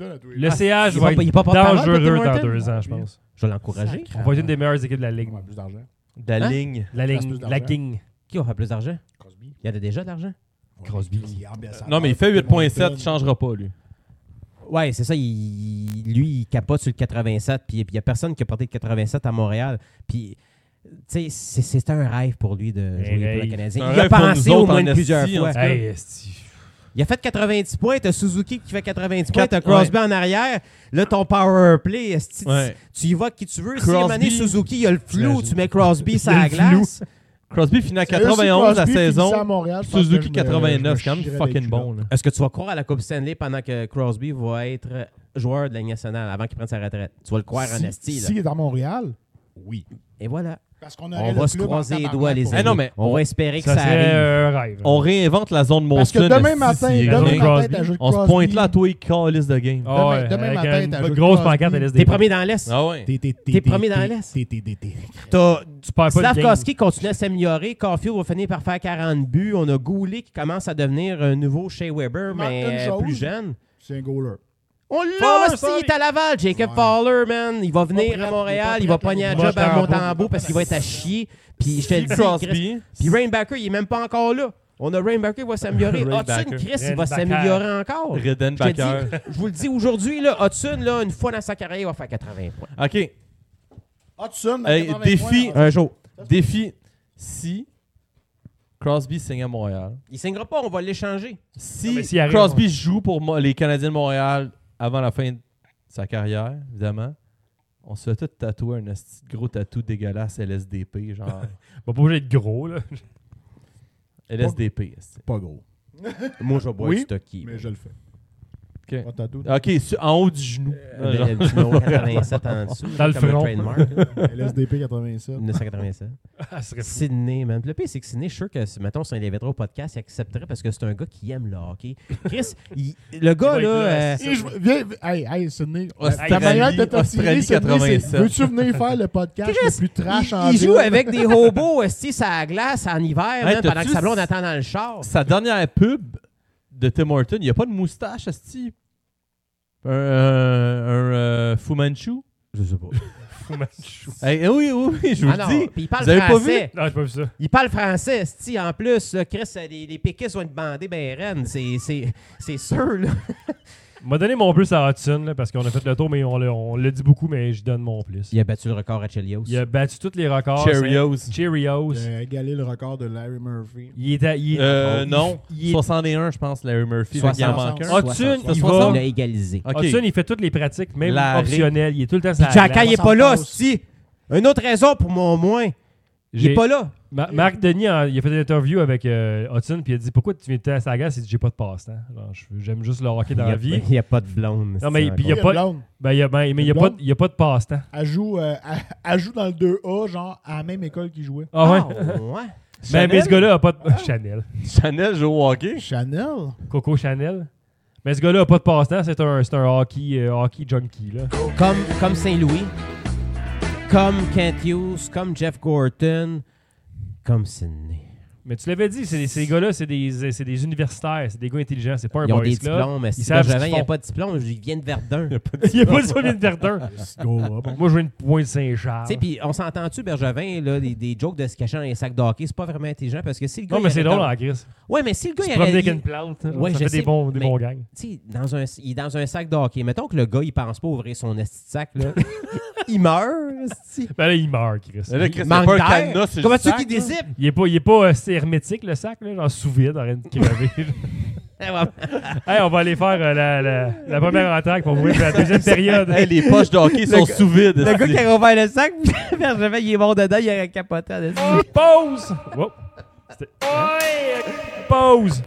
Le CH il va va pas- il est être pas porte-parole de dangereux Tim dans Hortons? 2 ans, je pense. Je vais l'encourager. On va être une des meilleures équipes de la Ligue. Plus d'argent. De la Hein? ligne. La Place ligne. plus d'argent. La King. Qui va faire plus d'argent? Crosby. Il y a déjà de l'argent? Crosby. Non, mais il fait 8.7, il changera pas, lui. Ouais, c'est ça. Lui, il capote sur le 87. Puis il n'y a personne qui a porté le 87 à Montréal. Puis, tu sais, c'est un rêve pour lui de jouer pour le C'est Canadien. un Il a rêve pour pensé nous au autres moins en plusieurs esti, en fois. tout cas. Hey, esti. Il a fait 90 points. T'as Suzuki qui fait 90 points. T'as Crosby en arrière. Là, ton power play, esti, Ouais. tu y vas qui tu veux. Si Crosby- à un moment donné, Suzuki, il y a le flou. T'imagines. Tu mets Crosby sur Il y a la le flou. glace. Crosby finit à Sérieux, si 91 la Crosby saison. finissait à Montréal, je pense Suzuki que je me- 89, c'est quand je même me fucking chierais bon. les Là. Est-ce que tu vas croire à la Coupe Stanley pendant que Crosby va être joueur de la Ligue nationale avant qu'il prenne sa retraite? Tu vas le croire en esti, là. S'il est à Montréal, oui. Et voilà. Parce qu'on On aurait va le se club en croiser les tabarnak doigts, les pour- amis. non, mais on va espérer que Ça ça serait arrive. un rêve. On réinvente la zone Parce que Molson. demain esti, matin, s'il demain gagne. Crosby. matin, t'as joué On se Crosby. pointe là à toi et calice de game. Ah ouais, Demain avec matin, une t'as joué grosse Crosby. pancarte LSD. T'es premier dans l'Est. Ah ouais. T'es premier dans l'Est. T'as Tu perds pas le game. Slavkovski continue à s'améliorer. Caulfield va finir par faire 40 buts. On a Goulet qui commence à devenir un nouveau Shea Weber, Marque mais une chose. plus jeune. C'est un goaler. On l'a, Fowler, si, sorry. il est à Laval. Jacob Ouais. Fowler, man. Il va venir prêt, à il Montréal. est Il pas va prêt, pogner un il job va à Montembeau. Montembeau parce qu'il va être à chier. Puis je te le dis, Chris, Crosby. puis Rainbacker, il est même pas encore là. On a Rainbacker, il va s'améliorer. Rainbacker. Hudson, Chris, il va Rainbacker. s'améliorer encore. Je te Redenbacker. dis, je vous le dis aujourd'hui, là, Hudson, là, une fois dans sa carrière, il va faire 80 points. OK. Hudson, Hey, 80 défi. points. Un jour. Défi. Si Crosby signe à Montréal, Il signera pas, on va l'échanger. Non, si mais s'il arrive, Crosby joue pour les Canadiens de Montréal avant la fin de sa carrière, évidemment, on se fait tout tatouer un esti de gros tatou dégueulasse LSDP, genre On va pas obligé d'être gros, là. LSDP. esti. Pas gros, Moi, je vais boire Oui, du Stocky. mais je le fais. OK. Pas de tatou. OK, en haut du genou. Genre. Le petit numéro 87 en dessous. Dans le comme un front. trademark, là. LSDP 87. 1987. Ah, ce serait fou. Sydney, man. Le pire, c'est que Sydney, je suis sûr que, si, mettons, si on l'inviterait au podcast, il accepterait parce que c'est un gars qui aime le hockey. Chris, le gars, Il va là... être là, Et viens, hey, Sydney. Australie, Ta manière de t'attirer, Australie Sydney, c'est 87. veux-tu venir faire le podcast Chris, le plus trash en il ville? joue avec des hobos, esti, sa glace en hiver, Hey, man, pendant t'as-tu- que sa blonde attend dans le char. Sa dernière pub de Tim Horton, il n'y a pas de moustache, esti. Un Fu Manchu. Je sais pas. Fou, man, chou. Hey, oui, je vous Ah non, le dis. puis il parle Vous avez pas français. Non, j'ai pas vu ça. Il parle français, esti, en plus. Là, Chris, les péquistes vont être bandés ben reine. C'est sûr, là. M'a donné mon plus à Hudson, là, parce qu'on a fait le tour, mais on l'a dit beaucoup, mais je donne mon plus. Il a battu le record à Chelios. Il a battu tous les records. Cheerios. Cheerios. Il a égalé le record de Larry Murphy. Il est Non, il est- 61, je pense, Larry Murphy. Fait qu'il en 60. manque un. Hudson, il Il va. l'a égalisé. OK. Hudson, il fait toutes les pratiques, même L'arrêt. optionnelles. Il est tout le temps sur Puis la Jack, glace. il est pas là, passe. esti. Une autre raison pour mon moins. Il est pas là. Marc Denis, il a fait une interview avec Hudson, puis il a dit pourquoi tu viens à sa glace? Il dit j'ai pas de passe-temps. Genre, j'aime juste le hockey dans la vie. Il n'y a pas de blonde. Non, mais esti, puis il y a encore. pas- blonde. Ben, il y a pas de passe-temps. Elle joue dans le 2A, genre à la même école qu'il jouait. Ah ouais? ouais. Mais ce gars-là a pas de. Chanel. Chanel joue au hockey. Chanel. Coco Chanel. Mais ce gars-là a pas de passe-temps, c'est un hockey junkie. Là. Comme Saint-Louis, comme Kent Hughes, comme Jeff Gorton, comme Sidney. Mais tu l'avais dit, ces gars-là, c'est des universitaires, c'est des gars intelligents, c'est pas un Ils ont boys des club. diplômes. Ils Si savent ce Bergevin, qu'ils il n'y a font. pas de diplôme, il vient de Verdun. Il n'y a pas de diplôme de Verdun. Go up. Moi, je veux une pointe Saint-Charles. Tu sais, puis on s'entend-tu, Bergevin, là, des jokes de se cacher dans les sacs de hockey, c'est pas vraiment intelligent parce que si le gars. Non, mais il c'est aurait drôle comme- en Chris. Ouais, mais si le gars. Tu il te promener aurait- avec une plante, Ouais, ça je fait sais, des bons mais- gangs. Tu sais, il est dans un sac de hockey. Mettons que le gars, il pense pas ouvrir son esti de sac, là. Il meurt, esti. Ben là, il meurt, Chris. Là, Chris, c'est Manque pas un d'air. cadenas, c'est Comment juste tu sac, qu'il là. dézippe? Il est pas c'est hermétique, le sac, là, genre sous vide, en train de crever. Hey, on va aller faire la première attaque pour ouvrir la deuxième période. Hey, les poches de hockey sont sous vide. Le gars qui a ouvert le sac, Bergevin, il est mort dedans, il a capoté en esti. Oh, pause! Wow. C'était- Pause!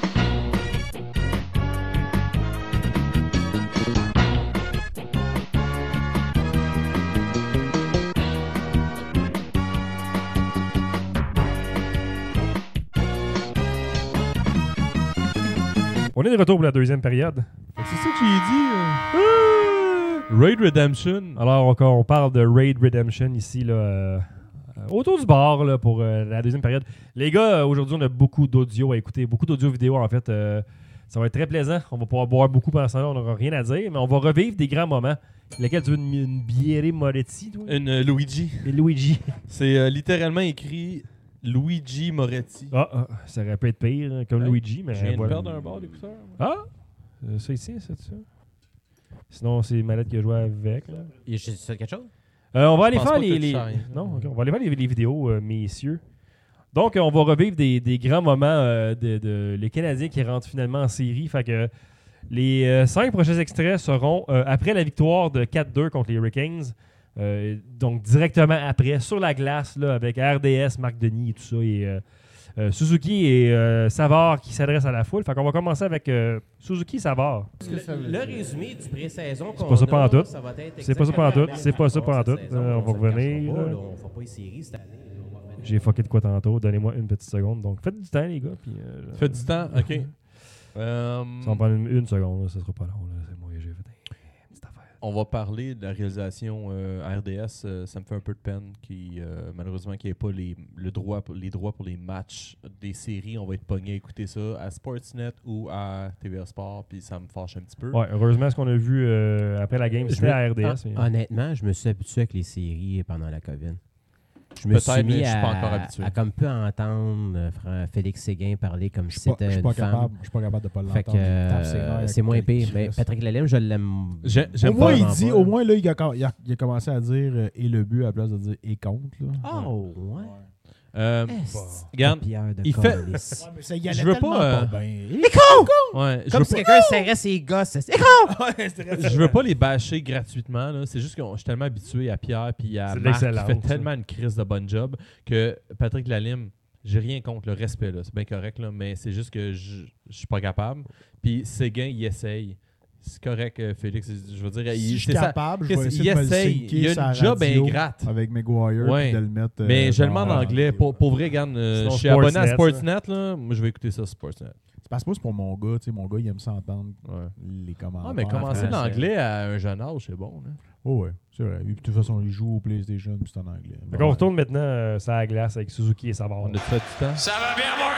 On est de retour pour la deuxième période. C'est ça que j'ai dit. Raid Redemption. Alors, on parle de Raid Redemption ici, là, autour du bar là, pour la deuxième période. Les gars, aujourd'hui, on a beaucoup d'audio à écouter, beaucoup d'audio vidéo en fait. Ça va être très plaisant. On va pouvoir boire beaucoup pendant ce temps-là. On n'aura rien à dire, mais on va revivre des grands moments. Lesquels tu veux une bière Moretti, toi? Une Luigi. Et Luigi. C'est littéralement écrit Luigi Moretti. Ça aurait pu être pire, hein, comme Ouais. Luigi, mais Je viens de voilà. perdre un bord d'écouteur. Ah! Ça ici, c'est ça? Sinon, c'est Mallette qui a joué avec. Là. J'ai fait quelque chose? On va aller Je pense faire pas que les tu sais rien. Non, ok, on va aller faire les vidéos, messieurs. Donc, on va revivre des grands moments de les Canadiens qui rentrent finalement en série. Fait que les 5 prochains extraits seront après la victoire de 4-2 contre les Hurricanes. Donc, directement après, sur la glace, là, avec RDS, Marc Denis et tout ça, et Suzuki et Savard qui s'adressent à la foule. Fait qu'on va commencer avec Suzuki Savard. Le résumé du pré-saison qu'on pas ça pantoute. ça va être C'est pas ça pantoute. exactement C'est pas ça la même pantoute. cette saison. On va se le cachera revenir, pas, là. là. On ne fera pas les séries cette année. là. On va revenir. J'ai fucké de quoi tantôt. Donnez-moi une petite seconde. Donc, faites du temps, les gars. Puis, Fait du temps, ok. Ça va prendre une seconde. Là. Ça sera pas long. Là. C'est moi, j'ai fait une petite affaire. on va parler de la réalisation à RDS. Ça me fait un peu de peine malheureusement qu'il n'y ait pas les droits pour les matchs des séries. On va être pogné à écouter ça à Sportsnet ou à TVA Sport, puis ça me fâche un petit peu. Ouais, heureusement, ce qu'on a vu après la game, c'était à RDS. mais- Honnêtement, je me suis habitué avec les séries pendant la COVID. Je me suis Peut-être, mis mais je suis à, pas encore habitué. à comme peu entendre Félix Séguin parler comme si Je c'était suis une pas femme. capable. Je suis pas capable de pas Fait que l'entendre. Il tape ses nerfs c'est moins avec pire. le Mais Christ. Patrick Lalime, je l'aime. J'aime Au moins, pas il vraiment dit, pas, au là. moins, là, il a commencé à dire et le but à la place de dire et contre. Là. Oh, ouais. Regarde, Pierre de il fait- Calice. mais ça y Je allait veux tellement pas, bien. ouais, je Comme veux si pas- quelqu'un serrait ses gosses. C'est je veux pas les bâcher gratuitement. Là. C'est juste que je suis tellement habitué à Pierre et à C'est de Marc qui l'excellence, fait ça. tellement une crise de bon job que Patrick Lalime, j'ai rien contre le respect. Là. C'est bien correct, là, mais c'est juste que je suis pas capable. Puis Séguin, il essaye. C'est correct, Félix. Je veux dire, Si je suis c'est ça. capable, je vais Qu'est-ce- essayer de me le essaye. syncer Il y a sur une la job radio ingrate. avec Maguire Ouais. puis de le mettre. Mais je le genre, demande en anglais. Pour vrai, regarde, je suis Sportsnet, abonné à ça. Sportsnet. Là. Moi, je vais écouter ça sur Sportsnet. C'est parce que c'est pour mon gars. Tu sais, mon gars, il aime s'entendre Ouais. les commentaires. Ah, mais commencer français. l'anglais à un jeune âge, c'est bon. Là. Oh, ouais, c'est vrai. Et puis, de toute façon, il joue au PlayStation puis c'est en anglais. Fait qu'on retourne maintenant sur la glace avec Suzuki et Savard. On a fait du temps. Ça va bien, Montréal?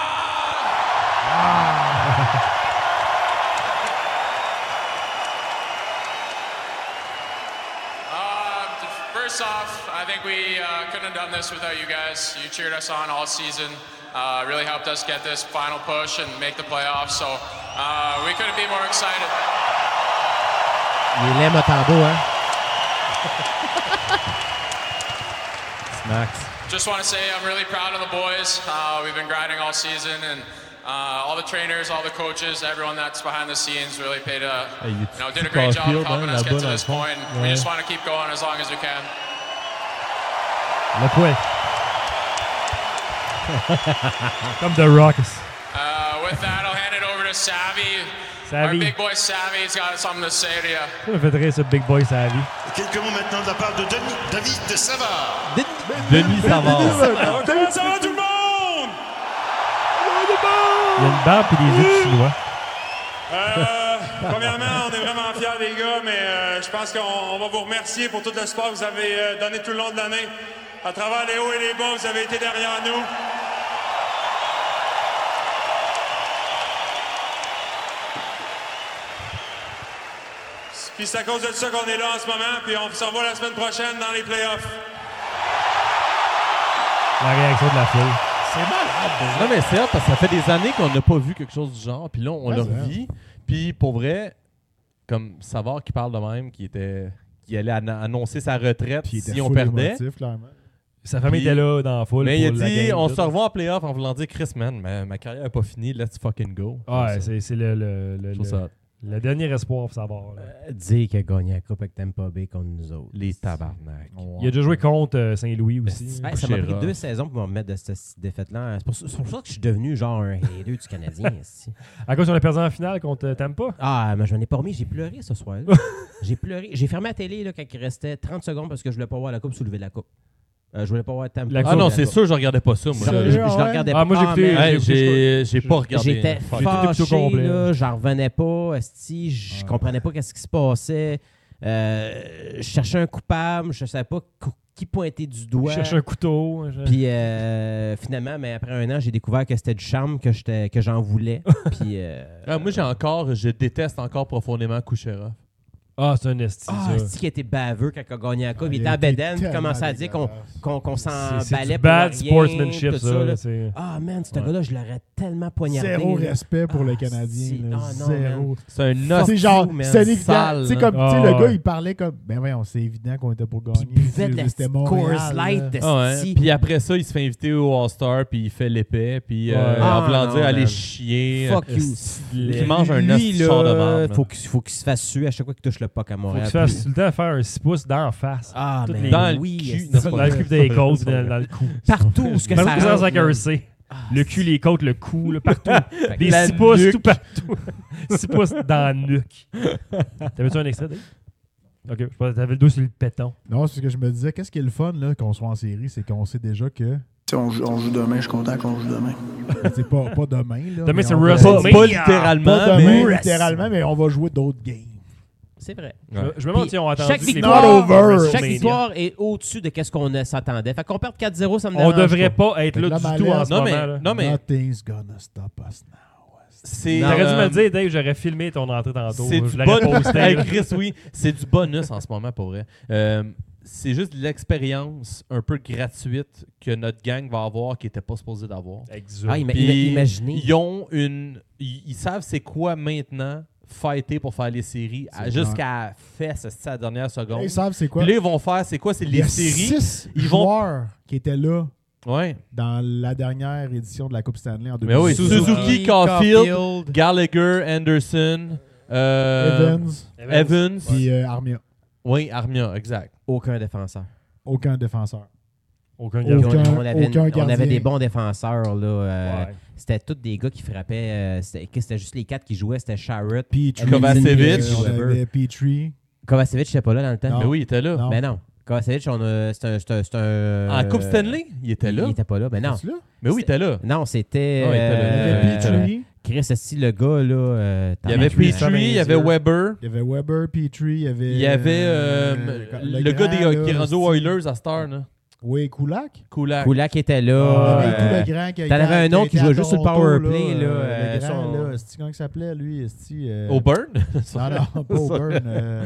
First off, I think we couldn't have done this without you guys. You cheered us on all season. Really helped us get this final push and make the playoffs. So we couldn't be more excited. Il aime Otambo, hein? Max. Just want to say I'm really proud of the boys. We've been grinding all season, and all the trainers, all the coaches, everyone that's behind the scenes really did a great job of helping us get to this point. We just want to keep going as long as we can. Le point. Comme The Rock. With that, I'll hand it over to Savvy. Our Savvy. big boy Savvy's got something to say to you. Ça me fait rire, ce Big Boy Savvy. Quelques mots maintenant de la part de David Savard. Denis Savard. Ça va tout le monde? Il y a une barbe et des yeux de chinois. Premièrement, on est vraiment fiers des gars, mais je pense qu'on va vous remercier pour tout le sport que vous avez donné tout le long de l'année. À travers les hauts et les bas, vous avez été derrière nous. Puis c'est à cause de ça qu'on est là en ce moment, puis on se revoit la semaine prochaine dans les playoffs. La réaction de la foule. C'est malade. Non, mais c'est hot parce que ça fait des années qu'on n'a pas vu quelque chose du genre. Puis là, on Ouais, le c'est vrai. revit. Puis pour vrai, comme Savard qui parle de même, qui allait annoncer sa retraite Puis il était si on full perdait. émotif, clairement. Sa famille Puis- était là dans la foule. Mais il a pour la dit, game, on tout. se revoit en playoff en voulant dire, Chris, man, ma carrière n'est pas finie, let's fucking go. Ouais, c'est le Je trouve ça hot. le dernier espoir pour savoir. là. Dire qu'il a gagné la coupe avec Tampa Bay contre nous autres. Les tabarnak. Il a déjà joué contre Saint-Louis aussi. Ouais, ça m'a pris Couchera. 2 saisons pour me remettre de cette défaite-là. C'est pour ça que je suis devenu genre un hater du Canadien. esti. À cause qu'on a perdu en finale contre Tampa. Ah, mais j'en ai pas remis. J'ai pleuré ce soir-là. J'ai pleuré. J'ai fermé la télé là, quand il restait 30 secondes parce que je voulais pas voir la coupe soulever la coupe. Je voulais pas voir Tampa. La Ah non, coupe. c'est sûr, je regardais pas ça, moi. Je le regardais Ah, moi, j'ai écouté- man. Hey, j'ai pas regardé. J'ai J'étais tout écouté au fâché, complet. là, j'en revenais pas, esti, je comprenais pas qu'est-ce qui se passait. Je cherchais un coupable, je savais pas qui pointer du doigt. Je cherchais un couteau. Puis finalement, mais après un an, j'ai découvert que c'était du charme, que j'en voulais. Puis Moi, je déteste encore profondément Kucherov. Ah, c'est un esti, ça. c'est qui était baveux quand il a gagné la coupe. Ah, il il était a en été bedaine, puis tellement commençait à dire qu'on C'est s'emballait du pour bad rien, sportsmanship, tout ça. là. là, c'est- Ah man, ce gars-là, je l'aurais tellement poignardé. Zéro là. respect pour le Ah, Canadien. si. là. Ah, non, Zéro. C'est un Fuck C'est os. genre, you, man. c'est évident. Sale, Tu sais, là. comme, tu sais, Ah, le ouais. gars, il parlait comme, ben voyons, c'est évident qu'on était pour gagner. Puis il buvait de la C'était petite Montréal, Coors là. Light, Ah ouais. esti. Puis après ça, il se fait inviter au All-Star, puis il fait l'épée, puis Ouais. en Ah, voulant non, dire aller man. chier. Fuck you. Il mange un Lui, esti char de là, merde. faut qu'il se fasse suer à chaque fois qu'il touche le puck à Faut Montréal. que tu fasses tout le temps faire un 6 pouces d'en face. Ah, Toutes mais les- Dans le oui, cul. esti. Non, c'est Dans pas le vrai. cul des côtes, dans le cou. Partout où ce que ça Même ça rentre, avec là. un C. Le cul, les côtes, le cou, là, partout. Fait que Des la 6 pouces nuque. tout partout. 6 pouces dans la nuque. T'avais-tu un extrait, Dave? Ok, je pense que t'avais le dos sur le péton. Non, c'est ce que je me disais. Qu'est-ce qui est le fun, là, qu'on soit en série, c'est qu'on sait déjà que. Si on joue demain, je suis content qu'on joue demain. C'est pas demain, là. Demain, mais c'est on va- WrestleMania. Pas littéralement, Pas demain, mais littéralement, mais on va jouer d'autres games. C'est vrai. Ouais. Je me demande Puis, si on a attendu chaque que les victoire, Bucks over. fassent chaque WrestleMania. victoire est au-dessus de ce qu'on s'attendait. Fait qu'on perde 4-0, ça me On dérange devrait pas. pas être Fait que là là, du tout en ce Non, moment. mais, là. non, mais Nothing's gonna stop us now. c'est. T'aurais dû me le dire, Dave, j'aurais filmé ton entrée tantôt. C'est Je du l'aurais bonus. posté. Hey, là. Chris, oui. C'est du bonus en ce moment, pour vrai. C'est juste de l'expérience un peu gratuite que notre gang va avoir qui n'était pas supposé d'avoir. Exact. Ah, Puis, imaginez. Ils savent c'est quoi maintenant fighter pour faire les séries jusqu'à fesse à la dernière seconde. Ils savent c'est quoi. Puis là, ils vont faire c'est quoi? C'est Il y les a séries. 6 Ils vont. joueurs qui étaient là Ouais. dans la dernière édition de la Coupe Stanley en Mais oui, 2018. Suzuki, Caulfield, Gallagher, Anderson, Evans. Puis Armia. Oui, Armia, exact. Aucun défenseur. Aucun défenseur. Aucun Aucun- gardien. aucun on gardien. avait des bons défenseurs. Là, Ouais. C'était tous des gars qui frappaient. C'était juste les 4 qui jouaient. C'était Sharrett, Petrie. Kovacevic. On avait Petrie. Kovacevic, je sais pas là dans le temps. Non. Mais oui, il était là. Non. Mais non. Kovacevic, c'est un. En Coupe Stanley, il était là. Il était pas là. Mais non. C'est là? Mais oui, il était là. Non, c'était. Ouais, il était là. Il y avait Petrie. Chris, si le gars, là. Il y avait Petrie, il y avait Weber. Il y avait Weber, Petrie. Il y avait. Il y avait le gars qui est rendu aux Oilers à Star. Là. Oui, Kulak. Kulak. Kulak était Il y là. avait tout le grand qui a t'en été avais à- un autre qui était à jouait juste sur le Toronto, power play, là, le grand, son- là. C'est-tu comment il s'appelait, lui? Auburn. Non, non, pas Auburn.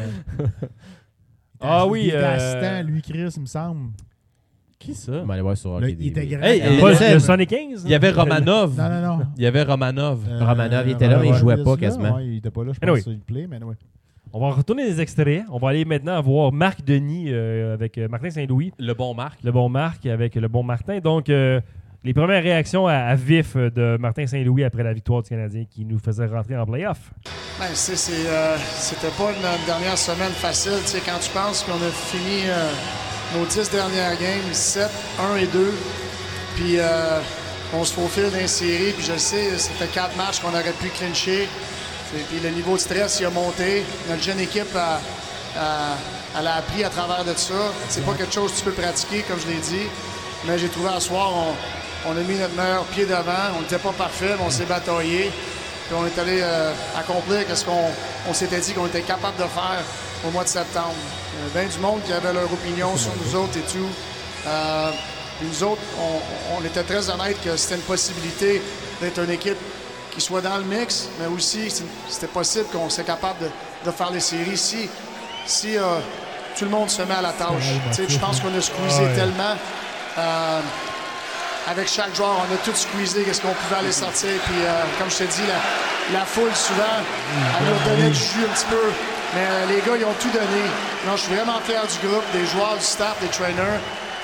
Ah oui, Il était assistant, lui, Chris, il me semble. Qui ça? On va aller voir sur Là, Hockey il était DB. grand. Hey, quand Pas il le était- 75? Il y avait Romanov. Non, non, non. Il y avait Romanov. Romanov, il était là, mais il jouait pas quasiment. Ouais, il était pas là, je pense Anyway. qu'il play, mais ouais. On va retourner les extraits. On va aller maintenant voir Marc Denis avec Martin Saint-Louis. Le bon Marc. Le bon Marc avec le bon Martin. Donc, les premières réactions à vif de Martin Saint-Louis après la victoire du Canadien qui nous faisait rentrer en play-off. Ben, c'était pas une dernière semaine facile. Tu sais, quand tu penses qu'on a fini nos 10 dernières games, 7, 1 et 2, puis on se faufile dans les séries, puis je sais, c'était 4 matchs qu'on aurait pu clincher. Puis le niveau de stress, il a monté. Notre jeune équipe, elle a appris à travers de ça. C'est pas quelque chose que tu peux pratiquer, comme je l'ai dit. Mais j'ai trouvé à soir, on a mis notre meilleur pied devant. On n'était pas parfait, mais on s'est bataillé. Puis on est allé accomplir ce qu'on s'était dit qu'on était capable de faire au mois de septembre. Il y a bien du monde qui avait leur opinion sur nous autres et tout. Puis nous autres, on était très honnêtes que c'était une possibilité d'être une équipe qui soit dans le mix, mais aussi c'était possible qu'on soit capable de faire les séries si tout le monde se met à la tâche. Je pense qu'on a squeezé tellement. Avec chaque joueur, on a tout squeezé qu'est-ce qu'on pouvait aller sortir. Puis comme je te dis, la foule souvent, elle nous donnait du jus un petit peu. Mais les gars, ils ont tout donné. Non, je suis vraiment fier du groupe, des joueurs, du staff, des trainers.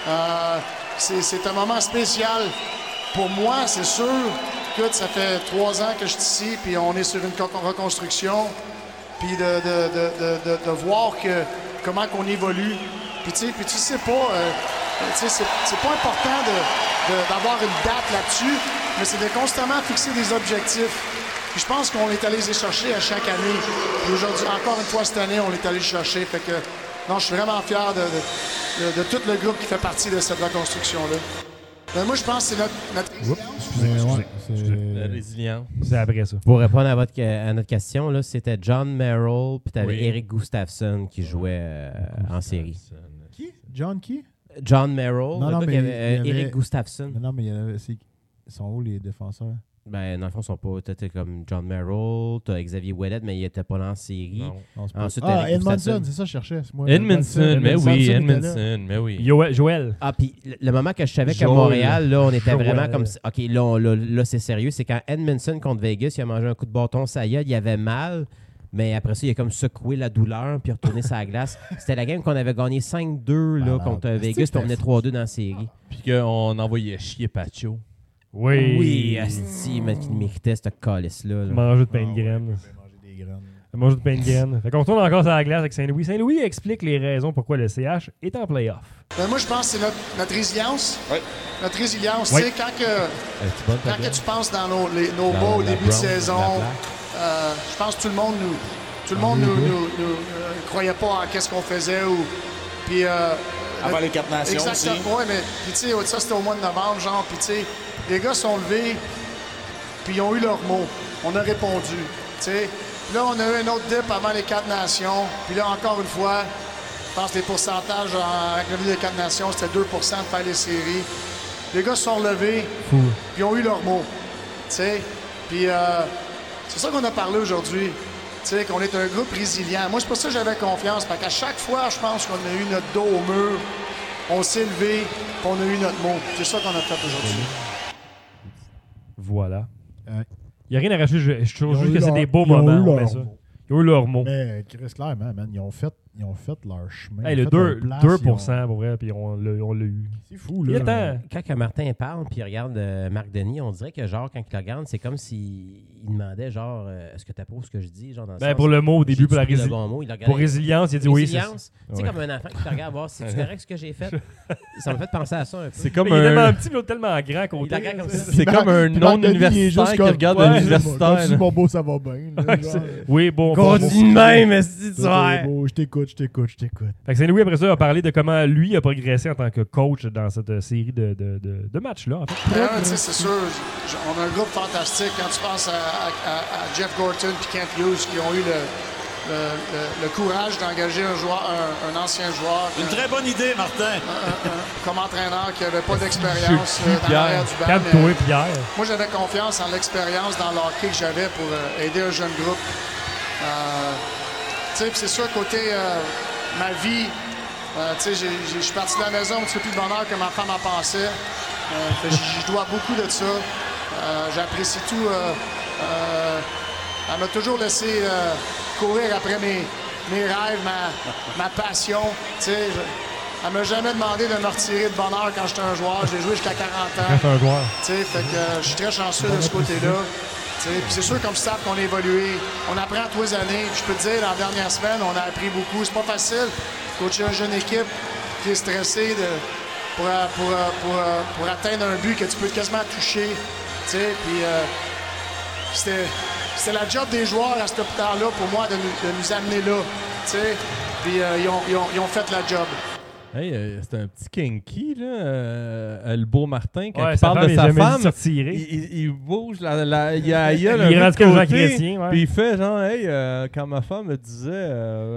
C'est un moment spécial. Pour moi, c'est sûr. Écoute, ça fait 3 ans que je suis ici, puis on est sur une reconstruction. Puis de voir comment qu'on évolue. Puis tu sais pas, c'est pas important d'avoir une date là-dessus, mais c'est de constamment fixer des objectifs. Puis je pense qu'on est allé les chercher à chaque année. Puis aujourd'hui, encore une fois cette année, on est allé les chercher. Fait que, non, je suis vraiment fier de tout le groupe qui fait partie de cette reconstruction-là. Ben, moi, je pense que c'est notre La résilience. C'est après ça. Pour répondre à notre question, là, c'était John Merrill, puis tu avais Oui. Eric Gustafsson qui jouait en série. Qui? John qui? John Merrill, Non, le non, gars mais qui avait, il y avait- Eric Gustafsson. Non, mais il y en avait. Ils sont où les défenseurs? Ben, dans le fond, ils sont pas. T'as comme John Merrill, t'as Xavier Ouellet, mais il était pas dans la série. Non. Non, c'est pas- Ensuite, Edmondson, Gustafsson. c'est ça que je cherchais. c'est moi. Edmondson, mais oui, était là. Edmondson, mais oui. Joël. Ah, puis le moment que je savais qu'à Joel. Montréal, là, on était Joel. vraiment comme. OK, là c'est sérieux. C'est quand Edmondson contre Vegas, il a mangé un coup de bâton, ça y est, il avait mal. Mais après ça, il a comme secoué la douleur puis retourné sa glace. C'était la game qu'on avait gagné 5-2 là, Malade. contre Vegas, C'est-tu puis on menait 3-2 dans la série. Puis qu'on envoyait chier Pacho. Oui. Oui, asti, mais qu'il méritait cette calice-là. là. Manger de pain de graines. Manger des graines. Manger de pain de graines. Fait qu'on retourne encore sur la glace avec Saint-Louis. Saint-Louis explique les raisons pourquoi le CH est en play-off. Ben, moi, je pense que c'est notre résilience. Oui. Notre résilience. Oui. Tu sais, quand que tu penses dans nos bas au début de saison, je pense que tout le monde nous croyait pas à qu'est-ce qu'on faisait. Puis, Avant les 4 nations aussi. exactement. Ouais, mais puis, tu sais, ça, c'était au mois de novembre, genre. Puis, tu sais, les gars sont levés, puis ils ont eu leur mot. On a répondu. Tu sais, Là, on a eu un autre dip avant les 4 nations. Puis là, encore une fois, je pense que les pourcentages avec le milieu des 4 nations, c'était 2 de faire les séries. Les gars se sont relevés, puis ont eu leur mot. T'sais? Puis c'est ça qu'on a parlé aujourd'hui. T'sais, qu'on est un groupe résilient. Moi, c'est pour ça que j'avais confiance. Parce qu'à chaque fois, je pense qu'on a eu notre dos au mur, on s'est levé, puis on a eu notre mot. C'est ça qu'on a fait aujourd'hui. Voilà. Il n'y a rien à rajouter. Je trouve juste que c'est des beaux moments. On met ça. Ils ont eu leur mot. Mais Chris, clairement, man, ils ont fait leur chemin. Hey, le 2%, pour vrai, puis on l'a eu. C'est fou, là. Quand Martin parle, puis il regarde Marc Denis, on dirait que, genre, quand il le regarde, c'est comme s'il demandait, genre, est-ce que tu approuves ce que je dis? Genre, dans le sens, pour le mot au début, pour la pour résilience, il a dit oui. Résilience, tu sais, comme un enfant qui te regarde voir si tu correct ce que j'ai fait. Ça m'a fait penser à ça un peu. C'est comme il est tellement petit, mais l'autre tellement grand qu'on c'est comme un non-universitaire qui regarde un universitaire. Continue, mon beau, ça va bien. Oui, bon. Continue même, est-ce que tu vois? Je t'écoute. Fait que Saint-Louis, après ça, a parlé de comment lui a progressé en tant que coach dans cette série de matchs-là. En fait. C'est sûr, on a un groupe fantastique. Quand tu penses à Jeff Gorton et Kent Hughes qui ont eu le courage d'engager un ancien joueur. Une très bonne idée, Martin. Comme entraîneur qui n'avait pas d'expérience dans l'arrière du banc. Calme-toi, Pierre. Moi, j'avais confiance en l'expérience dans le hockey que j'avais pour aider un jeune groupe. C'est sûr, côté ma vie, je suis parti de la maison un petit peu plus de bonheur que ma femme en pensait. Je dois beaucoup de ça. J'apprécie tout. Elle m'a toujours laissé courir après mes rêves, ma passion. Elle m'a jamais demandé de me retirer de bonheur quand j'étais un joueur. J'ai joué jusqu'à 40 ans. Quand t'es un joueur. Fait que je suis très chanceux de ce côté-là. Puis c'est sûr, comme staff, qu'on a évolué. On apprend tous les années. Puis je peux te dire, dans la dernière semaine, on a appris beaucoup. C'est pas facile. Coacher une jeune équipe qui est stressée pour atteindre un but que tu peux quasiment toucher. Puis c'était la job des joueurs à ce temps-là pour moi de nous amener là. Puis ils ont fait la job. Hey, c'est un petit kinky, là, le beau Martin, quand Ouais, il parle de sa femme, il il bouge, il a il rentre comme Jean Chrétien, puis il fait genre, hey, quand ma femme me disait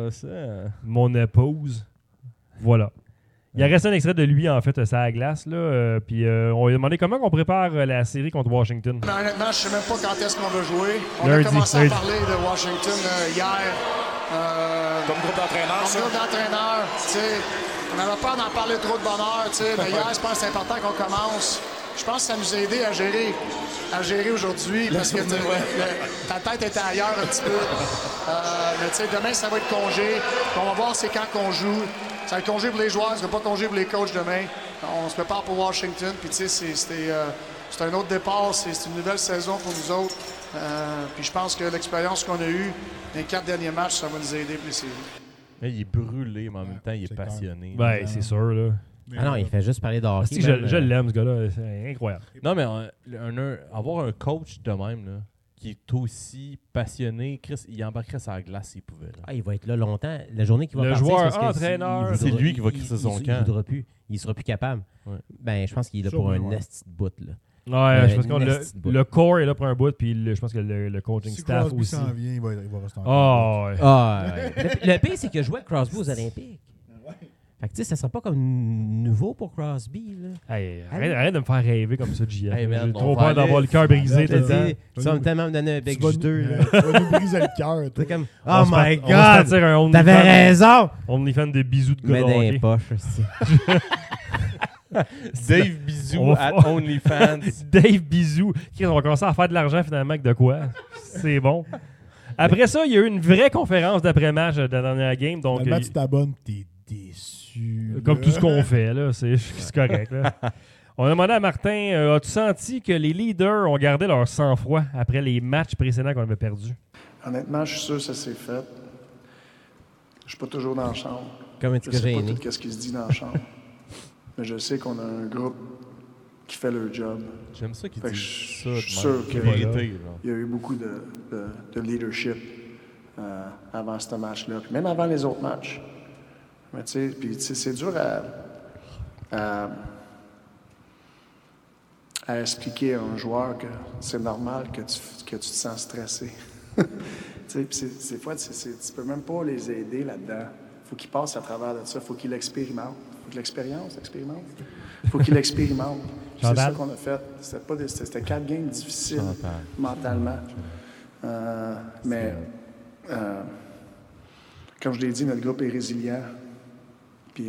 mon épouse, voilà. Il a resté un extrait de lui, en fait, ça à la glace, là, puis on lui a demandé comment on prépare la série contre Washington. Mais honnêtement, je ne sais même pas quand est-ce qu'on va jouer. On Lundi, a commencé à parler de Washington hier. Comme groupe d'entraîneurs, Comme groupe d'entraîneurs, tu sais. On n'avait pas d'en parler trop de bonheur, tu sais. Mais hier, je pense que c'est important qu'on commence. Je pense que ça nous a aidé à gérer aujourd'hui parce que ta tête était ailleurs un petit peu. Mais tu sais, demain, ça va être congé. On va voir c'est quand qu'on joue. Ça va être congé pour les joueurs, ça ne va pas congé pour les coachs demain. On se prépare pour Washington. Puis tu sais, c'est un autre départ. C'est une nouvelle saison pour nous autres. Puis je pense que l'expérience qu'on a eue les 4 derniers matchs, ça va nous aider pour les séries. Il est brûlé, mais en même temps, il est passionné. Ben, c'est sûr, là. Ah non, il fait juste parler de hockey. Je l'aime, ce gars-là. C'est incroyable. Non, mais avoir un coach de même, là, qui est aussi passionné, Chris, il embarquerait sur la glace s'il pouvait. Là. Ah, il va être là longtemps. La journée qu'il va le partir, joueur entraîneur, c'est lui qui va crisser son camp. Il voudra plus. Il sera plus capable. Ouais. Ben, je pense qu'il est là pour un esti de bout, là. Ouais, je pense que le corps est là pour un bout, puis je pense que le coaching staff Crosby aussi. s'en vient, il va rester en Le pire, c'est qu'il a joué à Crosby aux Olympiques. Fait que tu sais, ça sera pas comme nouveau pour Crosby, là. Hey, arrête de me faire rêver comme ça, JF. Hey, J'ai trop peur d'avoir le cœur brisé tout le temps. Tu vas tellement me donner un bec juteux, là. Tu vas nous briser le cœur, toi. C'est comme, On oh se my fait- on va se faire God! tirer un OnlyFans. T'avais raison! On est fan de bisous de Mais gars dans de les hockey. poches, aussi. Dave Bisou On va at faire- OnlyFans. Dave Bisou. Chris, on va commencer à faire de l'argent finalement avec de quoi. C'est bon. Après ça, il y a eu une vraie conférence d'après-match de la dernière game. Donc, Finalement, tu t'abonnes, t'es déçu. comme là. tout ce qu'on fait, là, c'est correct. Là. On a demandé à Martin, as-tu senti que les leaders ont gardé leur sang-froid après les matchs précédents qu'on avait perdus? Honnêtement, je suis sûr que ça s'est fait. Je suis pas toujours dans la chambre. Comme un Je petit sais pas gêné. tout ce qui se dit dans la chambre. Mais je sais qu'on a un groupe qui fait leur job. J'aime ça qu'il Fait que dise je ça. suis de sûr même. que- C'est vérité. Genre. Il y a eu beaucoup de leadership avant ce match-là, puis même avant les autres matchs. Mais tu sais, c'est dur à expliquer à un joueur que c'est normal que tu te sens stressé. Tu Tu peux même pas les aider là-dedans. Faut qu'ils passent à travers de ça. Faut qu'ils l'expérimentent. Faut que l'expérience. Faut qu'ils l'expérimentent. C'est ça qu'on a fait. C'était 4 games difficiles mentalement. Mais comme je l'ai dit, notre groupe est résilient. Puis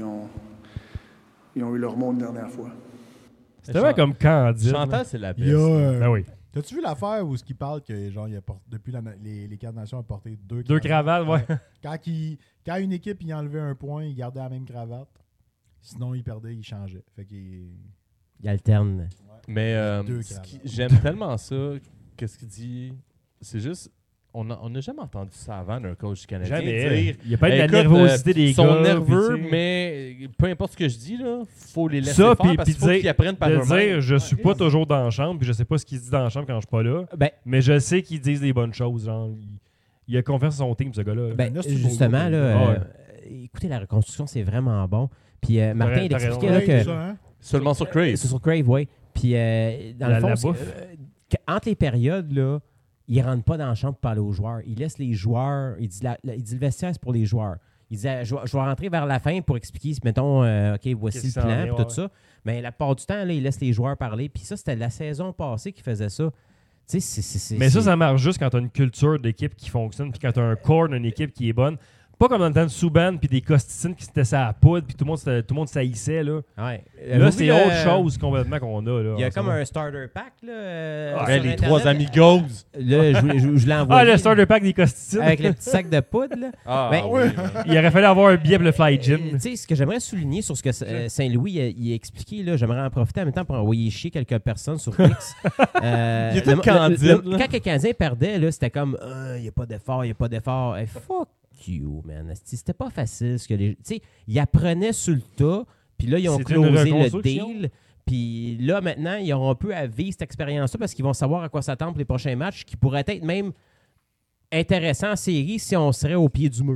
ils ont eu leur mot une dernière fois. C'était vraiment comme Candide. Chantal, c'est la peste. Ben oui. T'as-tu vu l'affaire où il parle que genre depuis les 4 nations ont porté 2 cravates, ouais. Quand une équipe il enlevait un point, il gardait la même cravate. Sinon, il perdait, il changeait. Fait qu'il alterne. Ouais. Mais j'aime tellement ça. Qu'est-ce qu'il dit? C'est juste... On n'a jamais entendu ça avant d'un coach canadien. Jamais. Il n'y a pas eu de la nervosité des gars. Ils sont nerveux, mais peu importe ce que je dis, il faut les laisser faire parce qu'il faut qu'ils apprennent par eux-mêmes. Dire, je suis pas toujours dans la chambre, puis je sais pas ce qu'il se dit dans la chambre quand je suis pas là, mais je sais qu'ils disent des bonnes choses. Genre, il a confiance en son team, ce gars-là. Justement, écoutez, la reconstruction, c'est vraiment bon. Puis Martin, il expliquait que... Seulement sur Crave. C'est sur Crave, oui. Puis dans le fond, entre les périodes, là, il ne rentre pas dans la chambre pour parler aux joueurs. Il laisse les joueurs... Il dit le vestiaire, c'est pour les joueurs. Il disait, je vais rentrer vers la fin pour expliquer, mettons, OK, voici le plan, et tout ça. Mais la plupart du temps, là, il laisse les joueurs parler. Puis ça, c'était la saison passée qu'il faisait ça. Mais ça marche juste quand tu as une culture d'équipe qui fonctionne, puis quand tu as un corps d'une équipe qui est bonne. Pas comme dans le temps de Subban puis des Costicines qui se testaient à la poudre puis tout le monde s'haïssait. Là, là c'est autre chose complètement qu'on a. Là, il y a comme un starter pack. Là, les 3 amigos. Là, je l'ai envoyé. Le starter pack des Costicines. Avec le petit sac de poudre. Là. Il aurait fallu avoir un billet pour le Fly Gym. Ce que j'aimerais souligner sur ce que Saint-Louis il a expliqué, là, j'aimerais en profiter en même temps pour envoyer chier quelques personnes sur X. Il était candide. Quand les Canadiens perdaient, là, c'était comme il n'y a pas d'effort, il n'y a pas d'effort. Hey, fuck you, man. C'était pas facile. Ils apprenaient sur le tas, puis là, ils ont closé le deal. Puis là, maintenant, ils auront un peu à vivre cette expérience-là parce qu'ils vont savoir à quoi s'attendre pour les prochains matchs qui pourraient être même intéressants en série si on serait au pied du mur.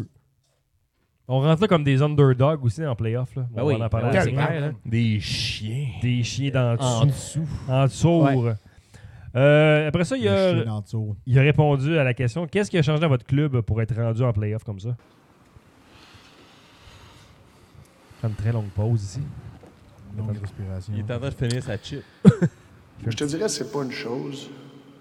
On rentre là comme des underdogs aussi en playoff. Là. Ben oui, on en parle c'est clair. Des chiens. Des chiens en dessous. En dessous. Ouais. Après ça, il a répondu à la question « Qu'est-ce qui a changé dans votre club pour être rendu en play-off comme ça? » Une très longue pause ici. Longue respiration. Il est en train de finir sa chip. Je te dirais, c'est pas une chose.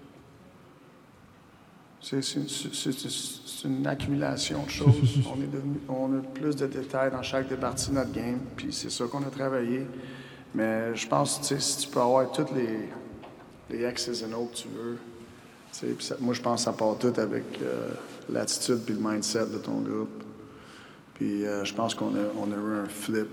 C'est une accumulation de choses. On a plus de détails dans chaque partie de notre game, puis c'est ça qu'on a travaillé. Mais je pense, si tu peux avoir toutes les X's and O's que tu veux. Moi, je pense que ça part tout avec l'attitude puis le mindset de ton groupe. Puis je pense qu'on a eu un flip.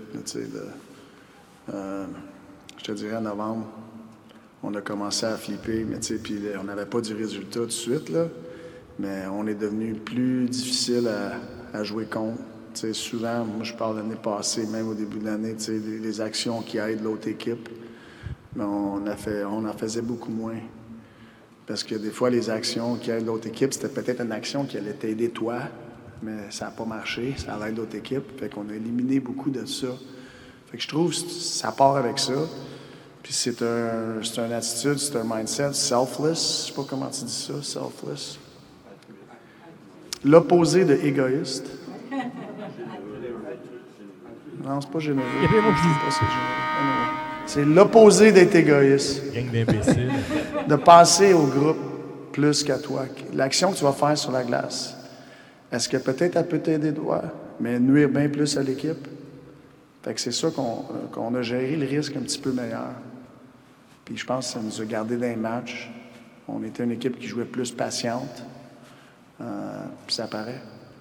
Je te dirais, en novembre, on a commencé à flipper, mais puis on n'avait pas du résultat tout de suite, là, mais on est devenu plus difficile à jouer contre. Souvent, moi, je parle de l'année passée, même au début de l'année, les actions qui aident l'autre équipe. Mais on en faisait beaucoup moins. Parce que des fois, les actions qui aident l'autre équipe, c'était peut-être une action qui allait t'aider toi, mais ça n'a pas marché, ça aide l'autre équipe. Fait qu'on a éliminé beaucoup de ça. Fait que je trouve que ça part avec ça. Puis c'est une attitude, c'est un mindset selfless. Je sais pas comment tu dis ça, selfless. L'opposé de égoïste. Non, c'est pas généreux. Il y a plein de mots qui disent pas c'est généreux. C'est l'opposé d'être égoïste. Gang d'imbéciles. De penser au groupe plus qu'à toi. L'action que tu vas faire sur la glace, est-ce que peut-être elle peut t'aider toi, mais nuire bien plus à l'équipe? Fait que c'est ça qu'on a géré le risque un petit peu meilleur. Puis je pense que ça nous a gardé dans les matchs. On était une équipe qui jouait plus patiente. Puis ça paraît.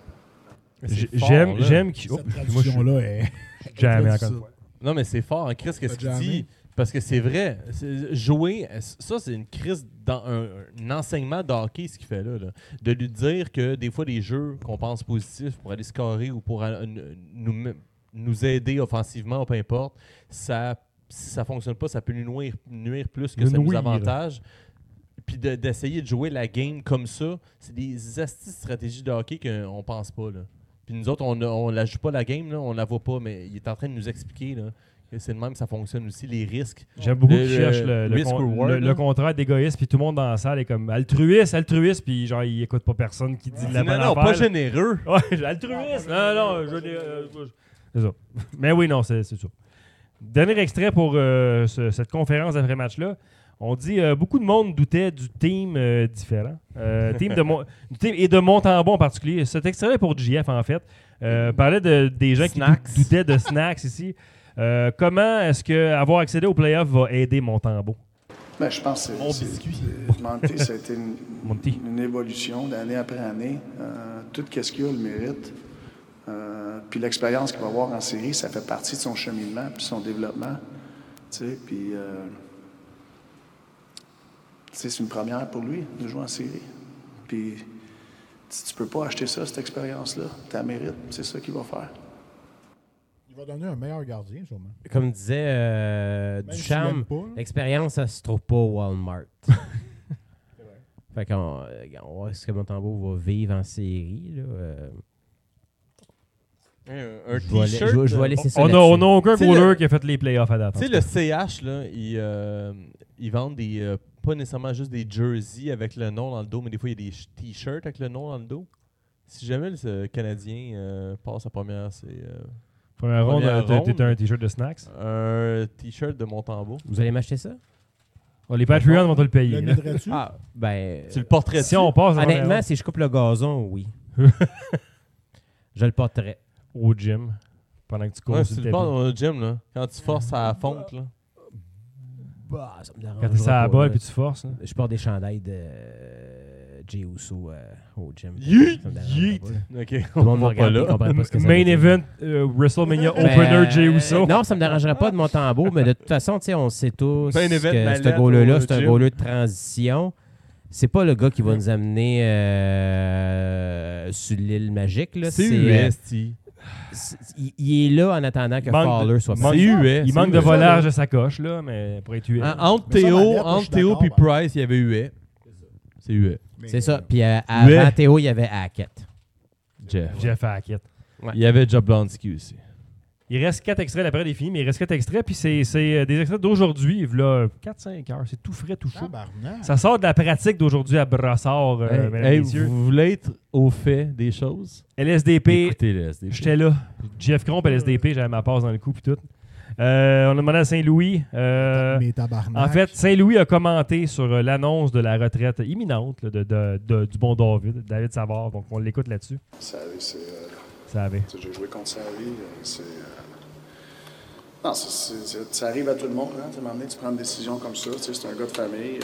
J'aime qui. Cette tradition-là est... Jamais encore une fois. Non, mais c'est fort, hein, Chris, qu'est-ce qu'il dit? Parce que c'est vrai. Jouer, ça, c'est une crise dans un enseignement de hockey, ce qu'il fait là. De lui dire que des fois, des jeux qu'on pense positifs pour aller scorer ou pour nous aider offensivement, ou peu importe, si ça ne fonctionne pas, ça peut nous nuire plus que ça nous avantage. Puis d'essayer de jouer la game comme ça, c'est des astuces stratégies de hockey qu'on pense pas. Là. Puis nous autres, on la joue pas la game, là, on la voit pas, mais il est en train de nous expliquer là, c'est de même que ça fonctionne aussi, les risques. J'aime beaucoup qu'ils cherchent le là. contraire d'égoïste, puis tout le monde dans la salle est comme altruiste, puis genre, il écoute pas personne qui dit de la bonne Non, affaire. pas généreux. Ouais, altruiste. Non, c'est ça. Mais oui, non, c'est ça. Dernier extrait pour cette conférence d'après-match-là. On dit beaucoup de monde doutait du team différent. Du team et de Montembeault en particulier. Cet extrait est pour JF, en fait. Parlait des gens Snacks. qui doutaient de Snacks ici. Comment est-ce que avoir accédé aux playoffs va aider Montembeault? Ben, je pense que Monty, ça a été une évolution d'année après année. Tout ce qu'il a le mérite. Puis l'expérience qu'il va avoir en série, ça fait partie de son cheminement puis son développement. Puis c'est une première pour lui de jouer en série. Puis si tu peux pas acheter ça, cette expérience-là, tu la mérites. C'est ça qu'il va faire. Il va donner un meilleur gardien, sûrement. Comme disait Ducharme, l'expérience, ça se trouve pas au Walmart. Fait qu'on va voir ce que Montembeault va vivre en série. Là. Un t-shirt. Je vais laisser ça. On n'a aucun goaler qui a fait les playoffs à date. Tu sais, le CH, là, ils vendent des. Pas nécessairement juste des jerseys avec le nom dans le dos, mais des fois, il y a des t-shirts avec le nom dans le dos. Si jamais le Canadien passe à première, c'est. Première ronde, t'as un t-shirt de Snacks? Un t-shirt de Montembeault. Vous allez m'acheter ça? Oh, les Patreons vont te le payer. Le mettrais-tu? Tu le porterais si on passe. Honnêtement, si je coupe le gazon, oui. Je le porterais. Au gym. Pendant que tu cours. Ouais, si tu le portes au gym, là. Quand tu forces à la fonte, là. Bah, ça me dérange. Quand tu es à la balle puis tu forces. Hein. Je porte des chandails de Jey Uso au gym. Yeet! Ok, Tout le monde me regarde, ils comprennent pas ce que ça veut Main dire. event, WrestleMania opener, Jey Uso. Non, ça me dérangerait pas de Montembeault, mais de toute façon, on sait tous Main event, que ce goaler-là, c'est un goaler de transition. C'est pas le gars qui va nous amener sur l'île magique. Là. C'est UST. Il est là en attendant que Fowler soit parti. Il manque de volage de sa coche, là, mais pour être huet. Entre Théo et Price, il y avait huet. C'est huet. C'est ça. Puis avant Théo, il y avait Hackett. Jeff Hackett. Ouais. Il y avait Jablonski aussi. Il reste 4 extraits, l'après est fini, mais il reste 4 extraits, puis c'est des extraits d'aujourd'hui, là, 4-5 heures, c'est tout frais, tout chaud. Ça sort de la pratique d'aujourd'hui à Brossard, mesdames et messieurs. Vous voulez être au fait des choses? LSDP, Écoutez LSDP. J'étais là. Jeff Cromp, LSDP, j'avais ma passe dans le coup, puis tout. On a demandé à Saint-Louis. En fait, Saint-Louis a commenté sur l'annonce de la retraite imminente là, du bon David Savard, donc on l'écoute là-dessus. Ça avait. J'ai joué contre Savy. Non, ça arrive à tout le monde. Hein. À un moment donné, tu prends une décision comme ça. C'est un gars de famille.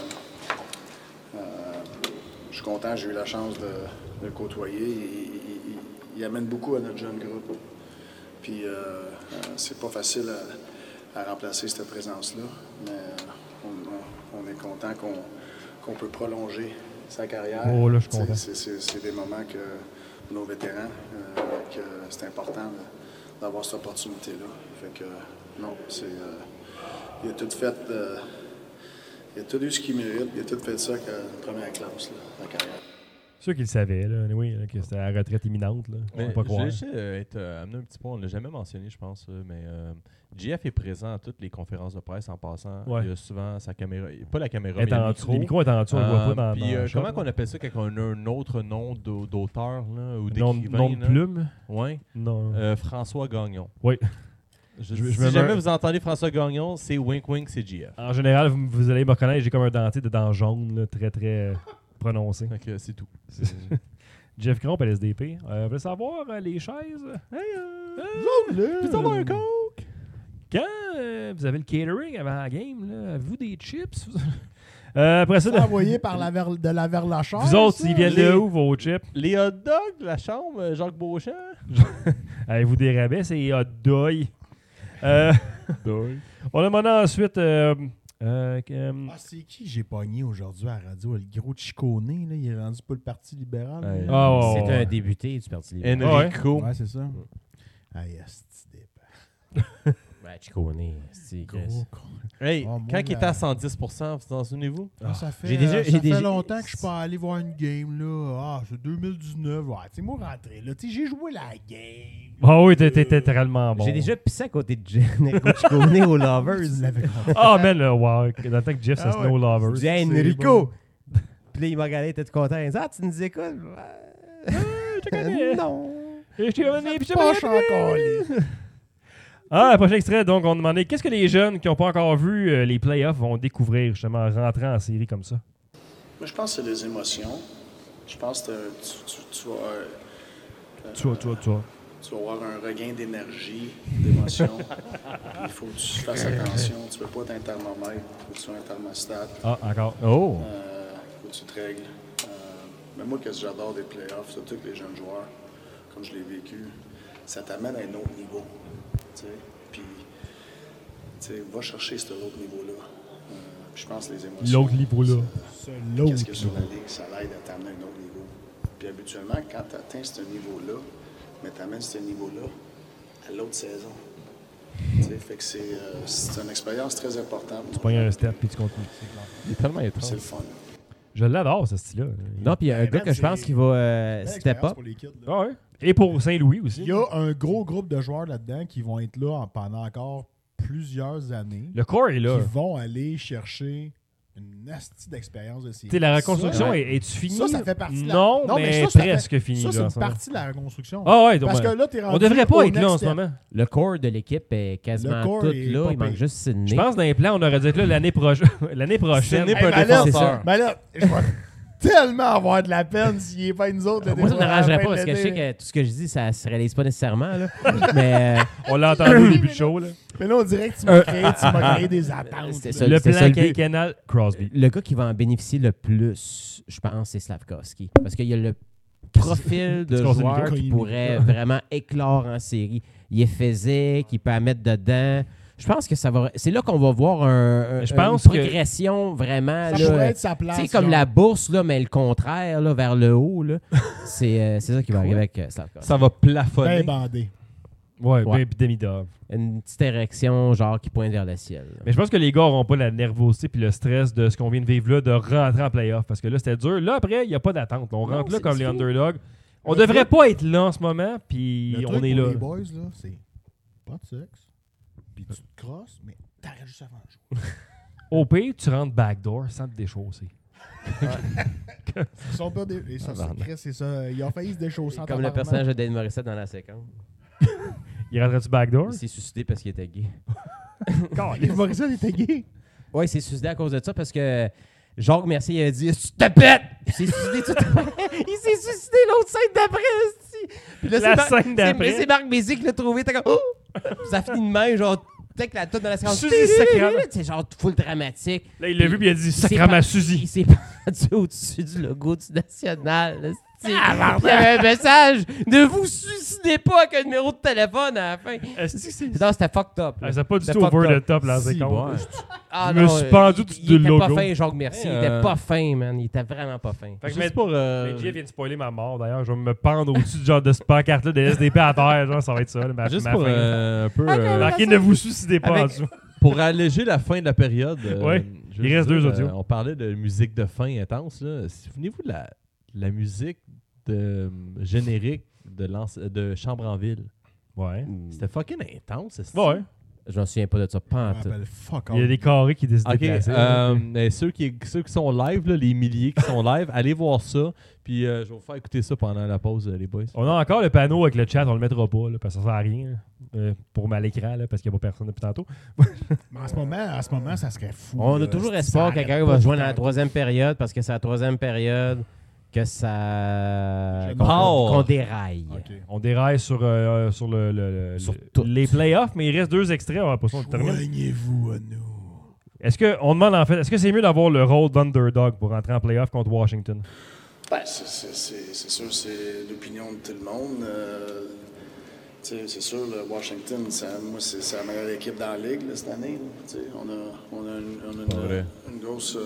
Je suis content, j'ai eu la chance de le côtoyer. Il amène beaucoup à notre jeune groupe. Puis, c'est pas facile à remplacer cette présence-là. Mais on est content qu'on peut prolonger sa carrière. Oh, là, je suis content. C'est des moments que nos vétérans, que c'est important d'avoir cette opportunité-là. Fait que, non, il a tout fait, il a tout eu ce qu'il mérite, il a tout fait ça avec la première classe, là, la carrière. C'est sûr qu'il le savait, là, oui, que c'était la retraite imminente. Là. Mais pas croire. Je vais être amené un petit point, on ne l'a jamais mentionné, je pense, mais JF est présent à toutes les conférences de presse en passant. Ouais. Il y a souvent sa caméra, pas la caméra, mais le micro. Les micros est en dessous, on ne le voit pas dans puis, dans comment on appelle ça quand on a un autre nom d'auteur là, ou nom d'écrivain? de plume? Oui. Non. François Gagnon. Oui. Si jamais vous entendez François Gagnon, c'est wink wink, c'est JF. En général, vous allez me reconnaître, j'ai comme un dentier de dents jaunes, là, très très prononcé. Ok, c'est tout. Jeff Cromp, LSDP. Vous voulez savoir les chaises? Peux-tu avoir un coke? Quand vous avez le catering avant la game, là, avez-vous des chips? Après ça, envoyé par de la Verlachère. Vous autres, ils viennent de où, vos chips? Les hot dogs de la chambre, Jacques Beauchamp? Avez-vous des rabais? C'est hot dog. On a demandé ensuite... c'est qui j'ai pogné aujourd'hui à la radio? Le gros Chiconé, là, il est rendu pour le Parti libéral. C'est un député du Parti libéral. Enrico. Ouais, c'est ça. Ah, yes, Ciccone, c'est Hey, Oh, quand moi, il était à 110%, vous en souvenez-vous? Ça fait, J'ai déjà- longtemps que je suis pas allé voir une game, là. Ah, c'est 2019. Ouais, tu sais, moi, rentré, là. Tu sais, j'ai joué la game. Ah oui, t'étais tellement bon. J'ai déjà pissé à côté de Enrico Ciccone aux Lovers. Tu l'avais compris. Ah, man, là, wow. Dans le temps que Jeff, c'est Ah ouais. Snow Lovers. J'ai dit, C'est Enrico! Puis là, il m'a regardé, t'es content. Il dit, ah, tu nous écoutes? Non. Et je t'ai ramené, puis Pas encore les. Ah, prochain extrait, donc on demandait qu'est-ce que les jeunes qui n'ont pas encore vu les playoffs vont découvrir justement en rentrant en série comme ça. Moi, je pense que c'est des émotions. Je pense que tu vas... Tu vas avoir un regain d'énergie, d'émotion. Il faut que tu fasses attention. Tu ne peux pas être un thermomètre. Il faut que tu sois un thermostat. Ah, encore. Oh! Il faut que tu te règles. Mais moi, qu'est-ce que j'adore des playoffs, surtout que les jeunes joueurs, comme je l'ai vécu, ça t'amène à un autre niveau. T'sais. Puis, va chercher cet autre niveau-là. Puis je pense que les émotions... L'autre niveau-là. Qu'est-ce qu'il y a sur la ligue, ça l'aide à t'amener à un autre niveau. Puis habituellement, quand tu atteins ce niveau-là, mais tu amènes ce niveau-là à l'autre saison. Fait que c'est une expérience très importante. Tu prends un step puis tu continues. Il est tellement étrange. C'est le fun. Je l'adore, ce style-là. Non, puis il y a un gars que je pense qu'il va step up. Pour les kids, là. Ah ouais. Et pour Saint-Louis aussi. Il y a un gros groupe de joueurs là-dedans qui vont être là pendant encore plusieurs années. Le corps est là. Qui vont aller chercher une nasty d'expérience de série. Tu sais, la reconstruction, Ça, est-tu finie? ça fait partie de la... Non, mais ça fait- presque fini. Ça, c'est là, en une ce moment. partie de la reconstruction. Ah ouais, Parce donc, que là, t'es rendu on devrait pas au être là en next ce step. moment. Le corps de l'équipe est quasiment Le corps tout est là. pas Il manque pire. juste Sidney. Je pense dans les plans, on aurait dû être là l'année prochaine. Sidney peut Hey, être mais là, défenseur. mais là, je vais tellement avoir de la peine s'il n'est pas nous autres. Moi, ça ne m'arrangerait pas parce que je sais que tout ce que je dis, ça ne se réalise pas nécessairement. Là. Mais On l'a entendu au début du show. Là. Mais là, on dirait que tu m'as créé des attentes. C'était là. ça. Le c'est plan ça, le but. quinquennal, Crosby. le gars qui va en bénéficier le plus, je pense, c'est Slavkovski. Parce qu'il y a le profil de Qu'est-ce qu'on sait, joueur Lucas? qui pourrait vraiment éclore en série. Il est physique, il peut la mettre dedans. Je pense que ça va. C'est là qu'on va voir Je pense une que- progression vraiment. Ça là, pourrait être sa tu place. sais, comme genre. la bourse, là, mais le contraire, là, vers le haut. Là. C'est ça qui va arriver avec Slavkovski. Ça va plafonner. Ben bandé. Ouais, Ouais. ben, puis demi-dove. Une petite érection, genre, qui pointe vers le ciel. là. Mais je pense que les gars n'auront pas la nervosité puis le stress de ce qu'on vient de vivre là, de rentrer en playoff. Parce que là, c'était dur. Là, après, il n'y a pas d'attente. On rentre là c'est comme les fini. underdogs. On Le devrait truc- pas être là en ce moment, puis Le on truc est pour là. les boys, là, c'est pas de sexe. Puis tu te crosses, mais t'arrêtes juste avant le jour. Au pire, tu rentres backdoor sans te déchausser. Ils sont pas des... Et ça, c'est Chris, c'est ça. Ils ont failli se déchausser en Comme le tabarnak. personnage de Dane Morissette dans la séquence. Il rentrait-tu backdoor? Il s'est suicidé parce qu'il était gay. Les Morissette était gay. Ouais, il s'est suicidé à cause de ça parce que Jacques Mercier il a dit tu te pètes! Il s'est suicidé tout il s'est suicidé l'autre scène d'après, esti. Puis là, La c'est scène d'après. C'est Marc Bézic qui l'a trouvé, t'es comme oh! Ça finit de même, genre peut-être que la toute dans la séquence. Suzy sacrément. C'est genre full dramatique. Là, il l'a vu puis il a dit s'est sacrément pas- Suzy. Il s'est pendu au-dessus du logo du National. esti. Il y avait un message ne vous suicidez pas avec un numéro de téléphone à la fin. Est-ce que c'est. Non, c'était fucked up. là. Ah, c'est pas du C'était tout fucked over up. the top, là, c'est Si, con. ouais. Ah, Je me suis pendu au-dessus il du était logo. pas fin, Jacques Mercier. Il était pas fin, man. Il était vraiment pas fin. Fait que Juste pour... mais Jeff vient de spoiler ma mort, d'ailleurs. Je vais me pendre au-dessus du genre de ce pancarte-là de SDP à terre. Genre, ça va être ça. là, Juste ma pour fin. un peu... Marqué ne vous suicidez pas en Avec- dessous. Pour alléger la fin de la période, Ouais. je Il veux reste dire, deux audios. on parlait de musique de fin intense. Là. Souvenez-vous de la musique de générique de Chambre en Ville. Ouais. C'était fucking intense. c'est-tu? Ouais. Je m'en souviens pas de ça. Pas en Je tout. m'appelle fuck Il y a des carrés qui décident Ok, de placer. mais ceux qui sont live, là, les milliers qui sont live, allez voir ça. Puis je vais vous faire écouter ça pendant la pause, les boys. On a encore le panneau avec le chat, on le mettra pas, là, parce que ça sert à rien. Pour à l'écran, là, parce qu'il n'y a pas personne depuis tantôt. Mais en ce moment, ça serait fou. On là. a toujours Ça espoir que arrête quelqu'un pas va tout joindre le dans la temps. troisième période parce que c'est la troisième période que ça. Je- qu'on déraille. Ok. On déraille sur le Sur tout. les playoffs, mais il reste deux extraits, on va pas ça, on le termine. Joignez-vous à nous. On demande en fait, est-ce que c'est mieux d'avoir le rôle d'underdog pour rentrer en playoff contre Washington? Ben, c'est sûr, c'est l'opinion de tout le monde. Tu sais, c'est sûr, le Washington, moi, c'est la meilleure équipe dans la Ligue là, cette année. Là. Tu sais, on a vrai. une grosse,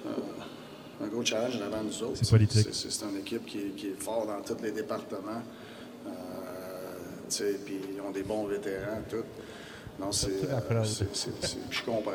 un gros challenge devant nous autres. C'est politique. C'est une équipe qui est forte dans tous les départements. Tu sais, puis ils ont des bons vétérans, tout. Non, je comprends.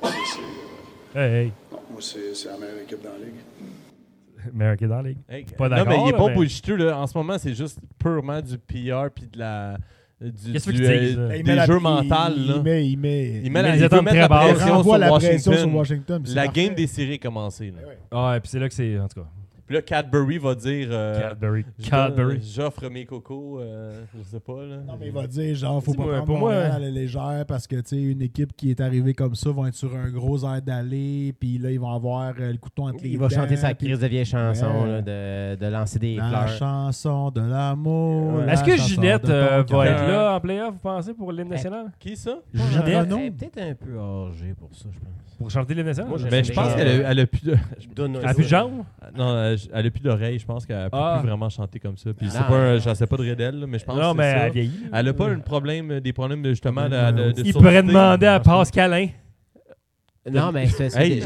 Hey. Non, moi, c'est la meilleure équipe dans la Ligue. Meilleure équipe dans la Ligue. Hey, Pas d'accord. Non, mais il est bon mais... bullshiteux. Là. En ce moment, c'est juste purement du PR puis de la... Qu'est-ce que tu dis? Des jeux mentaux. Il met les attentes très basses. pression sur la pression Washington. sur Washington. La game des séries est commencée. Là. Ah, et puis c'est là que c'est, en tout cas. Puis là, Cadbury va dire... Cadbury. J'offre mes cocos, je sais pas. Là. Non, mais il va dire, genre, faut pas Dis-moi, prendre pour moi, Montréal à la légère parce que, tu sais, une équipe qui est arrivée comme ça va être sur un gros air d'aller, puis là, ils vont avoir le couteau entre les Il va dents, chanter sa puis- crise de vieille chanson Ouais. là, de lancer des La fleurs. chanson de l'amour. la Est-ce que chanson Ginette de ton va cœur. être là en playoff, vous pensez, pour l'hymne national? Qui ça? Ginette Elle Renaud? est peut-être un peu âgée pour ça, je pense. Pour chanter l'hymne national? Moi, Mais je pense qu'elle a plus de... Elle a plus de jambes? Non, elle a plus d'oreilles. Je pense qu'elle peut plus vraiment chanter comme ça. Puis je sais pas de d'elle, mais je pense Non, que mais c'est ça. elle vieillit. Elle a pas des problèmes justement de Il surdité. pourrait demander à Pascalin. Non, mais c'est... Hey,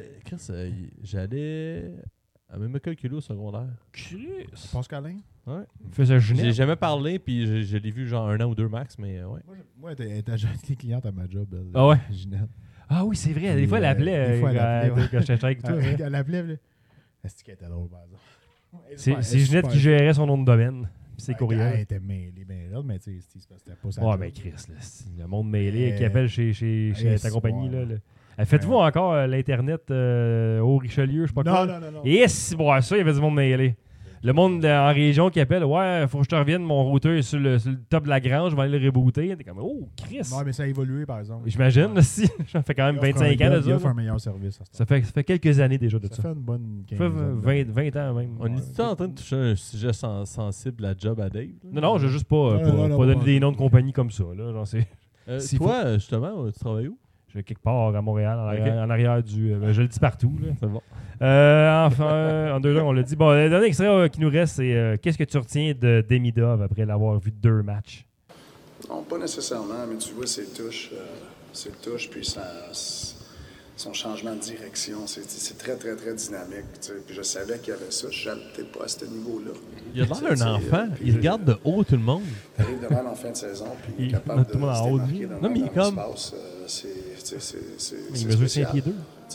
j'allais à même école que lui au secondaire. Pascalin? Ouais. Fais ça, J'ai Ginette. jamais parlé, puis je l'ai vu genre 1 an ou 2 max, mais ouais. Moi, elle était été cliente à ma job, elle, Ah ouais? Ginette. Ah oui, c'est vrai. Des fois, elle appelait. Des fois, elle appelait, quand j'étais avec toi. hein. Elle appelait, là. Est-ce qu'elle était drôle, par exemple? C'est Ginette qui gérait son nom de domaine. Puis ses Elle courriels. était mêlée, mais tu sais, c'était pas ça. Ouais, mais Chris, là, c'est le monde mêlé qui appelle chez ta c'est compagnie. bon. Là. Faites-vous encore l'Internet au Richelieu, je sais pas quoi? Non. Et si, bon, ça, il y avait du monde mêlé. Le monde en région qui appelle, ouais, faut que je te revienne, mon routeur est sur le top de la grange, je vais aller le rebooter. T'es comme, oh, Chris. Ouais, mais ça a évolué, par exemple. J'imagine, là, si. Ça fait quand même 25 ans de Il ça. offre un meilleur service. Ça fait quelques années déjà de ça. Ça fait une bonne Ça fait 20 ans même. On est en train de toucher un sujet sensible, la job à Dave? Là? Non, je veux juste pas donner des noms de compagnie comme ça. Là. Genre, s'il Toi, justement, tu travailles où? Je vais quelque part à Montréal, en arrière du... je le dis partout. Là. C'est bon. Enfin, en 2 ans, on l'a dit. Bon, le dernier extrait qui nous reste, c'est qu'est-ce que tu retiens de Demidov après l'avoir vu 2 matchs? Non, pas nécessairement, mais tu vois ses touches, puis son changement de direction. C'est très, très, très dynamique. Tu sais. Puis je savais qu'il y avait ça. Je ne savais peut-être pas à ce niveau-là. Il a l'air d'un enfant. Il regarde de haut tout le monde. Il arrive de même en fin de saison, puis il est capable de tout le monde en haut de lui. se démarquer Non, mais il est comme... Il mesure 5 pieds 2.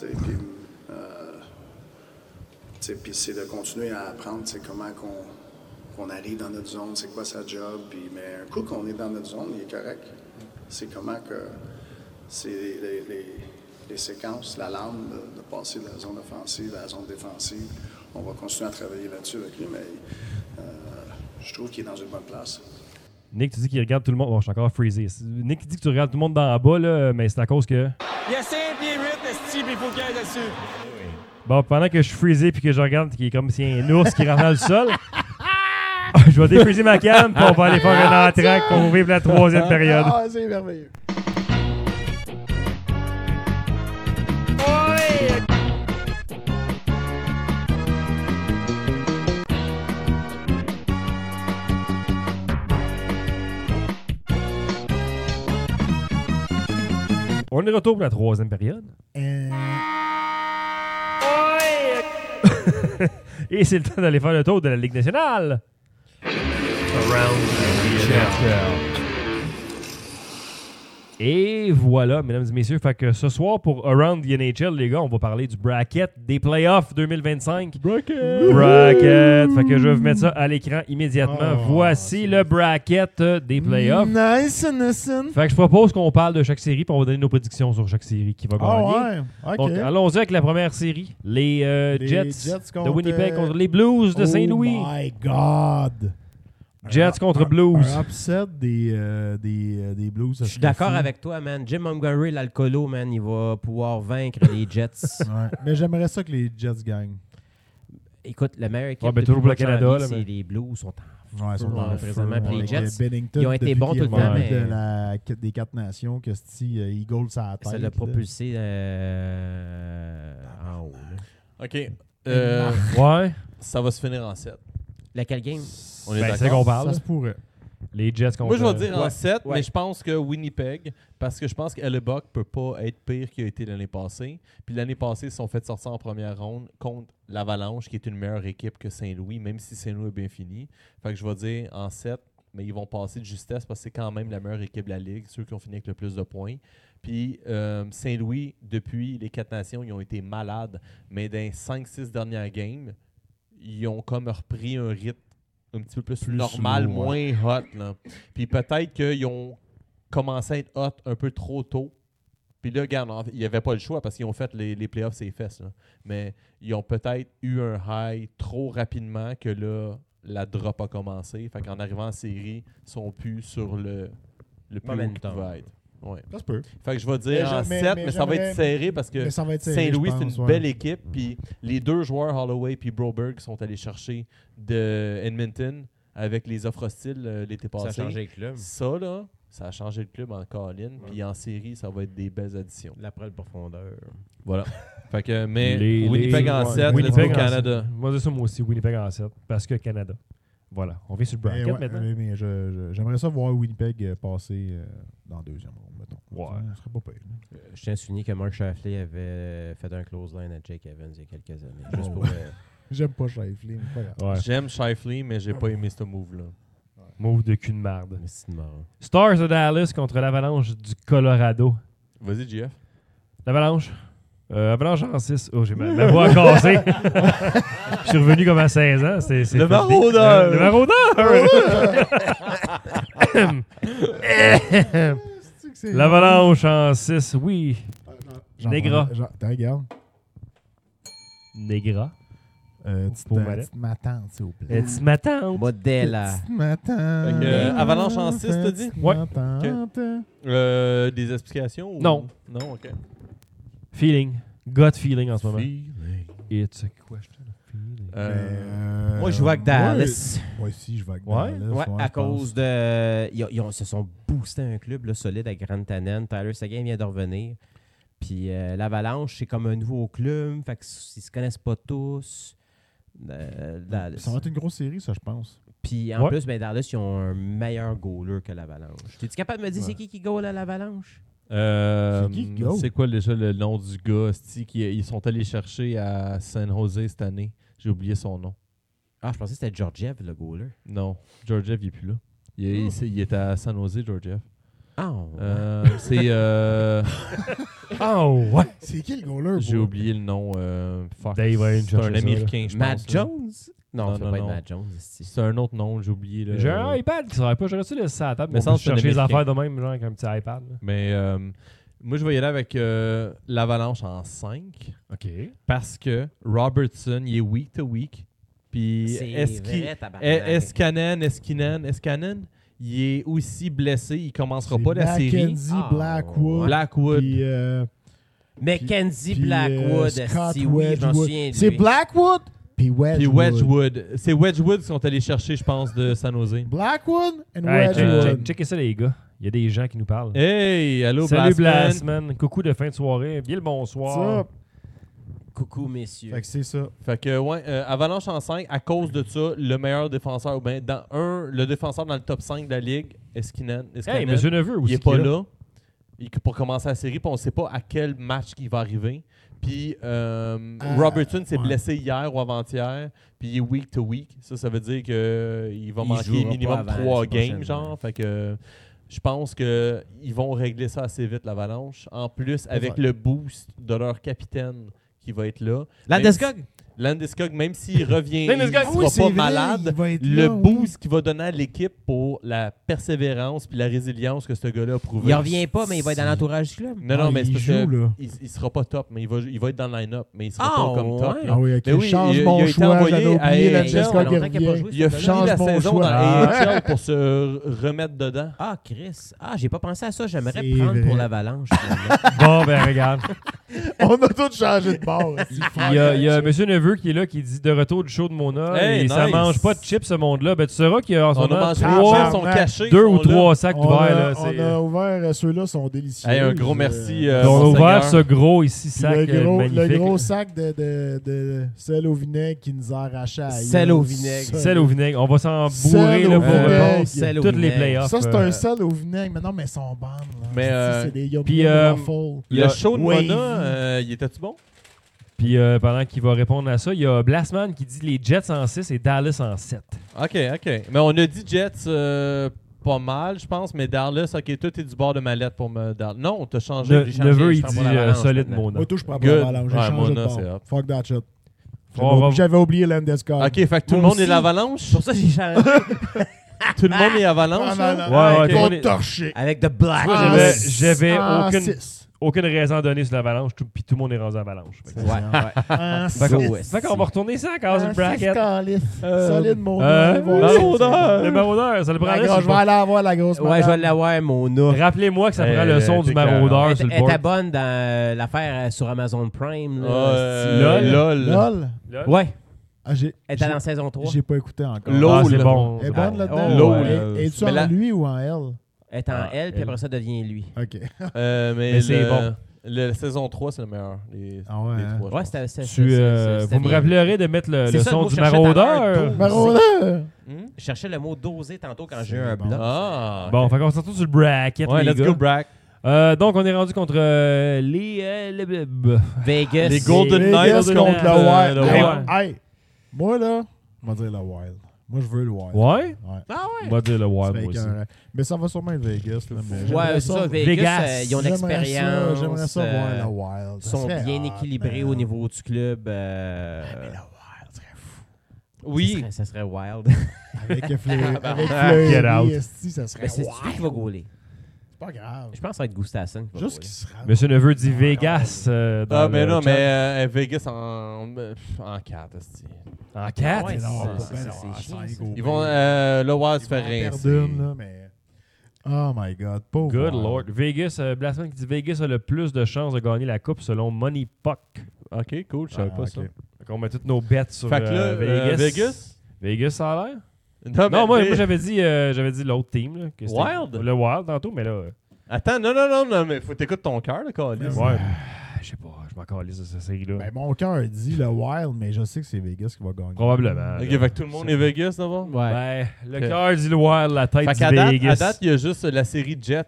Puis c'est de continuer à apprendre comment qu'on arrive dans notre zone, c'est quoi sa job. Mais un coup qu'on est dans notre zone, il est correct. C'est comment que c'est les séquences, la lame de passer de la zone offensive à la zone défensive. On va continuer à travailler là-dessus avec lui, mais je trouve qu'il est dans une bonne place. Nick, tu dis qu'il regarde tout le monde. Bon, je suis encore freezé. Nick dit que tu regardes tout le monde d'en bas, là, mais c'est à cause que. Il y a 5 pieds 8, esti, puis il faut qu'il aille dessus. Bon, pendant que je suis freezé puis que je regarde qu'il est comme si un ours qui rentre dans le sol, je vais défreezer ma canne puis on va aller faire un entraque pour vivre la 3e période. Ah, c'est merveilleux. On est de retour pour la 3e période. Et c'est le temps d'aller faire le tour de la Ligue nationale. Et voilà, mesdames et messieurs, fait que ce soir pour Around the NHL, les gars, on va parler du bracket des playoffs 2025. Bracket! Fait que je vais vous mettre ça à l'écran immédiatement. Voici le bracket des playoffs. Nice. Fait que je propose qu'on parle de chaque série puis on va donner nos prédictions sur chaque série qui va gagner. Ouais, Donc, allons-y avec la première série. Les Jets de Winnipeg contre les Blues de Saint-Louis. Oh my God! Jets contre Blues. Un upset des Blues. Je suis d'accord avec toi, man. Jim Montgomery, l'alcoolo, man, il va pouvoir vaincre les Jets. Ouais. Mais j'aimerais ça que les Jets gagnent. Écoute, la meilleure équipe Ouais, ben, depuis toujours pour le le Canada, janvier, là, c'est mais- les Blues sont en Ouais, ils sont feu, en feu, présentement. Puis les avec Jets, Bennington, ils ont été depuis bons qu'il tout le est temps, revenu mais- des 4 nations, que Eagles ça a tête. ça l'a là. propulsé en haut. là. OK. Ouais. Ça va se finir en 7. Laquelle game? On est Ben, c'est d'accord? qu'on parle. Ça se pourrait. Les Jets contre... Moi, je vais dire en 7, Ouais. mais je pense que Winnipeg, parce que je pense qu'Hellebuck peut pas être pire qu'il a été l'année passée. Puis l'année passée, ils se sont fait sortir en première ronde contre l'Avalanche, qui est une meilleure équipe que Saint-Louis, même si Saint-Louis est bien fini. Fait que je vais dire en 7, mais ils vont passer de justesse parce que c'est quand même la meilleure équipe de la Ligue, ceux qui ont fini avec le plus de points. Puis Saint-Louis, depuis les 4 nations, ils ont été malades, mais dans les 5-6 dernières games, ils ont comme repris un rythme un petit peu plus normal, slow, moins hot. Là. Puis peut-être qu'ils ont commencé à être hot un peu trop tôt. Puis là, regarde, il n'y avait pas le choix parce qu'ils ont fait les playoffs, c'est fesses. Là. Mais ils ont peut-être eu un high trop rapidement que là, la drop a commencé. Fait qu'en arrivant en série, ils sont plus sur le plus haut qu'ils pouvaient être. Ouais. Ça se peut. Fait que je vais dire en 7, mais ça va être serré parce que Saint-Louis, c'est une belle équipe. Puis les 2 joueurs, Holloway et Broberg, sont allés chercher de Edmonton avec les offres hostiles l'été passé. Ça a changé le club. Ça, là, ça a changé le club en Caroline. Puis en série, ça va être des belles additions. L'après le profondeur. Voilà. Fait que, mais Winnipeg en 7, Winnipeg en Canada. Moi, c'est ça, moi aussi, Winnipeg en 7, parce que Canada. Voilà, on vient sur le bracket maintenant. Mais j'aimerais ça voir Winnipeg passer dans la 2e ronde, mettons. Ouais. Ça serait pas pire. Je tiens à souligner que Mark Shafley avait fait un close line à Jake Evans il y a quelques années. Juste pour, J'aime pas Shifley, mais pas grave. Ouais. J'aime Shifley, mais j'ai pas aimé ce move-là. Move de cul de marde. mais c'est marrant. Stars de Dallas contre l'Avalanche du Colorado. Vas-y, JF. L'Avalanche. Avalanche en 6. Oh, j'ai ma voix cassée. Je suis revenu comme à 16 ans. C'est Le maraudeur! Le maraudeur! L'Avalanche en 6, oui. Négra. Regarde. Négra. Petite matante, s'il vous plaît. Petite matante. Modèle. Petite matante. Fait que, Avalanche en 6, t'as dit? Ouais. Des explications? Ou... Non. Non, OK. Feeling. Gut feeling en ce moment. Feeling. It's a question of feeling. Moi, je joue avec Dallas. Moi aussi, je vais avec Ouais? Dallas. Ouais, à je pense. cause de. Ils se sont boostés un club là, solide à Grand Tannen. Tyler Seguin vient de revenir. Puis l'Avalanche, c'est comme un nouveau club. Fait qu'ils se connaissent pas tous. Dallas. Ça va être une grosse série, ça, je pense. Puis en Ouais. plus, ben, Dallas, ils ont un meilleur goaler que l'Avalanche. Es-tu capable de me dire c'est qui goal à l'Avalanche? C'est qui go? C'est quoi déjà le nom du gars ils sont allés chercher à San Jose cette année? J'ai oublié son nom. Ah, je pensais que c'était Georgiev, le goaler. Non, Georgiev, il est plus là. Il est à San Jose, Georgiev. Ah, C'est... Oh, ouais. C'est qui le goaler? J'ai oublié le nom. Fuck. Dave va aller me C'est un chercher ça, Américain, je pense. Matt là. Jones? Non, ça peut pas être Matt Jones. C'est un autre nom, j'ai oublié. Là. J'ai un iPad qui serait pas. J'aurais su laisser ça à la table. Mais Mais on peut ça, c'est chercher les américain. affaires de même, genre avec un petit iPad. là. Mais moi, je vais y aller avec l'Avalanche en 5 OK. parce que Robertson, il est week to week. Puis C'est vrai, Eskinen, il est aussi blessé. Il commencera pas la série. Mackenzie Ah, Blackwood. Blackwood. Puis, Mackenzie puis, Blackwood. Scott Si oui, je m'en Wedgwood. souviens de C'est lui. Blackwood puis Wedgwood. Puis Wedgwood. C'est Wedgwood qui sont allés chercher, je pense, de San Jose. Blackwood and Hey, Wedgwood. checkez ça, les gars. Il y a des gens qui nous parlent. Hey, allô, Salut Blastman. Blastman. Coucou de fin de soirée. Bien le bonsoir. Ça. Coucou, messieurs. Fait que c'est ça. Fait que, ouais, Avalanche en 5, à cause de ça, le meilleur défenseur, ou bien, le défenseur dans le top 5 de la ligue, Eskinen. Hey, Monsieur Neveu aussi. Il est pas là. Pour commencer la série, puis on ne sait pas à quel match il va arriver. Puis Robertson s'est blessé hier ou avant-hier, puis il est week to week. Ça veut dire qu'il va manquer jouera minimum pas avant 3 la games, prochaine, genre. Fait que je pense qu'ils vont régler ça assez vite, l'Avalanche. En plus, avec le boost de leur capitaine qui va être là. Landeskog? Landeskog, même s'il revient, il ne Landeskog, sera oui, c'est pas vrai, malade. il va être Le là, boost qu'il va donner à l'équipe pour la persévérance puis la résilience que ce gars-là a prouvé. Il revient pas, mais il va être dans l'entourage du club. Non, mais il c'est parce joue, que là. il sera pas top, mais il va être dans le line-up, mais il sera Ah, pas comme top. ouais. là. Ah oui, ok. Mais oui, change il a mon été choix. envoyé J'avais à oublié AHL. Landeskog Ça fait longtemps qui qu'il a pas revient. joué, Il a ce fini Change la mon saison choix. dans Ah. AHL pour se remettre dedans. Ah, Chris. Ah, j'ai pas pensé à ça. J'aimerais C'est prendre vrai. pour l'Avalanche. finalement. Bon, ben regarde. On a tous changé de bord. Il y a Monsieur Neveu qui est là, qui dit de retour du show de Mona. Hey, et ça nice. mange pas de chips, ce monde-là. Ben, tu sauras qu'il y a en ce On a moment mangé trois- les sont cachés. 2 ou ils sont là. 3 sacs On d'ouvert. là, a, c'est- on a ouvert, ceux-là sont délicieux. Hey, un gros merci. on a Monseigneur. ouvert ce gros ici, Puis sac magnifique. le gros sac de sel au vinaigre qui nous a arraché à Sel au vinaigre. Sel au vinaigre. On va s'en Sel bourrer là, au pour vinaigre. Sel au toutes les vinaigre. playoffs. Ça, c'est un sel au vinaigre. Mais non, mais elles sont bonnes. Là. Mais, c'est des yum puis, yum euh, waffles. Le show de Wavy. Mona, il était-tu bon? Puis pendant qu'il va répondre à ça, il y a Blastman qui dit les Jets en 6 et Dallas en 7. OK. Mais on a dit Jets pas mal, je pense, mais Dallas, OK, toi, t'es du bord de ma lettre pour me... Non, t'as changé. Neveu, il je prends dit pour l'Avalanche solide maintenant. Mona. Moi, tout, je prends pas Good. l'Avalanche. J'ai Ouais, changé Mona, de c'est bord. up. Fuck that shit. On va- J'avais oublié l'Landeskog. OK, fait que tout le Moi monde est aussi. l'Avalanche. C'est pour ça que j'ai changé. Tout le monde est Avalanche. là? Ouais, tout le monde est- torché. Avec The Black. Moi, Ah, j'avais ah, aucune, 6. aucune raison à donner sur l'Avalanche, puis tout le monde est rendu Avalanche. Fait que- Ah, Fait qu'on- Go, fait qu'on va retourner ça à case du bracket. Solide, mon Le maraudeur, ça le prendrait. Je vais aller avoir la grosse Ouais, je vais madame. l'avoir, Mona. Rappelez-moi que ça prend le son du maraudeur sur le Elle était board. bonne dans l'affaire sur Amazon Prime. LOL. LOL. Ouais, Ah, elle était dans la saison 3. J'ai pas écouté encore. LOL. Ah, c'est bon. Elle est c'est bonne bon. là-dedans? Oh, Elle- Es-tu Mais en la- lui ou en elle? Elle est en elle, puis elle. après ça, devient lui. OK. Mais c'est le- bon. La saison 3, c'est le meilleur. Ah ouais, les hein? trois, je Ouais, pense. Vous me rappellerez de mettre le C'est ça, le son mot du que je cherchais tout à maraudeur. l'heure, Maraudeur! Je cherchais le mot doser tantôt quand C'est j'ai eu un bon. bloc. Ah. Bon, fait qu'on se retrouve sur le bracket, Ouais, les let's gars. go, Brack. Donc, on est rendu contre les Vegas. Les Golden Vegas Knights contre le Wild. le Hey, Wild. hey, moi, là, on va dire le Wild. Moi, je veux le Wild. Ouais? Ouais. On va dire le Wild, C'est moi aussi. écœurant. Mais ça va sûrement être Vegas. Là, mais Ouais, j'aimerais c'est ça, Vegas, Vegas. ils ont l'expérience. J'aimerais ça voir le Wild. Ils Ça sont serait bien hot, équilibrés man. au niveau du club. Mais le Wild serait fou. Oui. Ça serait wild. Avec Get Fleury, out. esti, ça serait Mais c'est wild. lui qui va gauler. C'est pas grave. Je pense que ça va être Gustafsson qui va Juste gauler. qu'il se rende. Monsieur Neveu dit Vegas. Dans Ah, mais le non, chat. mais Vegas en 4, esti. En 4? Ouais, Non, c'est- pas c'est- ben non, c'est chiant, cinq ça. au Ils vont, pire. le Wild Ils se fait vont en perdre rincer. une, là, mais... Oh my God, pauvre Good Wild. Lord. Vegas, Blasphème qui dit Vegas a le plus de chances de gagner la coupe selon Money Puck. OK, cool, je savais Ah, pas ok. ça. Fait qu'on met toutes nos bêtes sur Fait que là, Vegas. Vegas? Vegas, ça a l'air? Non, Non, moi mais- j'avais dit l'autre team. Là, que c'était Wild? Le Wild tantôt, mais là... Attends, non, mais faut t'écouter ton cœur, le câlisse. Ouais. Je sais pas, je m'en calisse de cette série-là. Ben, mon cœur dit le Wild, mais je sais que c'est Vegas qui va gagner. Probablement. OK, là. fait que tout le monde est Vegas, d'abord? Ouais. Ben, le Ok. cœur dit le Wild, la tête Fait dit qu'à date, Vegas. à date, il y a juste la série Jets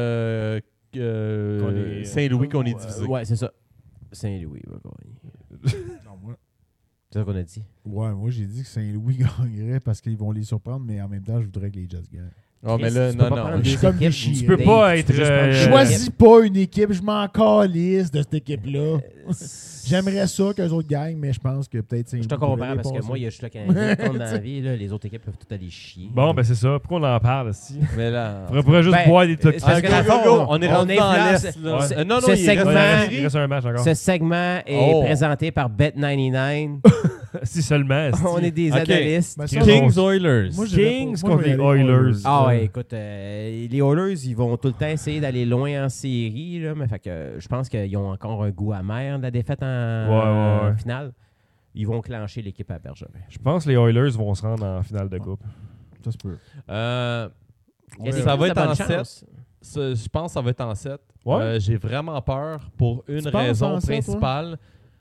Saint-Louis qu'on est divisé. Ouais, c'est ça. Saint-Louis va gagner. Non, moi, C'est ça qu'on a dit. ouais, moi j'ai dit que Saint-Louis gagnerait parce qu'ils vont les surprendre, mais en même temps, je voudrais que les Jets gagnent. Oh, mais Chris, là, tu peux non, pas non. prendre Je deux suis comme équipes, déchiré. Tu peux pas être... Choisis pas une équipe, je m'en calisse de cette équipe-là. J'aimerais ça qu'eux autres gagnent, mais je pense que peut-être Saint-Louis. Je te comprends pourrait les parce que passer. moi, il y a juste le Canadien qui compte dans la vie. Là. Les autres équipes peuvent tout aller chier. Bon, ben c'est ça. Pourquoi on en parle, aussi? Mais là... On pourrait juste Ben, boire des toxiques. parce que dans le fond, On est rendu dans influence- l'Est. là. Ouais. Non, non, Ce il reste segment- la Il série. reste un match encore. Ce segment est Oh. présenté par Bet99. Si seulement. esti. On est des Ok. analystes. Ben, ça, Kings Oilers. Moi, je vais Kings pas- moi, contre je vais les aller Oilers. Ah ouais, écoute, les Oilers, ils vont tout le temps essayer d'aller loin en série, là, mais fait que je pense qu'ils ont encore un goût amer de la défaite en Ouais. finale. Ils vont clencher l'équipe à Bergevin. Je pense que les Oilers vont se rendre en finale de coupe. Ça se peut. Il y a des Ça plus va de être en bonnes 7. chances. Je pense que ça va être en 7. Ouais. J'ai vraiment peur pour une Tu penses raison en 7, principale.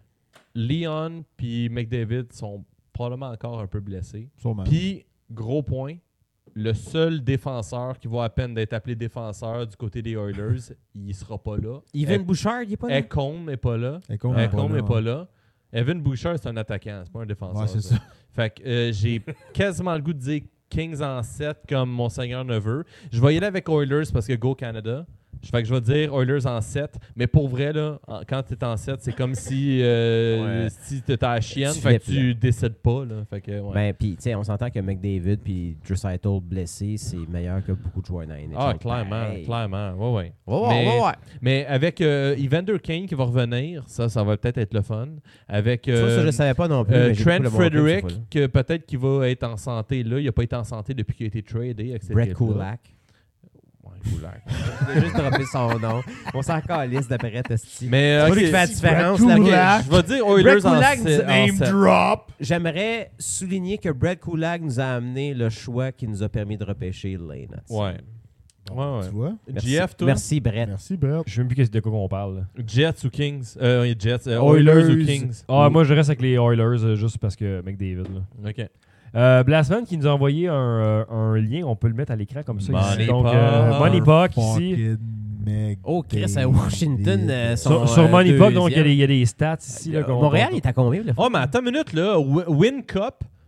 Leon puis McDavid sont probablement encore un peu blessés. Sûrement. Puis, gros point, le seul défenseur qui va à peine d'être appelé défenseur du côté des Oilers, il sera pas là. Evan Bouchard, il est pas là? Ekholm n'est pas là. Ekholm Ekholm n'est pas là. Evan Bouchard, c'est un attaquant, c'est pas un défenseur. Ouais, c'est ça. Fait que j'ai quasiment le goût de dire Kings en 7 comme mon seigneur neveu. Je vais y aller avec Oilers parce que Go Canada. Fait que je vais dire Oilers en 7. Mais pour vrai, là, quand tu es en 7, c'est comme si, si tu étais à la chienne. Tu Fait que flippes, tu décides pas. Là. Fait que, ouais. Ben, puis, tu sais, on s'entend que McDavid puis Draisaitl blessé, c'est meilleur que beaucoup de joueurs dans la NHL. Ah, clairement, Pareil. clairement. Ouais. Ouais. Mais avec Evander Kane qui va revenir, ça va peut-être être le fun. Avec Ça, je ne savais pas non plus. mais j'ai Trent beaucoup le montrer, Frederick, cette fois-là. que peut-être qu'il va être en santé là. Il n'a pas été en santé depuis qu'il a été tradé. Avec cette Brett équipe-là. Kulak. Ouais, Kulak. Je vais juste dropper son nom. On s'en calisse d'après Testi. Mais C'est pas ok, lui qui fait la différence. Brett là. Kulak. je vais dire Oilers Brett en Kulak, 7. Name drop! J'aimerais souligner que Brett Kulak nous a amené le choix qui nous a permis de repêcher Lane. Ouais. Ouais. Tu vois? Merci. GF, toi? Merci, Brett. Merci, Brett. Je sais même plus de quoi qu'on parle. là. Jets ou Kings? Jets. Oilers ou Kings? Ah, moi, je reste avec les Oilers juste parce que McDavid. Là. OK. Blastman qui nous a envoyé un lien, on peut le mettre à l'écran comme ça. Money ici. Donc, Puck. Money Puck ici. Fucking Meg Oh, Chris, à David. Washington, sont Sur Money Puck, donc deuxième. il y a des stats ici. Là, qu'on- Montréal, il est à combien? Le Oh, mais attends une minute, là. Win Cup,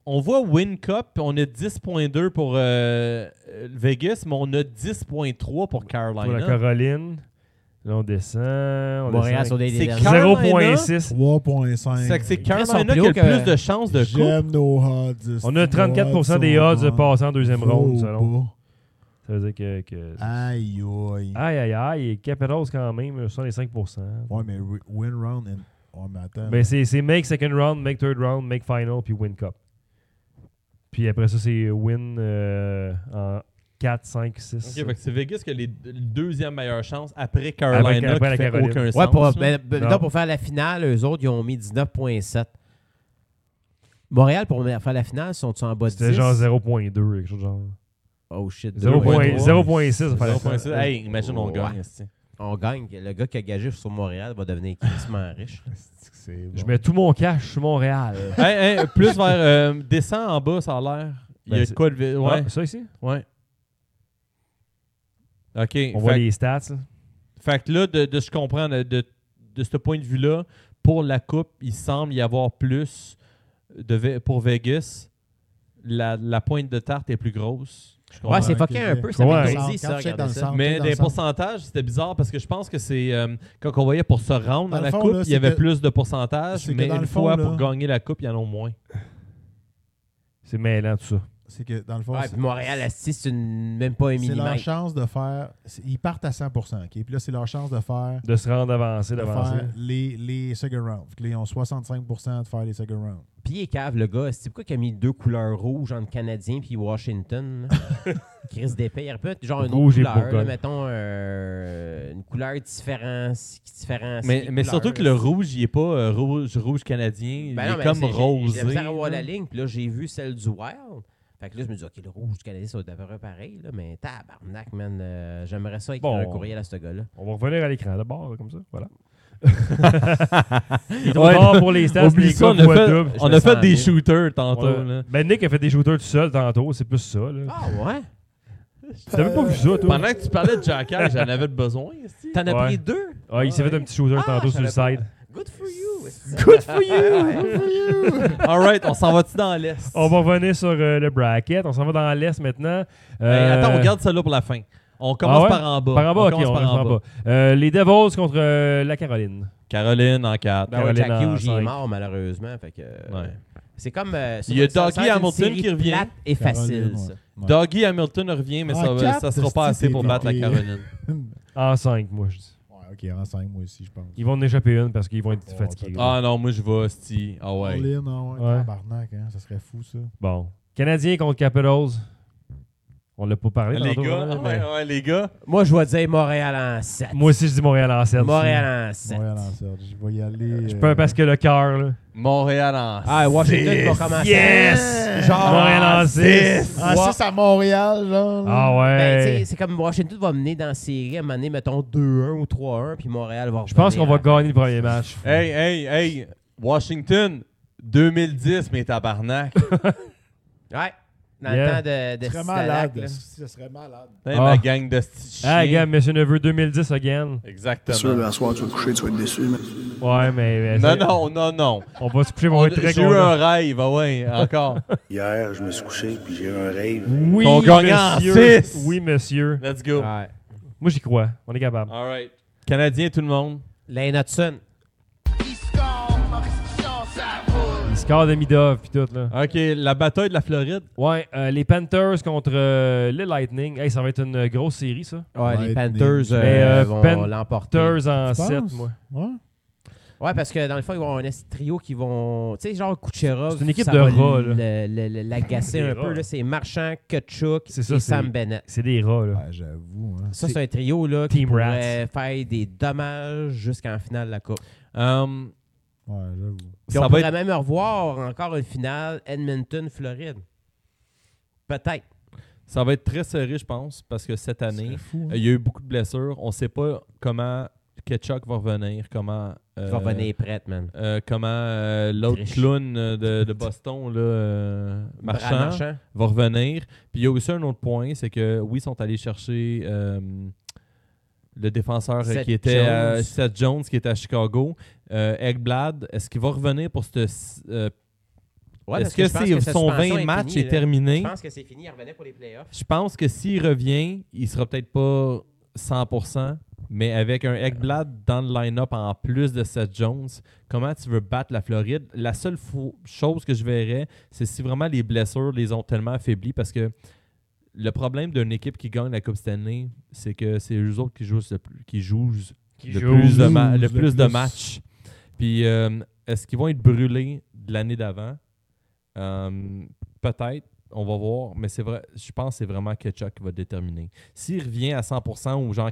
on voit Win Cup, on a 10.2 pour Vegas, mais on a 10.3 pour Carolina. Pour la Caroline. Là, on descend. Montréal sur des C'est derniers. 0.6. 3.5. C'est Carolina qui a le plus de chances de coupe. J'aime nos odds. On a 34% des odds de passer en deuxième ronde, selon. Ça veut dire que... Aïe, aïe. Aïe, aïe. Et Capitals, quand même, 65%. Ouais, mais win round. Ouais, mais attends. Ben, c'est make second round, make third round, make final, puis win cup. Puis après ça, c'est win en 4, 5, 6. Ok, fait que c'est Vegas qui a les deuxième meilleure chance après Carolina Après la qui fait Caroline. aucun Ouais, sens. pour faire la finale, eux autres, ils ont mis 19.7. Montréal, pour faire la finale, sont-ils en bas de 10? C'était genre 0.2, quelque chose de genre. Oh shit. 0.6. 0.6. Hey, imagine on gagne. esti. On gagne. Le gars qui a gagé sur Montréal va devenir crissement riche. Je mets tout mon cash sur Montréal. Hey, plus vers descend en bas, ça a l'air. Il y a Ben, de quoi de. Ouais. Ah, ça ici? Ouais. OK. On voit les stats. Là. Fait que là, de ce que je comprends, de ce point de vue-là, pour la Coupe, il semble y avoir plus pour Vegas. La pointe de tarte est plus grosse. Ouais, c'est fucké un peu. Ça Ouais. fait crazy, ça, regardez ça. Mais des pourcentages, c'était bizarre parce que je pense que c'est quand on voyait pour se rendre dans le la fond, Coupe, là, il y avait c'est que- plus de pourcentage, c'est que mais dans une le fond, fois là- pour gagner la Coupe, il y en a moins. C'est mêlant tout ça. C'est que dans le fond, Ouais, puis Montréal, asti, c'est même pas un c'est leur millimètre. chance de faire. Ils partent à 100%. OK? Puis là, c'est leur chance de faire. De se rendre avancé, De d'avancer. faire les second rounds. Fait que là, ils ont 65% de faire les second rounds. Puis il est cave, le gars. C'est pourquoi il a mis 2 couleurs rouges entre Canadien puis Washington? là? Chris d'épée. Il aurait pu être genre une Rouge et autre couleur. Bourgogne. Là, mettons une couleur différente. Mais surtout que le rouge, il est pas rouge canadien. Ben il non, est mais comme J'ai rosé. à voir la ligne, puis là, j'ai vu celle du Wild. Fait que là, je me dis, OK, le rouge du Canadien, ça va être à peu près pareil, là, mais tabarnak, man, j'aimerais ça écrire Bon. un courriel à ce gars-là. On va revenir à l'écran d'abord, là, comme ça. Voilà. Il est trop tard pour les stats. Oublie les ça, gars voient double. on me a fait sens des bien. shooters tantôt. Ouais. Là. Ben, Nick a fait des shooters tout seul tantôt. C'est plus ça. Là. Ah ouais? T'avais pas vu ça, toi? Pendant que tu parlais de Jackal, j'en avais besoin. esti. T'en as Ouais. pris 2? Ah, il s'est fait un petit shooter tantôt sur le side. Good for you! Good for you! Alright, on s'en va-tu dans l'Est? On va revenir sur le bracket. On s'en va dans l'Est maintenant. Attends, on garde ça là pour la fin. On commence ouais? par en bas. Par en bas, On ok, commence on par reste en bas. Les Devils contre la Caroline. Caroline en 4. Ben ouais, Caroline Jack en Hughes, il est 5. mort, malheureusement. Fait que, Ouais. c'est comme... Il y a ça Dougie sert d'une Hamilton série qui revient. plate et facile, Caroline, ça. ouais. Dougie Hamilton revient, mais En ça quatre, sera pas assez pour c'est battre la pété. Caroline. En 5, moi, je dis. Ouais, OK, en 5, moi aussi, je pense. Ils vont en échapper une parce qu'ils vont être Oh, fatigués. Ah non, moi je vais, sti. Ah ouais. All-in, ah ouais, Ouais. tabarnak, hein, ça serait fou, ça. Bon. Canadiens contre Capitals. On l'a pas parlé Les tantôt, gars, hein, mais- ouais, les gars. Moi, je vais dire Montréal en 7. Moi aussi, je dis Montréal en 7. Montréal en 7. Montréal en sorte. Je vais y aller. Je peux parce que le cœur, là. Montréal en Ah, Washington va commencer. Yes! Genre Montréal en 6. En 6 à Montréal, genre. Ah Ben, tu ouais. sais, c'est comme Washington va mener dans la série, à un moment donné, mettons 2-1 ou 3-1, puis Montréal va Je pense qu'on va revenir à- gagner le premier match. Hey, Washington, 2010, mes tabarnak. Ouais, dans Yeah. le temps de Ce serait Stalac, malade. là. Ce serait malade. Hey, Ah. ma gang de petits Ah, chiens. gars, Monsieur Neveu 2010 again. Exactement. là, à soir, tu vas te coucher, tu vas être déçu. Mais... Ouais, mais. Non. On va se coucher, on va être très J'ai eu contents. un rêve, ah ouais, encore. Hier, je me suis couché, puis j'ai eu un rêve. Oui, On gagne en monsieur. 6. Oui, monsieur. Let's go. Ouais. Moi, j'y crois. On est capable. All right. Canadien, tout le monde. Lane Hudson. Il score de Midov puis tout, là. OK, la bataille de la Floride. Ouais, les Panthers contre le Lightning. Hey, ça va être une grosse série, ça. Ouais, les Ouais, Panthers Mais, vont Panthers l'emporter. en Tu 7, penses? moi. Ouais. Ouais, parce que dans le fond, ils vont avoir un trio qui vont. Tu sais, genre Kucherov. C'est une équipe ça de va rats, là. l'agacer Des un rats. peu. Là. C'est Marchand, Kutchuk C'est ça, et c'est- Sam Bennett. C'est des rats, là. Ouais, j'avoue. Hein. Ça, c'est un trio là, qui Team pourrait faire des dommages jusqu'en finale de la Coupe. Ouais, j'avoue. Puis on Ça va pourrait être, même revoir encore une finale Edmonton-Floride. Peut-être. ça va être très serré, je pense, parce que cette année, C'est fou. Hein. il y a eu beaucoup de blessures. On ne sait pas comment Ketchuk va revenir, comment... Il va revenir prête, man. comment l'autre Triche. clown de Boston, là, Marchand, Marchand. va revenir. Puis il y a aussi un autre point, c'est que oui, ils sont allés chercher le défenseur Seth qui était Jones. Seth Jones, qui était à Chicago. Ekblad, est-ce qu'il va revenir pour cette... Ouais, Ouais, est-ce que son 20 matchs est terminé? Je pense que c'est fini. Il revenait pour les playoffs. Je pense que s'il revient, il sera peut-être pas 100%, mais avec un Ekblad dans le line-up en plus de Seth Jones, comment tu veux battre la Floride? La seule chose que je verrais, c'est si vraiment les blessures les ont tellement affaiblis, parce que le problème d'une équipe qui gagne la Coupe Stanley, c'est que c'est eux autres qui jouent le plus de matchs. Puis, est-ce qu'ils vont être brûlés de l'année d'avant? Peut-être, on va voir, mais c'est vrai, je pense que c'est vraiment Tkachuk qui va déterminer. S'il revient à 100% ou genre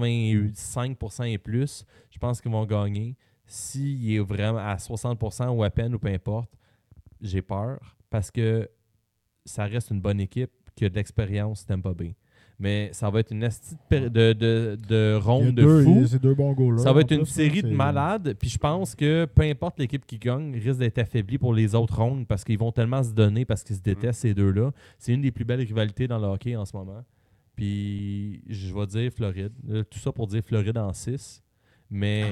85% et plus, je pense qu'ils vont gagner. S'il est vraiment à 60% ou à peine ou peu importe, j'ai peur parce que ça reste une bonne équipe qui a de l'expérience Tampa Bay. Mais ça va être une astuce de ronde de fou. C'est deux bons goals-là. Ça va être une série de malades. Puis je pense que peu importe l'équipe qui gagne, risque d'être affaiblie pour les autres rondes parce qu'ils vont tellement se donner parce qu'ils se détestent, ces deux-là. C'est une des plus belles rivalités dans le hockey en ce moment. Puis je vais dire Floride. Tout ça pour dire Floride en 6. Mais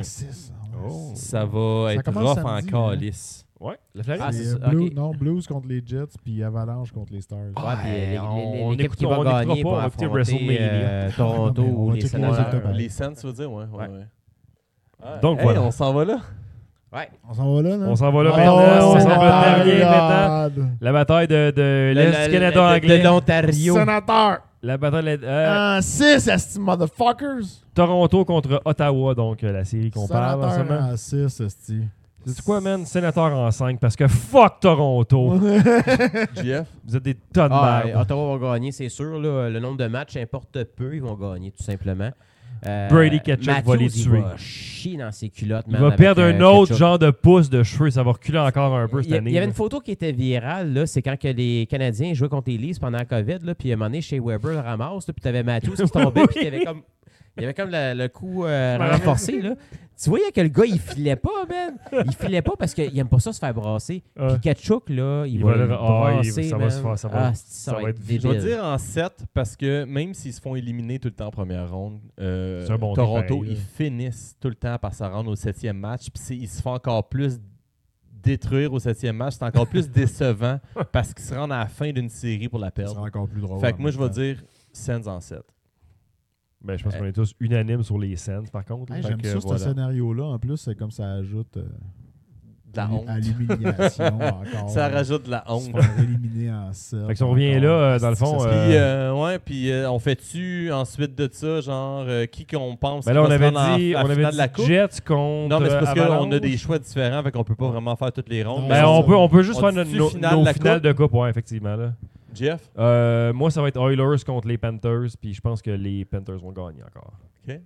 ça va être rough en calice. Ouais, la Floride. Blues contre les Jets, puis Avalanche contre les Stars. L'équipe qui va gagner pour affronter Toronto ou les Sénateurs. Les Sens, tu veux dire, ouais. Donc voilà. On s'en va là. Ouais. On s'en va là, non? On s'en va là maintenant. On s'en va dernier maintenant. La bataille de l'Est du Canada anglais. De l'Ontario. Sénateur! La bataille en 6, esti motherfuckers! Toronto contre Ottawa, donc la série qu'on parle en ce Sénateur moment. en 6, esti. C'est quoi, man? Sénateur en 5, parce que fuck Toronto! GF? Vous êtes des tonnes de merde. Ottawa va gagner, c'est sûr. Là, le nombre de matchs importe peu. Ils vont gagner, tout simplement. Brady Tkachuk va les tuer. Il va chier dans ses culottes. Il va perdre un autre genre de pouce de cheveux. Ça va reculer encore un peu cette année. Il y avait une photo qui était virale. Là, c'est quand que les Canadiens jouaient contre les Leafs pendant la COVID. Là, puis à un moment donné, Shea Weber le ramasse. Puis tu avais Matthews qui tombait. Puis il y avait comme le coup renforcé. Là. Tu voyais que le gars, il filait pas, man. Il filait pas parce qu'il aime pas ça se faire brasser. Puis Tkachuk, là, il va le brasser, ça va être débile. Je vais dire en 7 parce que même s'ils se font éliminer tout le temps en première ronde, bon Toronto, pareil, ils finissent tout le temps par se rendre au 7e match. Puis ils se font encore plus détruire au 7e match. C'est encore plus décevant parce qu'ils se rendent à la fin d'une série pour la perdre. C'est encore plus drôle. Fait que moi, je vais dire Sens en 7. Ben, je pense qu'on est tous unanimes sur les Sens, par contre. J'aime ça, ce scénario-là. En plus, c'est comme ça ajoute de la honte. À l'humiliation encore. Ça rajoute de la honte. Se faire éliminer en 7. Fait que si on revient là, dans le fond... Puis on fait-tu ensuite de ça, genre, qui qu'on pense ben là, on avait dit Jets contre Non, mais c'est parce Avalanche. qu'on a des choix différents, fait qu'on peut pas vraiment faire toutes les rondes. Ben, on peut juste faire nos finales de coupe, ouais, effectivement. Là. Jeff? Moi, ça va être Oilers contre les Panthers, puis je pense que les Panthers vont gagner encore. OK.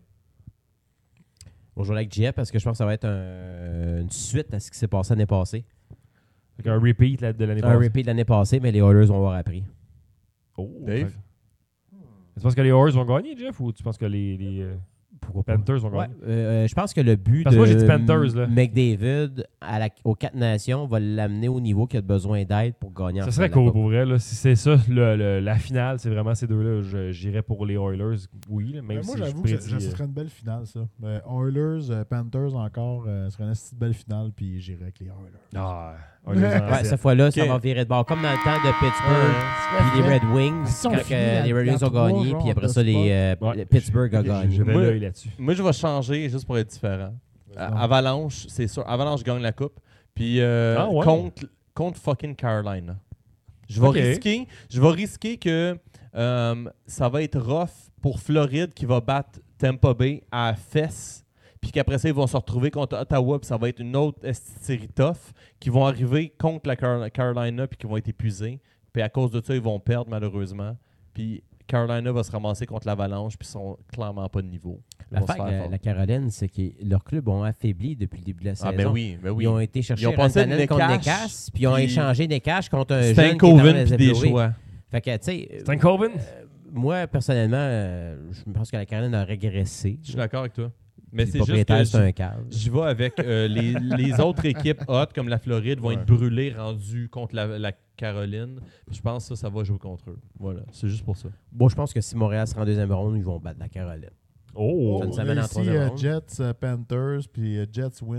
On joue avec Jeff parce que je pense que ça va être une suite à ce qui s'est passé l'année passée. Fait un repeat de l'année passée. Un repeat de l'année passée, mais les Oilers vont avoir appris. Oh, Dave? Tu penses que les Oilers vont gagner, Jeff, ou tu penses que les Panthers vont gagner? Je pense que le but parce que moi, j'ai dit de Panthers, là. McDavid aux 4 nations va l'amener au niveau qu'il a besoin d'aide pour gagner. Ça serait cool pour vrai. Là. Si c'est ça, la finale, c'est vraiment ces deux-là. J'irais pour les Oilers, oui. Là, même moi, si j'avoue que ce serait une belle finale, ça. Oilers, Panthers encore, ce serait une belle finale, puis j'irais avec les Oilers. Cette fois-là, ça va virer de bord. Comme dans le temps de Pittsburgh, puis les Red Wings, quand les Red Wings ont gagné, puis après ça, Pittsburgh a gagné. Moi, je vais changer juste pour être différent. Avalanche, c'est sûr. Avalanche gagne la coupe. Puis contre fucking Carolina. Je vais risquer que ça va être rough pour Floride qui va battre Tampa Bay à fesse. Puis qu'après ça, ils vont se retrouver contre Ottawa, puis ça va être une autre série tough, qui vont arriver contre la Carolina, puis qui vont être épuisés. Puis à cause de ça, ils vont perdre, malheureusement. Puis Carolina va se ramasser contre l'Avalanche, puis ils sont clairement pas de niveau. La Caroline, c'est que leurs clubs ont affaibli depuis le début de la saison. Ben oui. Ils ont été chercher Rantanen contre Necas, puis ils ont échangé Necas contre un jeune Stankoven puis des choix. Fait que, tu sais... Stankoven? Moi, personnellement, je pense que la Caroline a régressé. Je suis d'accord avec toi. Mais c'est juste que je vais avec les autres équipes hot comme la Floride vont être brûlées rendues contre la Caroline. Je pense que ça va jouer contre eux. Voilà, c'est juste pour ça. Bon, je pense que si Montréal sera en deuxième ronde, ils vont battre la Caroline. Ça nous amène en troisième ronde. Jets, Panthers, puis Jets win.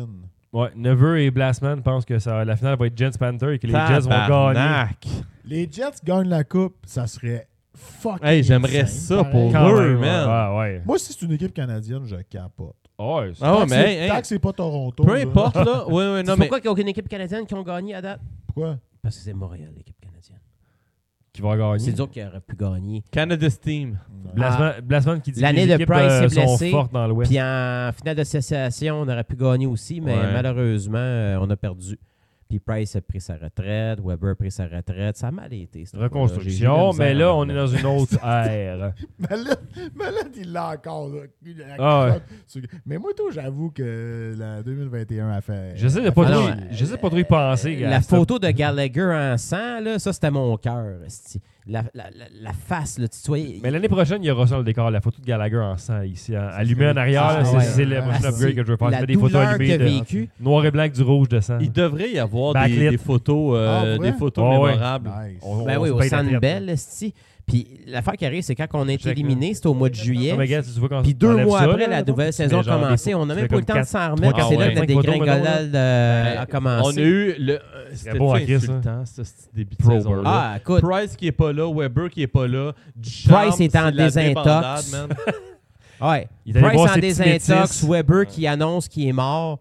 Ouais, Never et Blastman pensent que la finale va être Jets-Panther et que les Jets vont gagner. Les Jets gagnent la coupe, ça serait fucking Hey, j'aimerais insane, ça pour pareil. eux, man. Ouais. Moi, si c'est une équipe canadienne, je capote. Ouais, Ah ouais, mais Tant que c'est pas Toronto. peu là. importe, là. Oui, non, mais... Pourquoi il n'y a aucune équipe canadienne qui ont gagné à date? Pourquoi? Parce que c'est Montréal, l'équipe canadienne. qui va gagner. C'est dur qui aurait pu gagner. Canada's team. Blasman qui dit l'année que les de équipes Price est sont blessé, fortes dans l'Ouest. Puis en finale d'association, on aurait pu gagner aussi, mais Ouais. malheureusement, on a perdu. Puis Price a pris sa retraite, Weber a pris sa retraite. Ça a mal été. cette Reconstruction, fois-là. mais J'ai eu de la là, misère on est dans une autre ère. Malade, il l'a encore. Là. Ah ouais. Mais moi, tout, j'avoue que la 2021 a fait. J'essaie de pas Ah trop, non, j'essaie pas trop y penser. gars. La photo de Gallagher en sang, là, ça, c'était mon cœur. La face, là, tu vois. Mais l'année prochaine, il y aura ça dans le décor, la photo de Gallagher en sang ici, allumée en arrière. Ah, là, ouais. c'est la prochaine Ah, upgrade que je veux faire. la Je fais des photos douleur allumées qu'il a de vécu. noir et blanc avec du rouge de sang. Il devrait y avoir Backlit. des photos, vrai? des photos Ah ouais. mémorables. Nice. Ben oui, se au paye la Centre traite. Bell, esti. Puis l'affaire qui arrive, c'est quand on a été Check, éliminé, c'était au mois de juillet. Ah, mais regarde, tu vois quand Puis 2 t'enlèves mois ça, après, là, la nouvelle mais saison a genre commencé. des- On n'a même tu pas eu fais le temps comme de s'en remettre. Ah C'est là ouais. que la 5 photos, dégringolade a On commencé. a eu le. C'était bon à bon Chris, insultant, ce début de Pro saison. Bowl. Ah, écoute, Price qui est pas là, Weber qui est pas là. Price est en désintox. désintox. ouais. Il est allé voir Price en ses petits désintox, métis. Weber qui annonce qu'il est mort.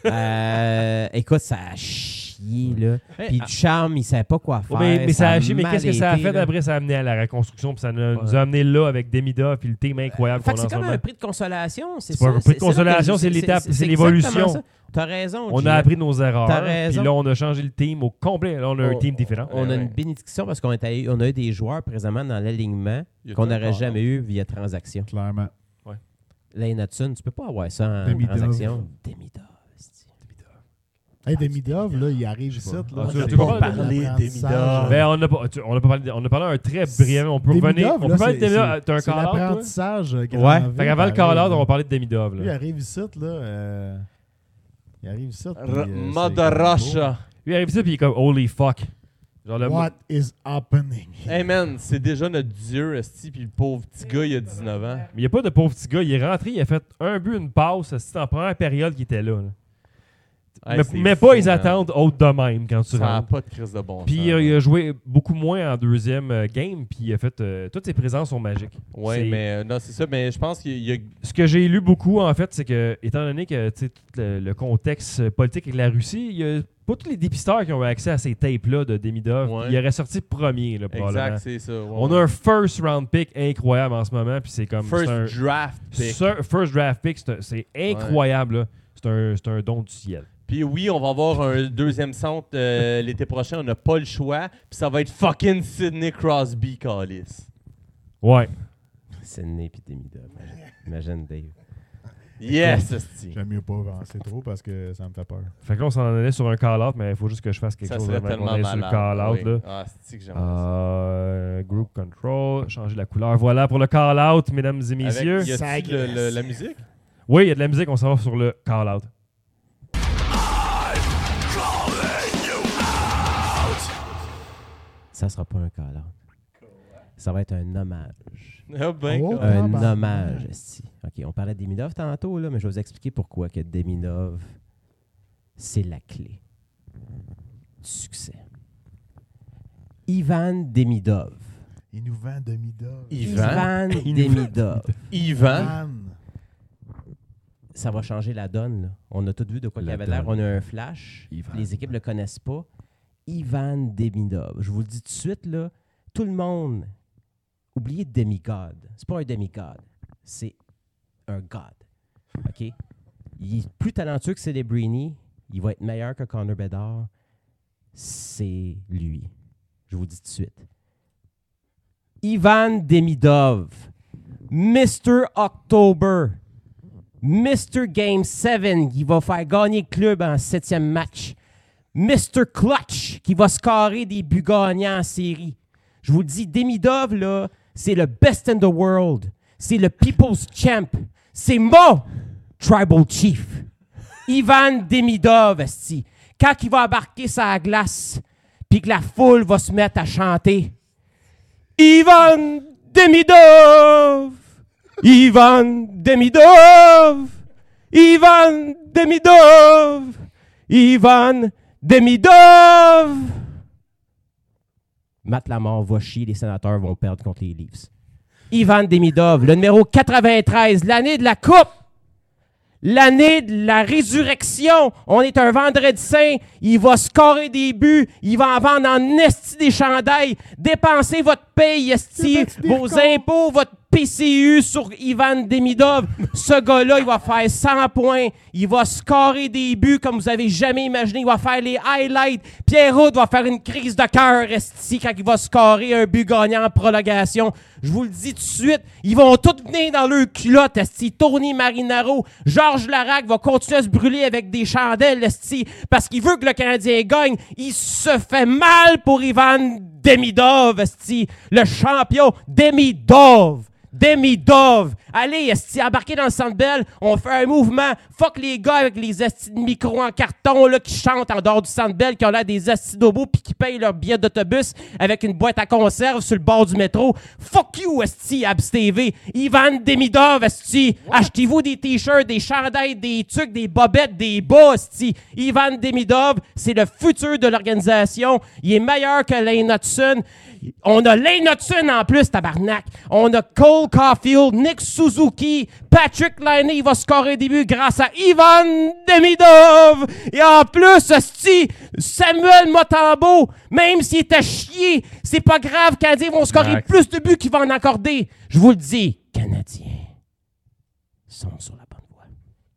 Écoute, ça a chié, là. Puis Ducharme, il savait pas quoi faire. Mais ça a chié, mais mal qu'est-ce que ça a été, fait là. après? Ça a amené à la reconstruction, puis ça nous a amené là avec Demida, puis le team incroyable Fait qu'on que a en c'est ce comme moment. un prix de consolation, c'est C'est ça? pas un prix de consolation, c'est l'étape, c'est l'évolution. exactement ça. T'as raison, On Gilles. a appris de nos erreurs, T'as raison. puis là, on a changé le team au complet. Là, on a un team différent. On a une bénédiction parce qu'on a eu des joueurs présentement dans l'alignement qu'on n'aurait jamais eu via transaction. Clairement. Lane Hudson, tu peux pas avoir ça en Demidov. transaction. Demidov. Hey, Demidov, là, il arrive ici. Là, Ah, tu on a veux pas pas parlé d'apprentissage. Ben, on a parlé un très brièvement. On peut revenir. On peut parler de Demidov. T'as un c'est call-out, toi? l'apprentissage. Ouais. Fait qu'avant le call-out, on va parler de Demidov. Lui, il là. arrive ici, là. Il arrive ici. Mother Russia. Lui, il arrive ici, puis il est comme holy fuck. Genre le What is happening? Hey man, c'est déjà notre dieu, esti, puis le pauvre petit gars, il a 19 ans. Mais il n'y a pas de pauvre petit gars. Il est rentré, il a fait un but, une passe. C'est en première période qu'il était là. Hey, c'est mais fou, pas les man. attentes hautes de même quand tu Ça n'a rentres. pas de crise de bon Puis sens. il a joué beaucoup moins en deuxième game, puis il a fait toutes ses présences sont magiques. Ouais, C'est- mais non, c'est ça, mais je pense qu'il y a. Ce que j'ai lu beaucoup, en fait, c'est que, étant donné que tu sais, tout le contexte politique avec la Russie, il y a pas tous les dépisteurs qui ont eu accès à ces tapes-là de Demidov. Ouais. Il aurait sorti premier, là, probablement. Exact, c'est ça. ouais. On a un first round pick incroyable en ce moment, puis c'est comme. First c'est un- draft pick. First draft pick, c'est incroyable. Là. C'est un don du ciel. Puis oui, on va avoir un deuxième centre l'été prochain. On n'a pas le choix. Puis ça va être fucking Sidney Crosby, Callis. Ouais. Sidney puis Demidov. Imagine Dave. Yes, esti. J'aime mieux pas avancer trop parce que ça me fait peur. Fait que là, on s'en allait sur un call-out, mais il faut juste que je fasse quelque Ça chose serait avant qu'on tellement aille sur le malade. call-out. oui. Là. Ah, c'est que j'aimerais ça. Group control, changer la couleur. Voilà pour le call-out, mesdames et messieurs. Avec, y a-t-il la musique? Oui, il y a de la musique, on s'en va sur le call-out. Ça sera pas un call-out. Ça va être un hommage. Ah ben, Oh. quoi. Un bah, hommage, esti. OK, on parlait de Demidov tantôt, là, mais je vais vous expliquer pourquoi que Demidov, c'est la clé du succès. Ivan Demidov. Il nous vend Demidov. Ivan. Demidov. Ivan. Ça va changer la donne. Là. On a tout vu de quoi il La avait l'air. donne. On a un flash. Ivan. Les équipes ne le connaissent pas. Ivan Demidov. Je vous le dis tout de suite, là, tout le monde, oubliez demigod. C'est pas un demigod. C'est un god. OK? Il est plus talentueux que Celebrini. Il va être meilleur que Connor Bedard. C'est lui. Je vous dis tout de suite. Ivan Demidov. Mr. October. Mr. Game 7 qui va faire gagner le club en 7e match. Mr. Clutch qui va scorer des buts gagnants en série. Je vous le dis, Demidov, là, c'est le best in the world. C'est le People's Champ. C'est mon Tribal Chief. Ivan Demidov, esti. Quand il va embarquer sa glace, puis que la foule va se mettre à chanter Ivan Demidov! Ivan Demidov! Ivan Demidov! Ivan Demidov! Matt Lamar va chier, les Sénateurs vont perdre contre les Leafs. Ivan Demidov, le numéro 93, l'année de la Coupe, l'année de la résurrection. On est un vendredi saint, il va scorer des buts, il va en vendre en esti des chandails, dépenser votre paye, esti, vos impôts, votre PCU sur Ivan Demidov. Ce gars-là, il va faire 100 points. Il va scorer des buts comme vous avez jamais imaginé. Il va faire les highlights. Pierre-Houd va faire une crise de cœur esti, quand il va scorer un but gagnant en prolongation. Je vous le dis tout de suite, ils vont tous venir dans leur culotte, esti. Tony Marinaro, Georges Larac va continuer à se brûler avec des chandelles, esti, parce qu'il veut que le Canadien gagne. Il se fait mal pour Ivan Demidov, esti, le champion Demidov. Demidov. Allez, esti, embarquez dans le Centre Bell. On fait un mouvement. Fuck les gars avec les esti de micros en carton là, qui chantent en dehors du Centre Bell, qui ont l'air des esti d'obos puis qui payent leur billet d'autobus avec une boîte à conserve sur le bord du métro. Fuck you, esti, Abs TV. Ivan Demidov, esti. Achetez-vous des t-shirts, des chandails, des trucs, des bobettes, des bas, esti. Ivan Demidov, c'est le futur de l'organisation. Il est meilleur que Lane Hudson. On a Lane Hudson en plus, tabarnak. On a Cole Caulfield, Nick Suzuki, Patrick Laine, il va scorer des buts grâce à Ivan Demidov. Et en plus, esti, Samuel Mutombo, même s'il était chier, c'est pas grave, Canadiens vont scorer plus de buts qu'il va en accorder. Je vous le dis, Canadiens sont sur la bonne voie.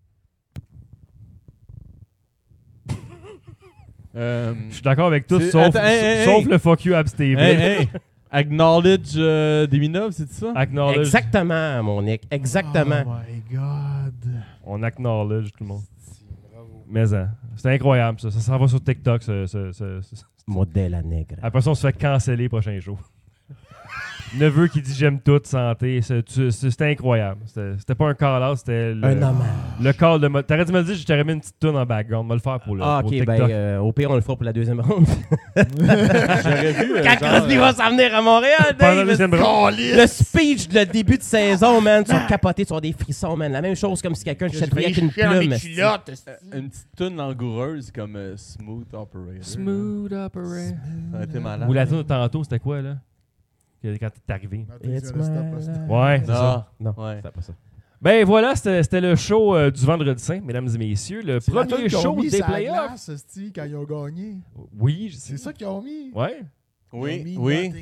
Je suis d'accord avec tout, sauf le fuck you Abs TV. Acknowledge Demidov, c'est ça? Acknowledge. Exactement, mon Nick. Exactement. Oh my God. On acknowledge tout le monde. Mais c'est incroyable, ça. Ça s'en va sur TikTok. Modèle à nègre. Après ça, on se fait canceller prochain jour. Neveu qui dit j'aime tout, santé. C'était incroyable. C'était pas un call-out, c'était un hommage. Le call de T'aurais dû me dire que je t'aurais mis une petite toune en background. On va le faire pour pour TikTok. Ben, au pire, on le fera pour la deuxième ronde. J'aurais vu. Quand Crosby va s'en venir à Montréal, Dave, le speech de début de saison, man, tu vas capoter, tu vas avoir des frissons, man. La même chose comme si quelqu'un te chatouillait avec une plume. Une petite toune langoureuse comme Smooth Operator. Smooth Operator. Ça a été malade. Ou la toune de tantôt, c'était quoi, là? Quand t'es arrivé. Ouais, c'est ça. Non, ouais. c'était pas ça. Ben voilà, c'était le show du Vendredi Saint, mesdames et messieurs. Le premier show des playoffs. Quand ils ont gagné. Oui, c'est ça qu'ils ont mis. Ouais. Oui.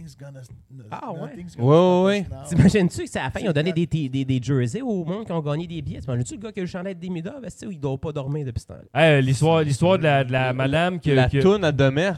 Ah ouais. Oui. T'imagines-tu que c'est à la fin, ils ont donné des jerseys au monde qui ont gagné des billets? T'imagines-tu le gars qui a eu le chandail de Demidov? Il doit pas dormir depuis ce temps-là? L'histoire de la madame qui... La toune à Demers.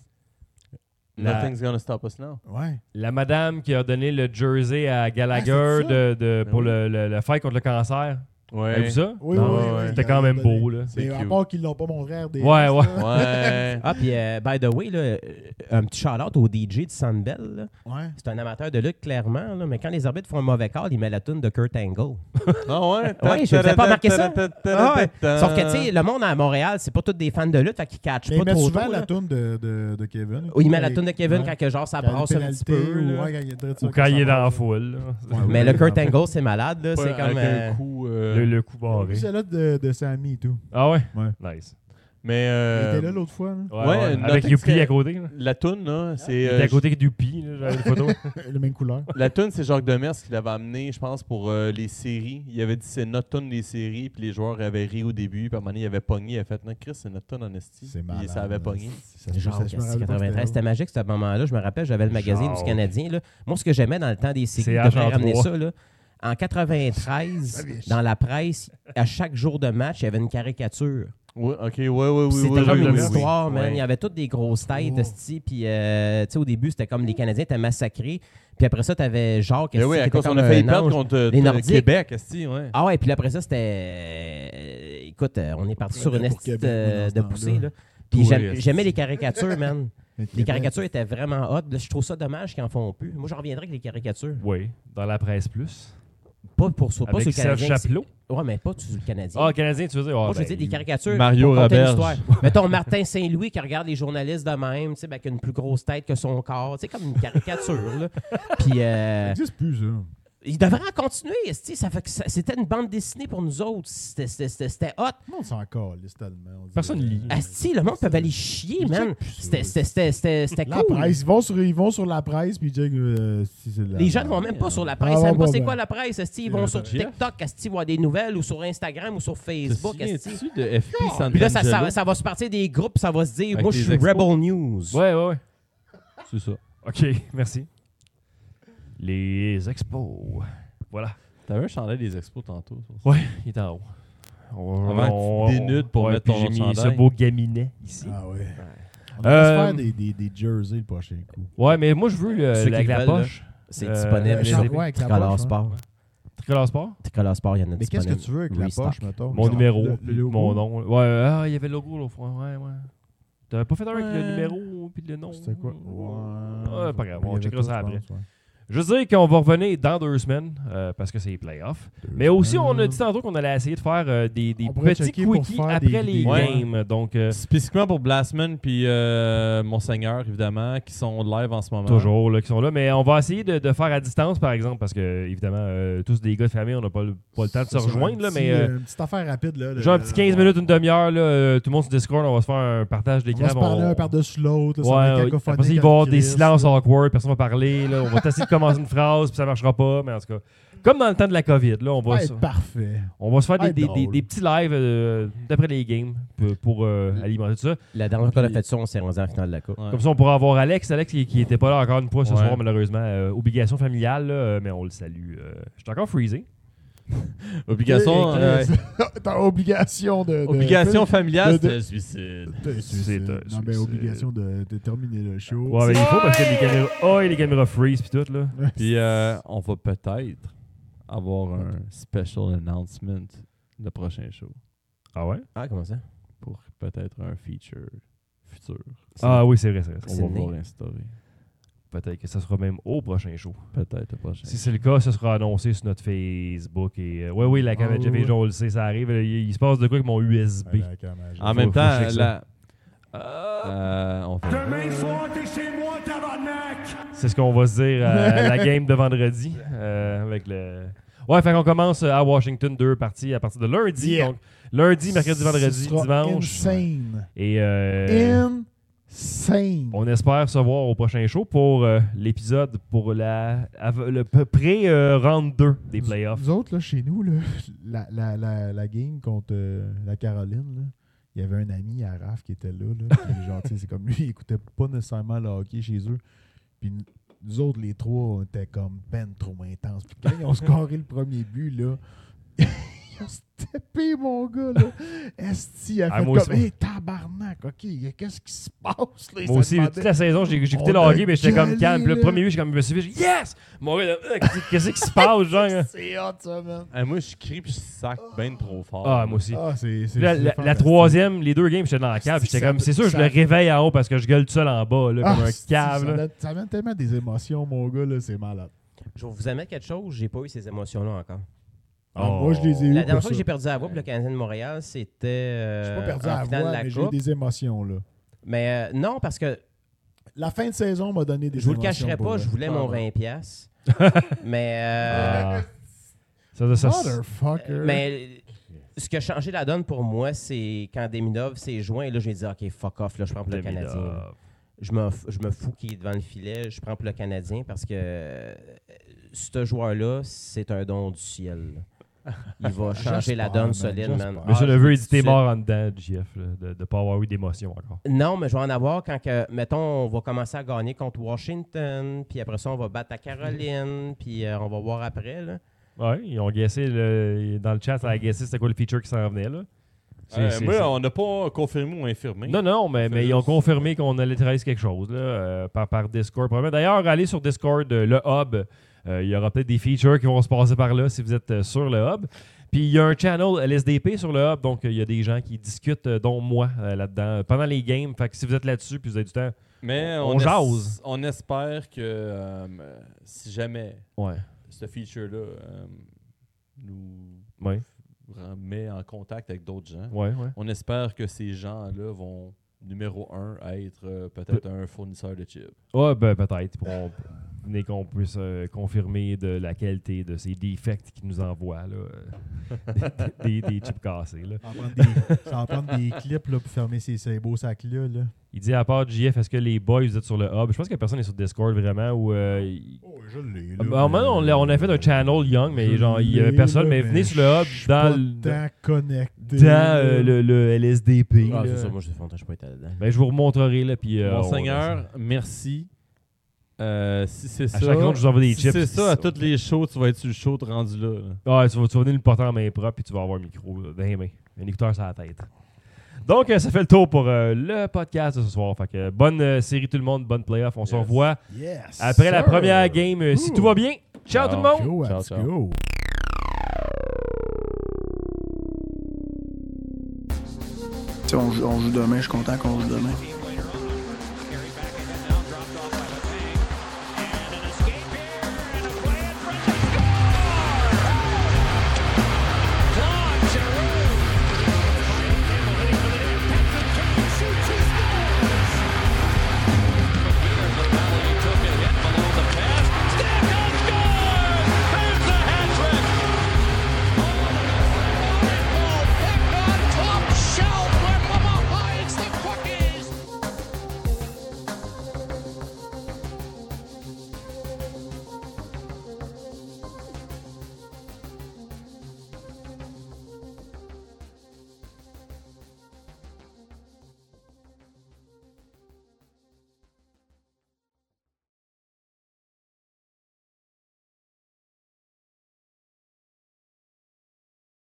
Nothing's gonna stop us now. Ouais. La madame qui a donné le jersey à Gallagher pour le fight contre le cancer. Ouais. Avez-vous ça? Oui. C'était quand même beau, là. Mais à part qu'ils l'ont pas montré à RDS. Ouais. Ah, puis, by the way, là, un petit shout-out au DJ de Sandbell. Ouais. C'est un amateur de lutte, clairement, là, mais quand les arbitres font un mauvais call, il met la toune de Kurt Angle. Ah ouais? Oui, je n'avais pas remarqué ça. Sauf que, tu sais, le monde à Montréal, c'est pas tous des fans de lutte, fait qu'ils catchent pas trop. Il met souvent tôt, la toune de Kevin. Oui, il met la toune de Kevin quand genre, ça brasse un petit peu. Ou quand il est dans la foule. Mais le Kurt Angle, c'est malade. Là, c'est comme... un coup... Le coup barré. C'est là de Sammy et tout. Ah ouais? Ouais. Nice. Mais il était là l'autre fois. Là. Ouais, avec Youpi à côté. Là. La toune, là, c'est... Il était à côté de Youpi, j'avais une photo. La même couleur. La toune, c'est Jacques Demers qui l'avait amené, je pense, pour les séries. Il avait dit c'est notre toune des séries, puis les joueurs avaient ri au début, puis à un moment donné, il avait pogné, il avait fait « Non, Chris, c'est notre toune en esti. » C'est malade. Et ça avait pogné. Genre, 93, c'était magique ce moment-là. Je me rappelle, j'avais le magazine du Canadien. Là. Moi, ce que j'aimais dans le temps des séries, je devrais ramener ça, là. En 93, dans la presse, à chaque jour de match, il y avait une caricature. Oui, OK, oui. C'était comme une histoire, man. Il y avait toutes des grosses têtes, puis tu sais, au début, c'était comme les Canadiens étaient massacrés. Puis après ça, t'avais Jacques, qui oui, à était cause comme on a failli perdre ange. contre les Nordiques. Québec, ouais. Ah ouais, puis après ça, c'était... Écoute, on est parti sur une esti de poussée, là. Puis j'aimais les caricatures, man. Les caricatures étaient vraiment hot. Là, je trouve ça dommage qu'ils en font plus. Moi, j'en reviendrai avec les caricatures. Oui, dans la presse plus. Pas sur le Serge Canadien. Chapelot. Ouais, mais pas sur le Canadien. Ah, le Canadien, tu veux dire? Moi, je veux dire des caricatures. Mario Roberge. Mettons Martin Saint-Louis qui regarde les journalistes de même, tu sais, avec une plus grosse tête que son corps. Tu sais, comme une caricature, là. Puis. Ça n'existe plus, ça. Il devrait en continuer. Ça fait que c'était une bande dessinée pour nous autres. C'était hot. Non, c'est encore tellement. Personne lit. Asti, le monde peut aller chier, man. C'était La cool. presse, ils vont sur la presse puis ils disent si c'est de la Les gens ne merde. vont même pas sur la presse. Ils savent pas c'est quoi la presse. Asti, ils vont sur TikTok, asti, voir des nouvelles, ou sur Instagram, ou sur Facebook. Asti. de FP Santangelo? Puis là, ça va se partir des groupes, ça va se dire, Avec moi, je les suis expos. Rebel News. Ouais. C'est ça. OK, merci. Les expos. Voilà. T'avais un chandail des expos tantôt. Ça. Ouais, il est en haut. Avant que tu dénudes pour mettre puis ton j'ai autre mis ce chandail. beau gaminet ici. Ah ouais. On va se faire des jerseys le prochain coup. Ouais, mais moi, je veux Ceux avec qui la veulent, poche. C'est disponible ouais, chez avec la Tricolore poche, Sport. Tricolore Sport? Tricolore Sport, il y en a Mais qu'est-ce que disponible. tu veux avec la Restock. poche, mettons? Mon Genre, numéro, le puis logo? mon nom. Ouais, il y avait le logo l'autre fois. Ouais. T'avais pas fait un avec le Ouais. numéro puis le nom? C'était quoi? Ouais, pas grave, Il y on avait checkera tout, ça je après. pense, ouais. Je veux dire qu'on va revenir dans 2 semaines parce que c'est les playoffs. Mais aussi, on a dit tantôt qu'on allait essayer de faire des On pourrait petits checker pour quickies faire après des les Ouais. games. Donc, Spécifiquement pour Blastman puis Monseigneur, évidemment, qui sont live en ce moment. toujours, là, qui sont là. Mais on va essayer de faire à distance, par exemple, parce que, évidemment, tous des gars de famille, on n'a pas le temps de se C'est ça, rejoindre. Là, un mais petit, une petite affaire rapide. Là, genre un petit 15 minutes, une demi-heure, là, tout le monde sur Discord, on va se faire un partage On d'écran. va se parler un par-dessus l'autre. Ouais, après ça, il va y avoir des silences awkward, personne va parler. Là, on va essayer de commencer une phrase, puis ça marchera pas. Mais en tout cas, comme dans le temps de la COVID, là, on va se parfait. faire Ouais, des petits lives d'après les games pour alimenter tout ça. La dernière fois qu'on a fait ça, on s'est rendu en finale de la Coupe. Ouais. Comme ça, on pourra avoir Alex qui était pas là encore une fois ce Ouais. soir, malheureusement. Obligation familiale, là, mais on le salue. Je suis encore freezé. Obligation, T'as obligation de. obligation familiale, de- c'est un suicide. C'est un Non, mais suicide. obligation de terminer le show. Ouais, mais il faut parce que les caméras. Oh, et les caméras freeze puis tout, là. Puis on va peut-être avoir un special announcement le prochain show Ah ouais? Ah, comment ça? pour peut-être un feature futur. Ah oui, c'est vrai. On C'est va né. voir l'instaurer. Peut-être que ça sera même au prochain show. Peut-être le prochain. Si c'est le cas, ça sera annoncé sur notre Facebook. Et oui, la caméra de Jeff et ouais. Joe, on le sait, ça arrive. Il se passe de quoi avec mon USB? En même temps, faut checker ça. on fait. Demain soir, t'es chez moi, tabarnak! C'est ce qu'on va se dire à la game de vendredi. Avec le... Ouais, fait qu'on commence à Washington 2 parties à partir de lundi. Yeah. Donc, lundi, mercredi, vendredi, Ce sera dimanche. Insane. Et Insane. on espère se voir au prochain show pour l'épisode pour le pré-round 2 des playoffs. Nous autres, là, chez nous, là, la game contre la Caroline, là, il y avait un ami à Raph qui était là. Puis genre, tu sais, c'est comme lui, il écoutait pas nécessairement le hockey chez eux. Puis nous autres, les trois, on était comme ben trop intenses. Puis quand ils ont scoré le premier but, là, ils ont steppé, mon gars, là. Esti, il a fait moi comme, aussi. hey, tabarnak, OK, qu'est-ce qui se passe, là? Il Moi se aussi, demandait- toute la saison, j'ai écouté le On a hockey, mais j'étais comme gueulé, calme. Puis le là. premier but, j'ai comme me suis dit, yes! Mon gars, là, qu'est-ce qui se passe, genre? C'est hot, ça, man. Moi, je crie puis je sac bien trop fort. Ah, moi aussi. Ah, c'est Puis là, la fantastique. troisième, les 2 games, j'étais dans la cave. J'étais comme, c'est sûr, je ça- le réveille en haut parce que je gueule tout seul en bas, là, comme un c'est- cave. ça là. donne- Ça amène tellement des émotions, mon gars, là, c'est malade. Je vais vous admettre quelque chose, j'ai pas eu ces émotions-là encore. Ah, moi, je les ai eu. La dernière pour fois que ça. j'ai perdu la voix pour le Canadien de Montréal, c'était Je suis pas perdu en à la finale voix, de la mais j'ai eu Coupe. des émotions, là. Mais non, parce que La fin de saison m'a donné des je vous le émotions. cacherai pour pas, vrai. je voulais mon 20$. Mais Ah. Motherfucker. mais ce qui a changé la donne pour moi, c'est quand Deminov s'est joint, et là, j'ai dit, OK, fuck off, là, je prends pour le Canadien. là. Je me fous qu'il est devant le filet, je prends pour le Canadien parce que ce joueur-là, c'est un don du ciel. là. Il va changer la J'espère, donne man, solide, man. j'espère. Monsieur Ah, Neveu, je il dit t'es dis mort en dedans, JF, là, de ne pas avoir eu d'émotion encore. Non, mais je vais en avoir quand, mettons, on va commencer à gagner contre Washington, puis après ça, on va battre à Caroline, puis on va voir après, là. Ouais, ils ont guessé, dans le chat, ça a guessé c'était quoi le feature qui s'en venait, là. Moi, on n'a pas confirmé ou infirmé. Non, mais ils ont confirmé qu'on allait travailler sur quelque chose là, par Discord. D'ailleurs, allez sur Discord, le hub. Il y aura peut-être des features qui vont se passer par là si vous êtes sur le hub. Puis il y a un channel LSDP sur le hub, donc il y a des gens qui discutent, dont moi, là-dedans, pendant les games. Fait que si vous êtes là-dessus puis vous avez du temps, Mais on jase. On espère que si jamais ouais. ce feature-là nous Ouais. met en contact avec d'autres gens, Ouais. on espère que ces gens-là vont numéro 1 à être peut-être un fournisseur de chips. Ouais, ben peut-être. Venez qu'on puisse confirmer de la qualité de ces defects qu'ils nous envoient, là, des chips cassés. Là. Ça va prendre des clips là, pour fermer ces beaux sacs-là. Là. Il dit à part JF, est-ce que les boys, vous êtes sur le hub? Je pense que personne n'est sur Discord vraiment. Ou, je l'ai. On a fait un channel young, mais genre il n'y avait personne. Mais venez sur le hub connecté. Dans le LSDP. Ah, c'est ça, moi je suis pas été là-dedans. Ben, je vous remontrerai. Là, puis, Monseigneur, merci. Si c'est ça, à chaque fois, je vous envoie des chips. C'est ça, à toutes les shows, tu vas être sur le show rendu là. Ah, tu vas venir le porter en main propre puis tu vas avoir un micro dans les mains. Un écouteur sur la tête. Donc, ça fait le tour pour le podcast de ce soir. Fait que, bonne série tout le monde, bonne playoff. On se revoit après la première game. Si tout va bien, ciao tout le monde! Ciao. On joue demain, je suis content qu'on joue demain.